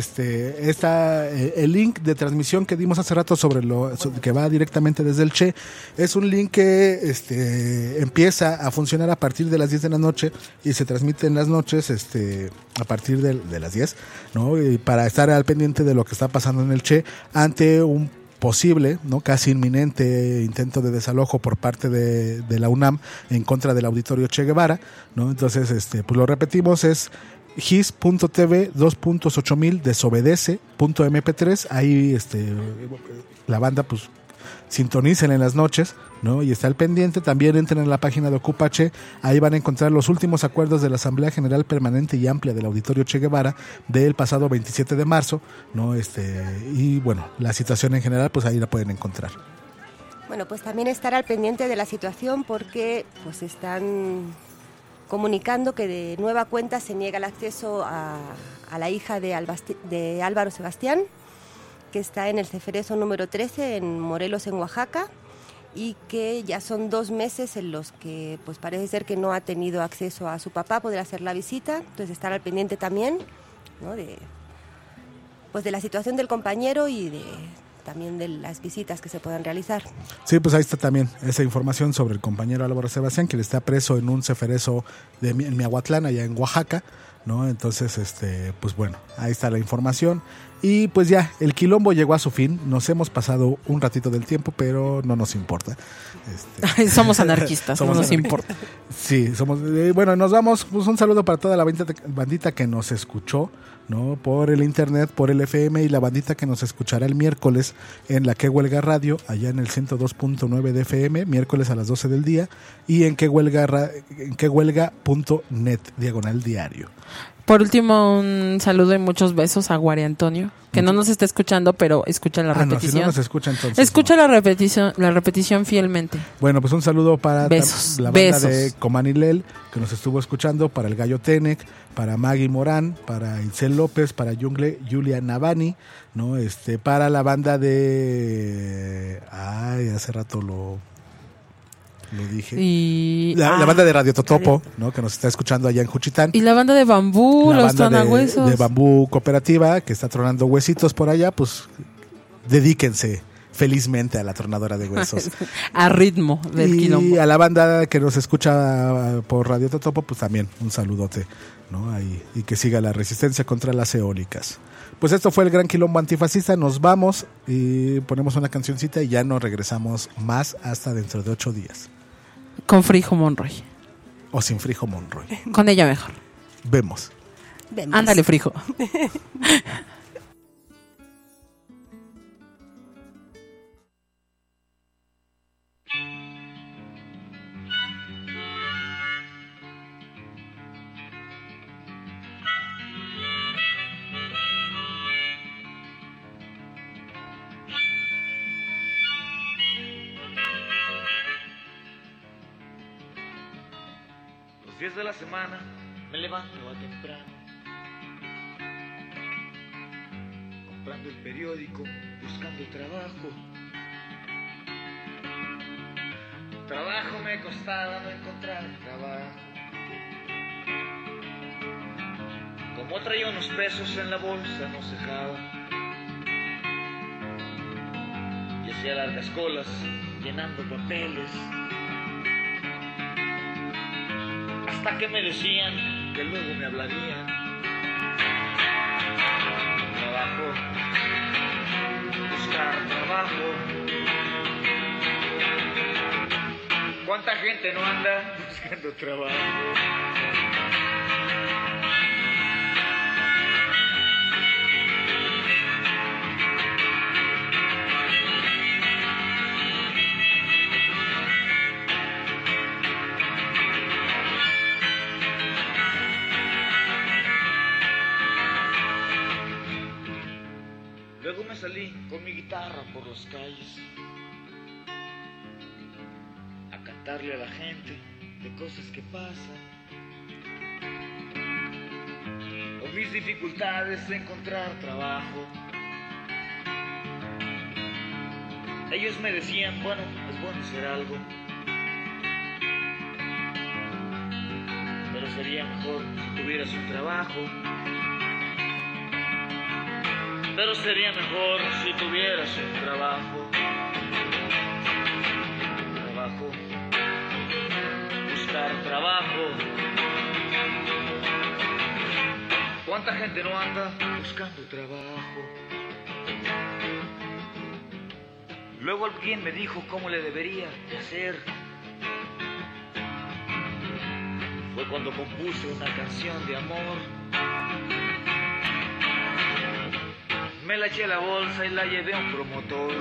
el link de transmisión que dimos hace rato sobre que va directamente desde el Che. Es un link que empieza a funcionar a partir de las 10 de la noche y se transmite en las noches a partir de las 10, ¿no? Y para estar al pendiente de lo que está pasando en el Che ante un posible, ¿no? Casi inminente intento de desalojo por parte de la UNAM en contra del Auditorio Che Guevara, ¿no? Entonces, pues lo repetimos, es gis.tv 2.8000 desobedece.mp3. Ahí la banda pues sintonicen en las noches, ¿no? Y está al pendiente. También entren en la página de Ocupache, ahí van a encontrar los últimos acuerdos de la Asamblea General Permanente y Amplia del Auditorio Che Guevara del pasado 27 de marzo, ¿no? Y bueno, la situación en general pues ahí la pueden encontrar. Bueno, pues también estar al pendiente de la situación porque pues están comunicando que de nueva cuenta se niega el acceso a la hija de Álvaro Sebastián, que está en el Ceferezo número 13 en Morelos, en Oaxaca, y que ya son 2 meses en los que pues parece ser que no ha tenido acceso a su papá, poder hacer la visita. Entonces estar al pendiente también, ¿no?, de la situación del compañero y también de las visitas que se puedan realizar. Sí, pues ahí está también esa información sobre el compañero Álvaro Sebastián, que está preso en un ceferezo en Miahuatlán, allá en Oaxaca, ¿no? Entonces, pues bueno, ahí está la información. Y pues ya, el quilombo llegó a su fin. Nos hemos pasado un ratito del tiempo, pero no nos importa. Somos anarquistas, no nos importa. Sí, somos. Bueno, nos vamos. Pues un saludo para toda la bandita que nos escuchó, ¿no?, por el internet, por el FM, y la bandita que nos escuchará el miércoles en la Que Huelga Radio, allá en el 102.9 de FM, miércoles a las 12 del día, y en quehuelga.net/diario. Por último, un saludo y muchos besos a Guari Antonio, que no nos está escuchando, pero escucha la repetición. No, si no nos escucha, entonces escucha la repetición fielmente. Bueno, pues un saludo para la banda de Comanilel, que nos estuvo escuchando, para el Gallo Tenec, para Maggie Morán, para Itzel López, para Julia Navani, ¿no? Para la banda de... hace rato lo dije. Y la banda de Radio Totopo, ¿no?, que nos está escuchando allá en Juchitán. Y la banda de Bambú, los Tronahuesos. De Bambú Cooperativa, que está tronando huesitos por allá, pues dedíquense felizmente a la tronadora de huesos. A ritmo del quilombo. Y a la banda que nos escucha por Radio Totopo, pues también un saludote, ¿no? Ahí, y que siga la resistencia contra las eólicas. Pues esto fue el Gran Quilombo Antifascista. Nos vamos y ponemos una cancioncita y ya nos regresamos más hasta dentro de 8 días. Con Frijo Monroy. O sin Frijo Monroy. Con ella mejor. Vemos. Ándale, Frijo. Los días de la semana me levanto a temprano, comprando el periódico, buscando trabajo. Trabajo me costaba no encontrar trabajo. Como traía unos pesos en la bolsa no cejaba, y hacía largas colas llenando papeles, hasta que me decían que luego me hablarían. Trabajo, buscar trabajo. ¿Cuánta gente no anda buscando trabajo? Luego me salí con mi guitarra por las calles a cantarle a la gente de cosas que pasan, o mis dificultades de encontrar trabajo. Ellos me decían, bueno, es bueno hacer algo, pero sería mejor si tuvieras un trabajo. Pero sería mejor si tuvieras un trabajo. Trabajo, buscar trabajo. ¿Cuánta gente no anda buscando trabajo? Luego alguien me dijo cómo le debería de hacer. Fue cuando compuse una canción de amor. Me la eché a la bolsa y la llevé a un promotor.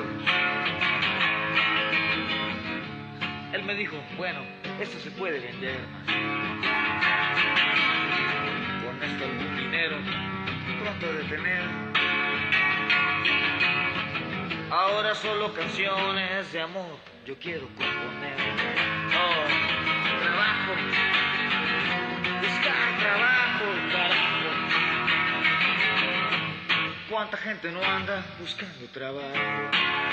Él me dijo, bueno, esto se puede vender. Con esto algún dinero pronto de tener. Ahora solo canciones de amor yo quiero componer. Oh, trabajo, buscar trabajo, carajo. ¿Cuánta gente no anda buscando trabajo?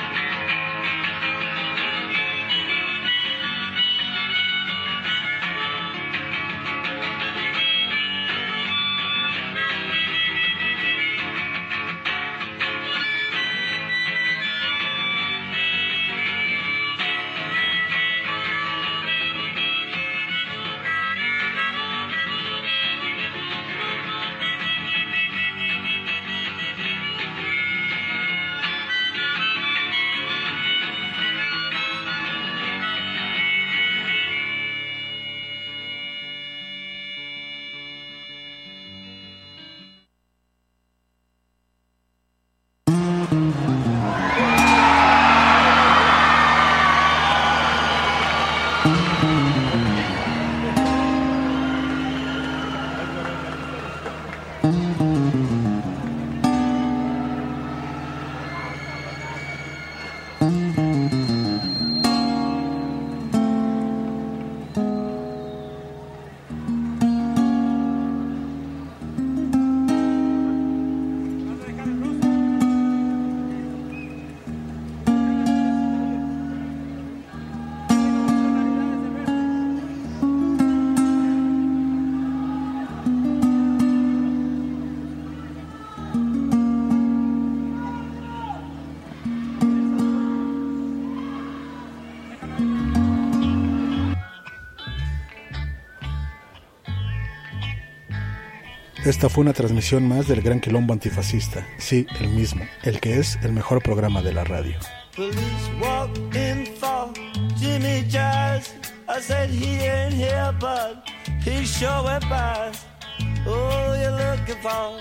Esta fue una transmisión más del Gran Quilombo Antifascista. Sí, el mismo, el que es el mejor programa de la radio. Police walked in for Jimmy Jazz. I said he ain't here, but he sure went past. Oh, you're looking for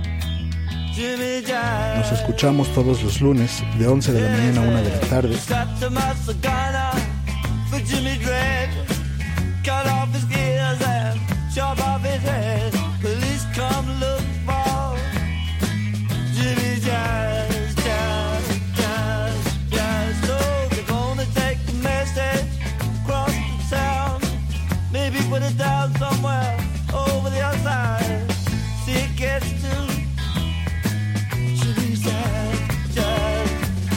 Jimmy Jazz. Nos escuchamos todos los lunes de 11 de la mañana a 1 de la tarde. Police come look for Jimmy Jazz, Jazz, Jazz, Jazz. So they're gonna take the message across the town, maybe put it down somewhere over the other side. See it gets to Jimmy Jazz, Jazz.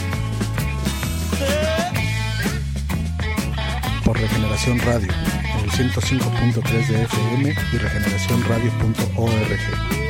Por Regeneración Radio, en el 105.3 de FM y regeneracionradio.org.